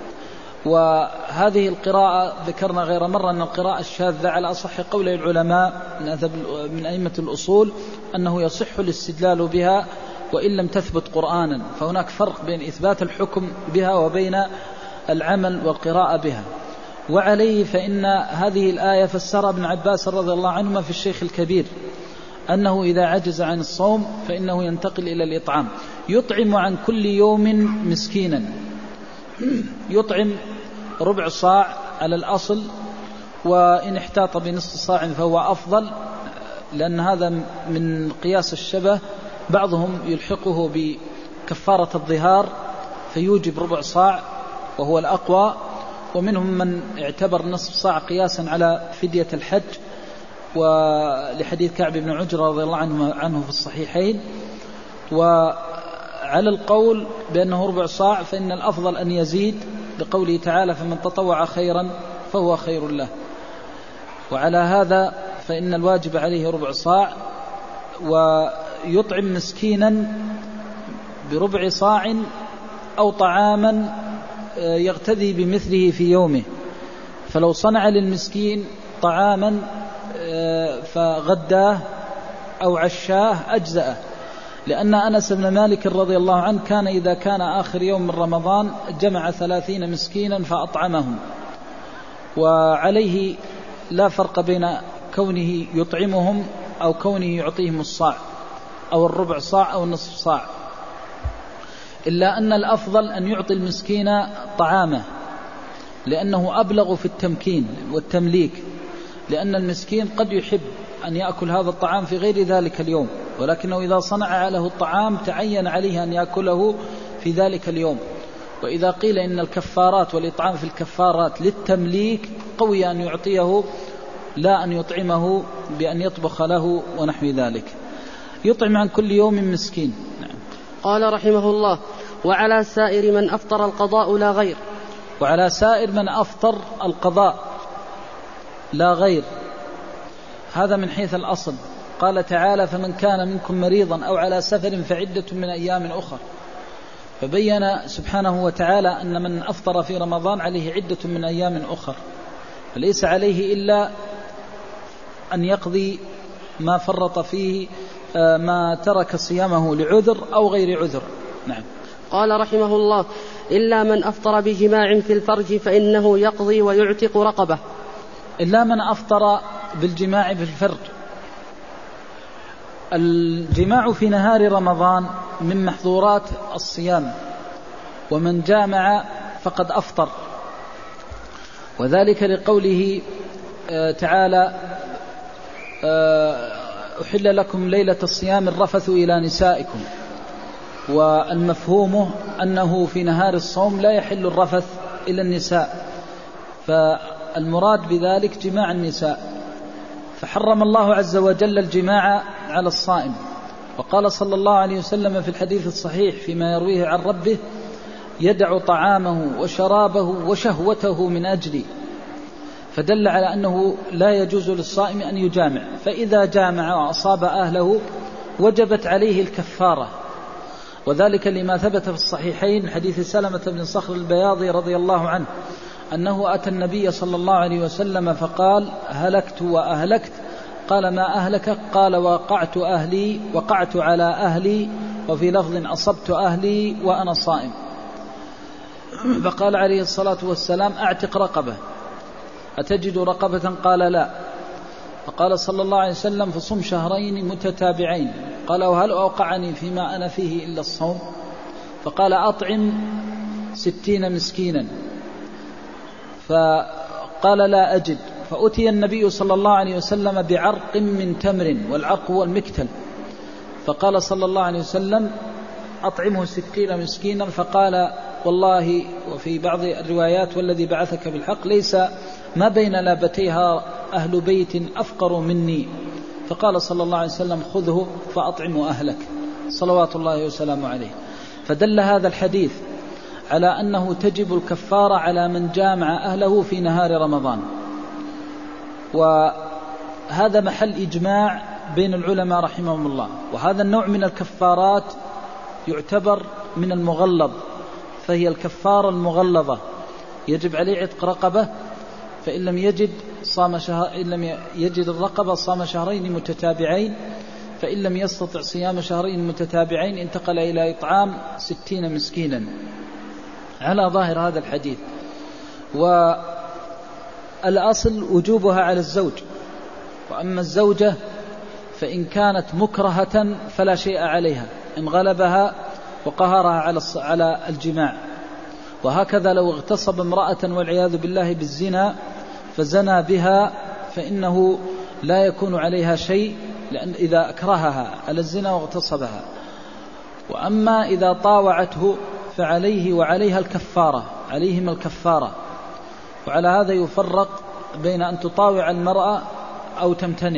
وهذه القراءة ذكرنا غير مرة أن القراءة الشاذة على أصح قول العلماء من أئمة الأصول أنه يصح الاستدلال بها وإن لم تثبت قرآنا، فهناك فرق بين إثبات الحكم بها وبين العمل والقراءة بها. وعليه فإن هذه الآية فسرها ابن عباس رضي الله عنهما في الشيخ الكبير أنه إذا عجز عن الصوم فإنه ينتقل إلى الإطعام. يطعم عن كل يوم مسكينا، يطعم ربع صاع على الأصل، وإن احتاط بنصف صاع فهو أفضل، لأن هذا من قياس الشبه. بعضهم يلحقه بكفارة الظهار فيوجب ربع صاع وهو الأقوى، ومنهم من اعتبر نصف صاع قياسا على فدية الحج، ولحديث كعب بن عجرة رضي الله عنه, عنه في الصحيحين. وعلى القول بأنه ربع صاع فإن الأفضل أن يزيد، بقوله تعالى: فمن تطوع خيرا فهو خير له. وعلى هذا فإن الواجب عليه ربع صاع، ويطعم مسكينا بربع صاع أو طعاما يغتدي بمثله في يومه. فلو صنع للمسكين طعاما فغداه أو عشاه أجزأه، لأن أنس بن مالك رضي الله عنه كان إذا كان آخر يوم من رمضان جمع ثلاثين مسكينا فأطعمهم. وعليه لا فرق بين كونه يطعمهم أو كونه يعطيهم الصاع أو الربع صاع أو النصف صاع، إلا أن الأفضل أن يعطي المسكين طعامه، لأنه أبلغ في التمكين والتمليك، لأن المسكين قد يحب أن يأكل هذا الطعام في غير ذلك اليوم، ولكنه إذا صنع له الطعام تعين عليه أن يأكله في ذلك اليوم. وإذا قيل إن الكفارات والإطعام في الكفارات للتمليك قوي أن يعطيه لا أن يطعمه بأن يطبخ له ونحو ذلك. يطعم عن كل يوم مسكين. نعم. قال رحمه الله: وعلى سائر من أفطر القضاء لا غير. وعلى سائر من أفطر القضاء لا غير، هذا من حيث الأصل. قال تعالى: فمن كان منكم مريضا أو على سفر فعدة من أيام أخر. فبين سبحانه وتعالى أن من أفطر في رمضان عليه عدة من أيام أخر، فليس عليه إلا أن يقضي ما فرط فيه، ما ترك صيامه لعذر أو غير عذر. نعم. قال رحمه الله: إلا من أفطر بجماع في الفرج فإنه يقضي ويعتق رقبة. إلا من أفطر بالجماع في الفرج. الجماع في نهار رمضان من محظورات الصيام، ومن جامع فقد أفطر، وذلك لقوله تعالى: أحل لكم ليلة الصيام الرفث إلى نسائكم. والمفهوم أنه في نهار الصوم لا يحل الرفث إلى النساء، فالمراد بذلك جماع النساء، فحرم الله عز وجل الجماع على الصائم. وقال صلى الله عليه وسلم في الحديث الصحيح فيما يرويه عن ربه: يدع طعامه وشرابه وشهوته من أجلي. فدل على أنه لا يجوز للصائم أن يجامع، فإذا جامع وأصاب أهله وجبت عليه الكفارة، وذلك لما ثبت في الصحيحين حديث سلمة بن صخر البياضي رضي الله عنه أنه أتى النبي صلى الله عليه وسلم فقال: هلكت وأهلكت. قال: ما أهلك؟ قال: وقعت أهلي وقعت على أهلي وفي لفظ أصبت أهلي وأنا صائم. فقال عليه الصلاة والسلام أعتق رقبة، أتجد رقبة؟ قال لا. فقال صلى الله عليه وسلم فصم شهرين متتابعين. قال وهل أوقعني فيما أنا فيه إلا الصوم؟ فقال أطعم ستين مسكينا. فقال لا أجد. فأتي النبي صلى الله عليه وسلم بعرق من تمر، والعرق هو المكتل، فقال صلى الله عليه وسلم أطعمه ستين مسكينا. فقال والله، وفي بعض الروايات والذي بعثك بالحق ليس ما بين لابتيها أهل بيت أفقر مني. فقال صلى الله عليه وسلم خذه فأطعمه أهلك صلوات الله وسلامه عليه. فدل هذا الحديث على أنه تجب الكفارة على من جامع أهله في نهار رمضان، وهذا محل إجماع بين العلماء رحمهم الله. وهذا النوع من الكفارات يعتبر من المغلظ، فهي الكفارة المغلظة، يجب عليه عتق رقبة، فإن لم يجد صام شهر، إن لم يجد الرقبة صام شهرين متتابعين، فإن لم يستطع صيام شهرين متتابعين انتقل إلى إطعام ستين مسكينا على ظاهر هذا الحديث. والأصل وجوبها على الزوج، وأما الزوجة فإن كانت مكرهة فلا شيء عليها إن غلبها وقهرها على الجماع. وهكذا لو اغتصب امرأة والعياذ بالله بالزنا فزنى بها فإنه لا يكون عليها شيء، لأن إذا أكرهها على الزنا واغتصبها. وأما إذا طاوعته فعليه وعليها الكفارة، عليهم الكفارة. وعلى هذا يفرق بين أن تطاوع المرأة أو تمتنع.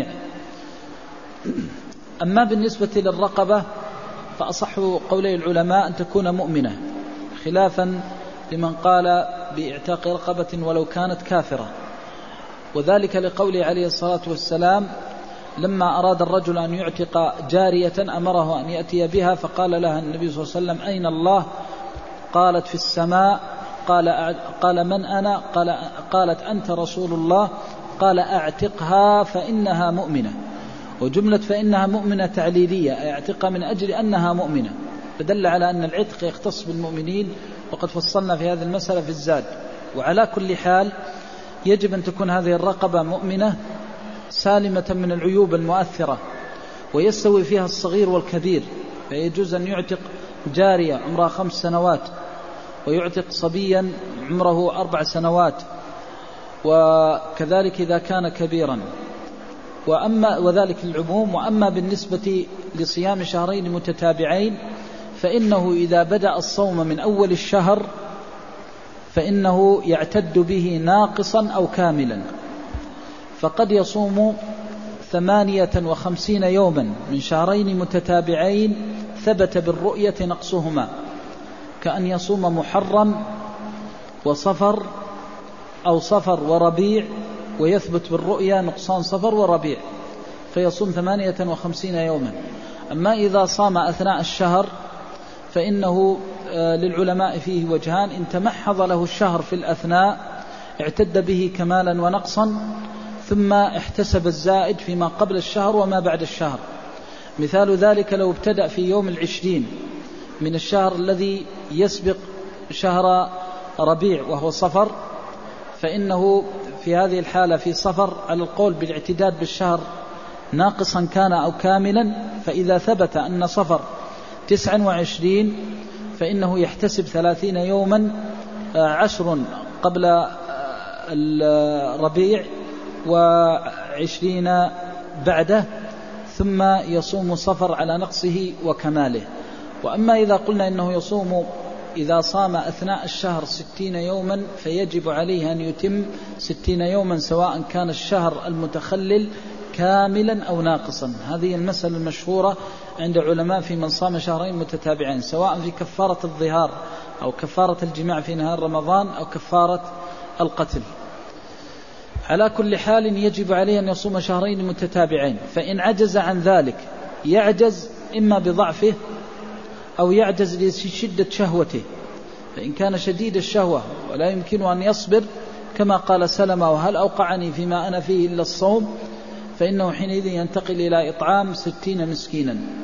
أما بالنسبة للرقبة فأصح قولي العلماء أن تكون مؤمنة، خلافا لمن قال باعتاق رقبة ولو كانت كافرة، وذلك لقوله عليه الصلاة والسلام لما أراد الرجل أن يعتق جارية أمره أن يأتي بها، فقال لها النبي صلى الله عليه وسلم أين الله؟ قالت في السماء. قال, قال من أنا؟ قال قالت أنت رسول الله. قال أعتقها فإنها مؤمنة. وجملة فإنها مؤمنة تعليلية، أعتقها من أجل أنها مؤمنة، فدل على أن العتق يختص بالمؤمنين، وقد فصلنا في هذه المسألة في الزاد. وعلى كل حال يجب أن تكون هذه الرقبة مؤمنة سالمة من العيوب المؤثرة، ويستوي فيها الصغير والكبير، فيجوز أن يعتق جارية عمرها خمس سنوات، ويعتق صبيا عمره أربع سنوات، وكذلك إذا كان كبيرا، وأما وذلك العموم. وأما بالنسبة لصيام شهرين متتابعين فإنه إذا بدأ الصوم من أول الشهر فإنه يعتد به ناقصا أو كاملا، فقد يصوم ثمانية وخمسين يوما من شهرين متتابعين ثبت بالرؤية نقصهما، كأن يصوم محرم وصفر أو صفر وربيع ويثبت بالرؤية نقصان صفر وربيع، فيصوم ثمانية وخمسين يوما. أما إذا صام أثناء الشهر فإنه للعلماء فيه وجهان: إن تمحض له الشهر في الأثناء اعتد به كمالا ونقصا، ثم احتسب الزائد فيما قبل الشهر وما بعد الشهر. مثال ذلك لو ابتدأ في يوم العشرين من الشهر الذي يسبق شهر ربيع وهو صفر، فإنه في هذه الحالة في صفر على القول بالاعتداد بالشهر ناقصا كان أو كاملا، فإذا ثبت أن صفر تسعة وعشرين فإنه يحتسب ثلاثين يوما، عشر قبل الربيع وعشرين بعده، ثم يصوم صفر على نقصه وكماله. وأما إذا قلنا إنه يصوم إذا صام أثناء الشهر ستين يوما فيجب عليه أن يتم ستين يوما سواء كان الشهر المتخلل كاملا أو ناقصا. هذه المسألة المشهورة عند علماء في من صام شهرين متتابعين، سواء في كفارة الظهار أو كفارة الجماع في نهار رمضان أو كفارة القتل. على كل حال يجب عليه أن يصوم شهرين متتابعين، فإن عجز عن ذلك يعجز إما بضعفه أو يعجز لشدة شهوته، فإن كان شديد الشهوة ولا يمكن أن يصبر كما قال سلمة وهل أوقعني فيما أنا فيه إلا الصوم، فإنه حينئذ ينتقل إلى إطعام ستين مسكينا.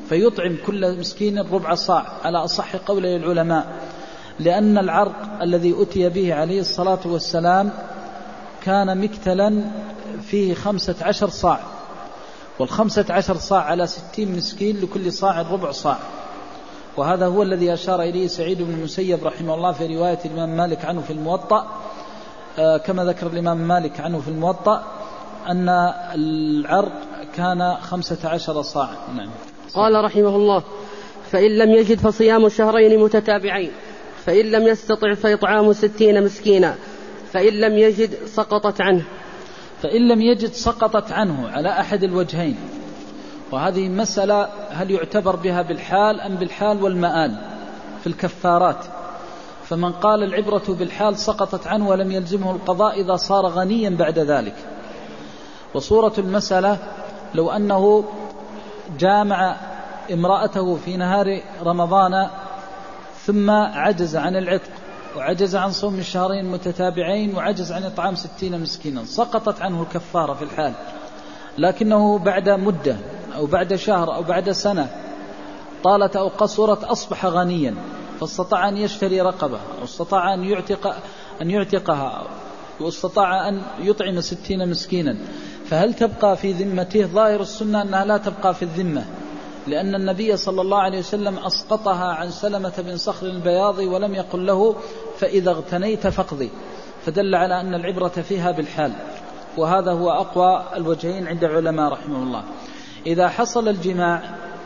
فيطعم كل مسكين ربع صاع على أصح قولي العلماء، لأن العرق الذي أتي به عليه الصلاة والسلام كان مكتلا فيه خمسة عشر صاع، والخمسة عشر صاع على ستين مسكين لكل صاع ربع صاع. وهذا هو الذي أشار إليه سعيد بن المسيب رحمه الله في رواية الإمام مالك عنه في الموطأ، كما ذكر الإمام مالك عنه في الموطأ أن العرق كان خمسة عشر صاع. نعم. قال رحمه الله: فإن لم يجد فصيام شهرين متتابعين، فإن لم يستطع فإطعام ستين مسكينا، فإن لم يجد سقطت عنه. فإن لم يجد سقطت عنه على أحد الوجهين، وهذه مسألة هل يعتبر بها بالحال أم بالحال والمآل في الكفارات. فمن قال العبرة بالحال سقطت عنه ولم يلزمه القضاء إذا صار غنيا بعد ذلك. وصورة المسألة لو أنه جامع امرأته في نهار رمضان ثم عجز عن العتق وعجز عن صوم الشهرين المتتابعين وعجز عن إطعام ستين مسكينا، سقطت عنه الكفارة في الحال، لكنه بعد مدة أو بعد شهر أو بعد سنة طالت أو قصرت أصبح غنيا، فاستطاع أن يشتري رقبة، أو استطاع أن يعتق أن يعتقها، واستطاع أن يطعم ستين مسكينا، فهل تبقى في ذمته؟ ظاهر السنة أنها لا تبقى في الذمة، لأن النبي صلى الله عليه وسلم أسقطها عن سلمة بن صخر البياضي ولم يقل له فإذا اغتنيت فاقضي، فدل على أن العبرة فيها بالحال. وهذا هو أقوى الوجهين عند العلماء رحمه الله. إذا حصل الجماع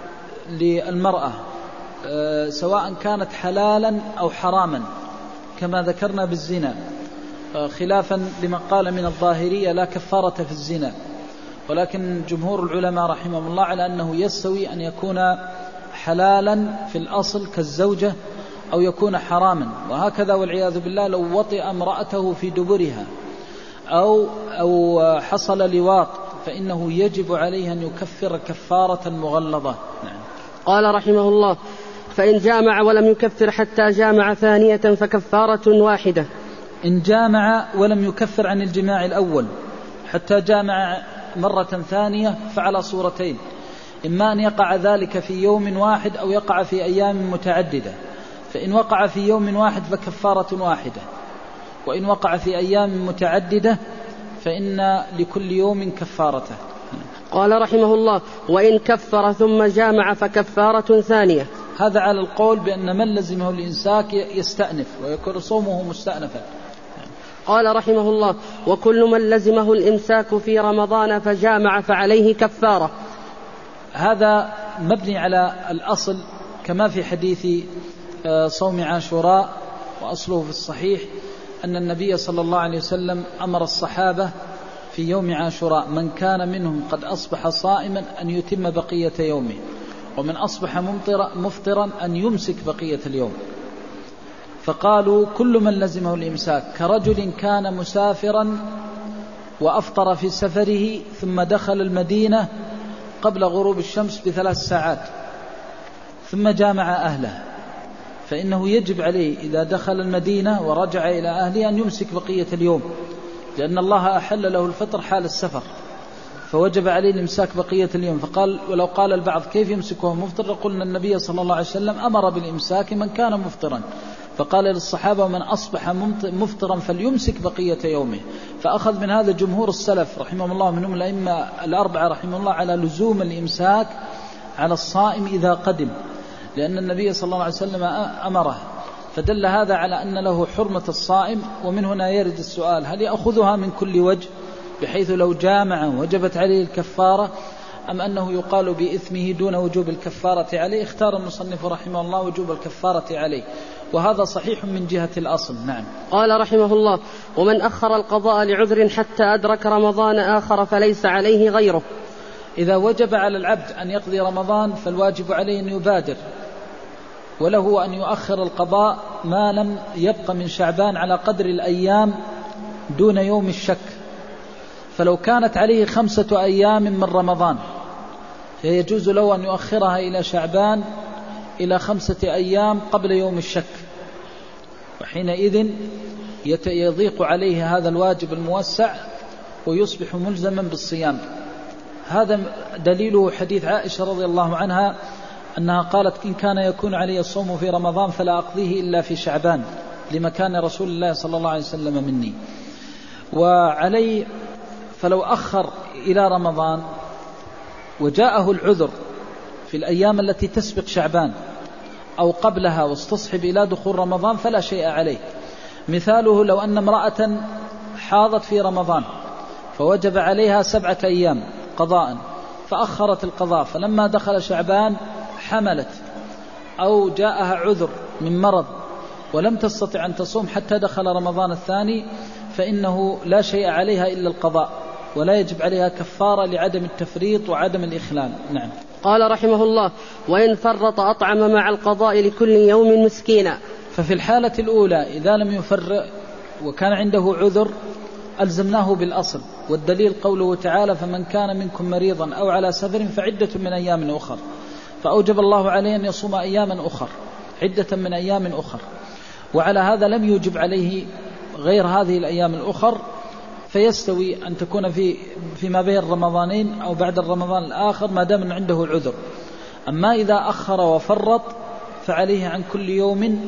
للمرأة سواء كانت حلالا أو حراما كما ذكرنا بالزنا، خلافا لمن قال من الظاهرية لا كفارة في الزنا، ولكن جمهور العلماء رحمهم الله على أنه يستوي أن يكون حلالا في الأصل كالزوجة أو يكون حراما. وهكذا والعياذ بالله لو وطئ امرأته في دبرها أو, أو حصل لواط فإنه يجب عليه أن يكفر كفارة مغلظة. نعم. قال رحمه الله: فإن جامع ولم يكفر حتى جامع ثانية فكفارة واحدة. إن جامع ولم يكفر عن الجماع الأول حتى جامع مرة ثانية فعلى صورتين: إما أن يقع ذلك في يوم واحد أو يقع في أيام متعددة، فإن وقع في يوم واحد فكفارة واحدة، وإن وقع في أيام متعددة فإن لكل يوم كفارته. قال رحمه الله: وإن كفر ثم جامع فكفارة ثانية. هذا على القول بأن من لزمه الإمساك يستأنف ويكون صومه مستأنفا. قال رحمه الله: وكل من لزمه الإمساك في رمضان فجامع فعليه كفارة. هذا مبني على الأصل كما في حديث صوم عاشوراء، وأصله في الصحيح أن النبي صلى الله عليه وسلم أمر الصحابة في يوم عاشوراء من كان منهم قد أصبح صائما أن يتم بقية يومه، ومن أصبح مفطرا أن يمسك بقية اليوم. فقالوا كل من لزمه الإمساك كرجل كان مسافرا وأفطر في سفره ثم دخل المدينة قبل غروب الشمس بثلاث ساعات ثم جامع أهله، فإنه يجب عليه إذا دخل المدينة ورجع إلى أهله أن يمسك بقية اليوم، لأن الله أحل له الفطر حال السفر، فوجب عليه الإمساك بقية اليوم. فقال ولو قال البعض كيف يمسكه مفطر؟ قلنا النبي صلى الله عليه وسلم أمر بالإمساك من كان مفطرا، فقال للصحابة من أصبح مفطرا فليمسك بقية يومه. فأخذ من هذا جمهور السلف رحمهم الله منهم الأئمة الأربعة رحمهم الله على لزوم الإمساك على الصائم إذا قدم، لأن النبي صلى الله عليه وسلم أمره، فدل هذا على أن له حرمة الصائم. ومن هنا يرد السؤال: هل يأخذها من كل وجه بحيث لو جامع وجبت عليه الكفارة، أم أنه يقال بإثمه دون وجوب الكفارة عليه؟ اختار المصنف رحمه الله وجوب الكفارة عليه، وهذا صحيح من جهة الأصل. نعم. قال رحمه الله: ومن أخر القضاء لعذر حتى أدرك رمضان آخر فليس عليه غيره. إذا وجب على العبد أن يقضي رمضان فالواجب عليه أن يبادر، وله أن يؤخر القضاء ما لم يبق من شعبان على قدر الأيام دون يوم الشك. فلو كانت عليه خمسة أيام من رمضان فيجوز له أن يؤخرها إلى شعبان إلى خمسة أيام قبل يوم الشك، وحينئذ يضيق عليه هذا الواجب الموسع ويصبح ملزما بالصيام. هذا دليله حديث عائشة رضي الله عنها أنها قالت إن كان يكون علي الصوم في رمضان فلا أقضيه إلا في شعبان لمكان رسول الله صلى الله عليه وسلم مني، وعلي فلو أخر إلى رمضان وجاءه العذر في الأيام التي تسبق شعبان أو قبلها واستصحب إلى دخول رمضان فلا شيء عليه. مثاله لو أن امرأة حاضت في رمضان فوجب عليها سبعة أيام قضاء فأخرت القضاء، فلما دخل شعبان حملت أو جاءها عذر من مرض ولم تستطع أن تصوم حتى دخل رمضان الثاني، فإنه لا شيء عليها إلا القضاء ولا يجب عليها كفارة لعدم التفريط وعدم الإخلال. نعم. قال رحمه الله: وإن فرط أطعم مع القضاء لكل يوم مسكينا. ففي الحالة الأولى إذا لم يفرق وكان عنده عذر ألزمناه بالأصل، والدليل قوله تعالى: فمن كان منكم مريضا أو على سفر فعدة من أيام أخر، فأوجب الله عليه أن يصوم أياما أخر عدة من أيام أخر، وعلى هذا لم يوجب عليه غير هذه الأيام الأخر، فيستوي أن تكون في فيما بين الرمضانين أو بعد الرمضان الآخر ما دام عنده العذر. أما إذا أخر وفرط فعليه عن كل يوم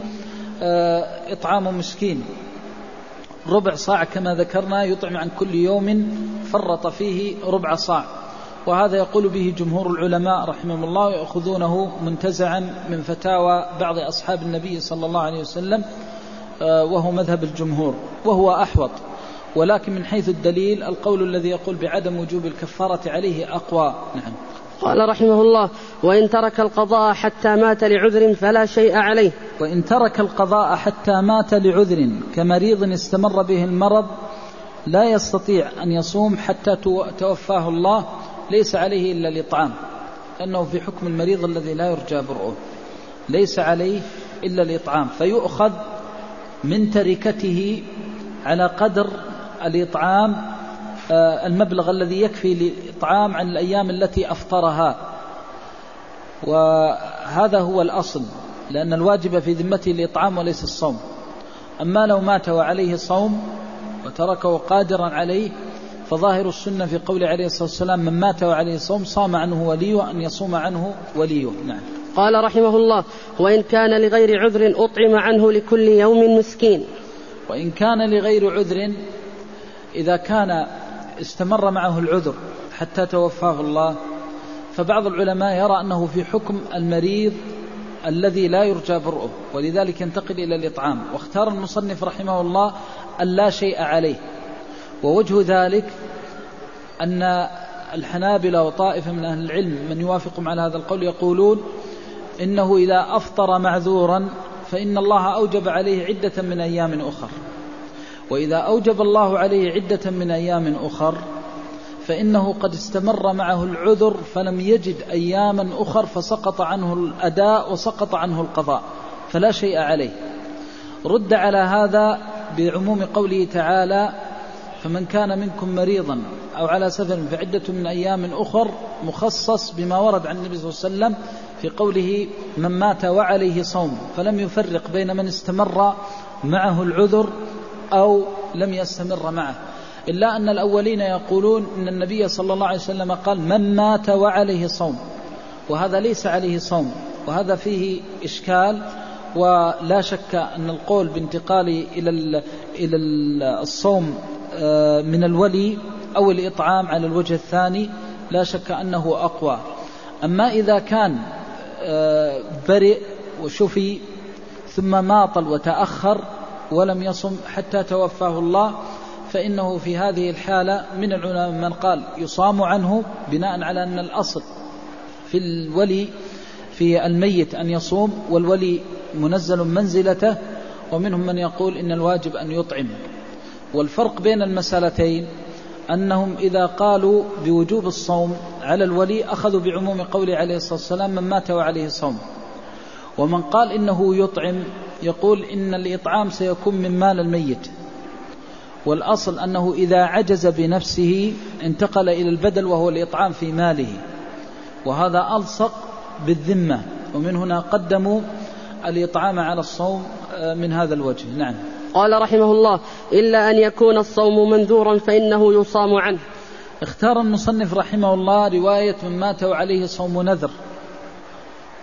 إطعام مسكين ربع صاع كما ذكرنا، يطعم عن كل يوم فرط فيه ربع صاع، وهذا يقول به جمهور العلماء رحمهم الله، يأخذونه منتزعا من فتاوى بعض أصحاب النبي صلى الله عليه وسلم، وهو مذهب الجمهور وهو أحوط. ولكن من حيث الدليل القول الذي يقول بعدم وجوب الكفارة عليه أقوى. نعم. قال رحمه الله: وإن ترك القضاء حتى مات لعذر فلا شيء عليه. وإن ترك القضاء حتى مات لعذر كمريض استمر به المرض لا يستطيع أن يصوم حتى توفاه الله ليس عليه إلا الإطعام، لأنه في حكم المريض الذي لا يرجى برؤه، ليس عليه إلا الإطعام، فيؤخذ من تركته على قدر الإطعام المبلغ الذي يكفي للإطعام عن الأيام التي أفطرها، وهذا هو الأصل، لأن الواجب في ذمته الإطعام وليس الصوم. أما لو مات وعليه صوم وتركه قادرا عليه فظاهر السنة في قول عليه الصلاة والسلام: من مات وعليه صوم صام عنه وليه أن يصوم عنه وليه. نعم. قال رحمه الله: وإن كان لغير عذر أطعم عنه لكل يوم مسكين. وإن كان لغير عذر، إذا كان استمر معه العذر حتى توفاه الله، فبعض العلماء يرى أنه في حكم المريض الذي لا يرجى برؤه، ولذلك ينتقل إلى الإطعام. واختار المصنف رحمه الله أن لا شيء عليه، ووجه ذلك أن الحنابلة وطائفة من أهل العلم من يوافقهم على هذا القول يقولون إنه إذا أفطر معذورا فإن الله أوجب عليه عدة من أيام أخر، وإذا أوجب الله عليه عدة من أيام أخر فإنه قد استمر معه العذر فلم يجد أياما أخر فسقط عنه الأداء وسقط عنه القضاء فلا شيء عليه. رد على هذا بعموم قوله تعالى: فمن كان منكم مريضا أو على سفر فعدة من أيام أخر، مخصص بما ورد عن النبي صلى الله عليه وسلم في قوله: من مات وعليه صوم، فلم يفرق بين من استمر معه العذر أو لم يستمر معه، إلا أن الأولين يقولون إن النبي صلى الله عليه وسلم قال: من مات وعليه صوم، وهذا ليس عليه صوم، وهذا فيه إشكال. ولا شك أن القول بانتقال إلى إلى الصوم من الولي أو الإطعام على الوجه الثاني لا شك أنه أقوى. أما إذا كان برئ وشفي ثم ماطل وتأخر ولم يصم حتى توفاه الله، فإنه في هذه الحالة من العلماء من قال يصام عنه بناء على أن الأصل في الولي في الميت أن يصوم، والولي منزل منزلته، ومنهم من يقول إن الواجب أن يطعم. والفرق بين المسألتين أنهم إذا قالوا بوجوب الصوم على الولي أخذوا بعموم قول عليه الصلاة والسلام: من مات وعليه صوم. ومن قال إنه يطعم يقول إن الإطعام سيكون من مال الميت، والأصل أنه إذا عجز بنفسه انتقل إلى البدل وهو الإطعام في ماله، وهذا ألصق بالذمة، ومن هنا قدموا الإطعام على الصوم من هذا الوجه. نعم. قال رحمه الله: إلا أن يكون الصوم منذورا فإنه يصام عنه. اختار المصنف رحمه الله رواية من مات وعليه صوم نذر،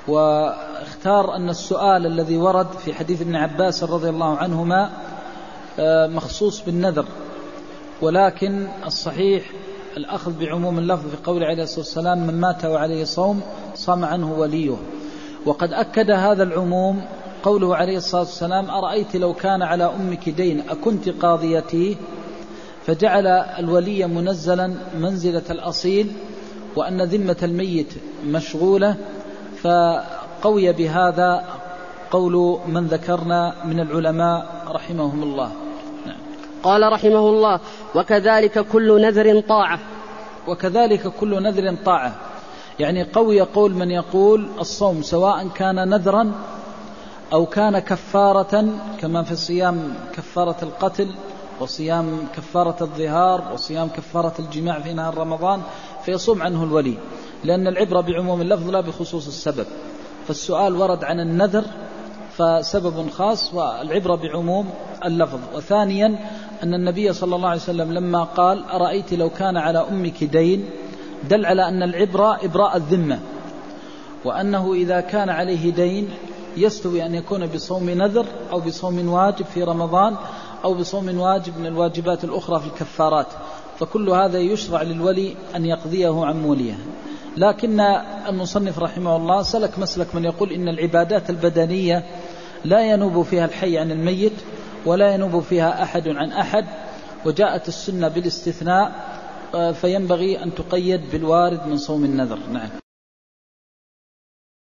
واختار أن السؤال الذي ورد في حديث ابن عباس رضي الله عنهما مخصوص بالنذر، ولكن الصحيح الأخذ بعموم اللفظ في قول عليه الصلاة والسلام من مات وعليه صوم صام عنه وليه. وقد أكد هذا العموم قوله عليه الصلاة والسلام أرأيت لو كان على أمك دين أكنت قاضيتي، فجعل الولي منزلا منزلة الأصيل وأن ذمة الميت مشغولة، فقوي بهذا قول من ذكرنا من العلماء رحمهم الله. قال رحمه الله وكذلك كل نذر طاعة. وكذلك كل نذر طاعة، يعني قوي يقول من يقول الصوم سواء كان نذرا أو كان كفارة، كما في صيام كفارة القتل وصيام كفارة الظهار وصيام كفارة الجماع في نهار رمضان، فيصوم عنه الولي، لأن العبرة بعموم اللفظ لا بخصوص السبب. فالسؤال ورد عن النذر فسبب خاص، والعبرة بعموم اللفظ. وثانيا أن النبي صلى الله عليه وسلم لما قال أرأيت لو كان على أمك دين دل على أن العبرة إبراء الذمة، وأنه إذا كان عليه دين يستوي أن يكون بصوم نذر أو بصوم واجب في رمضان أو بصوم واجب من الواجبات الأخرى في الكفارات، فكل هذا يشرع للولي أن يقضيه عن موليه. لكن المصنف رحمه الله سلك مسلك من يقول إن العبادات البدنية لا ينوب فيها الحي عن الميت ولا ينوب فيها أحد عن أحد، وجاءت السنة بالاستثناء، فينبغي أن تقيد بالوارد من صوم النذر. نعم.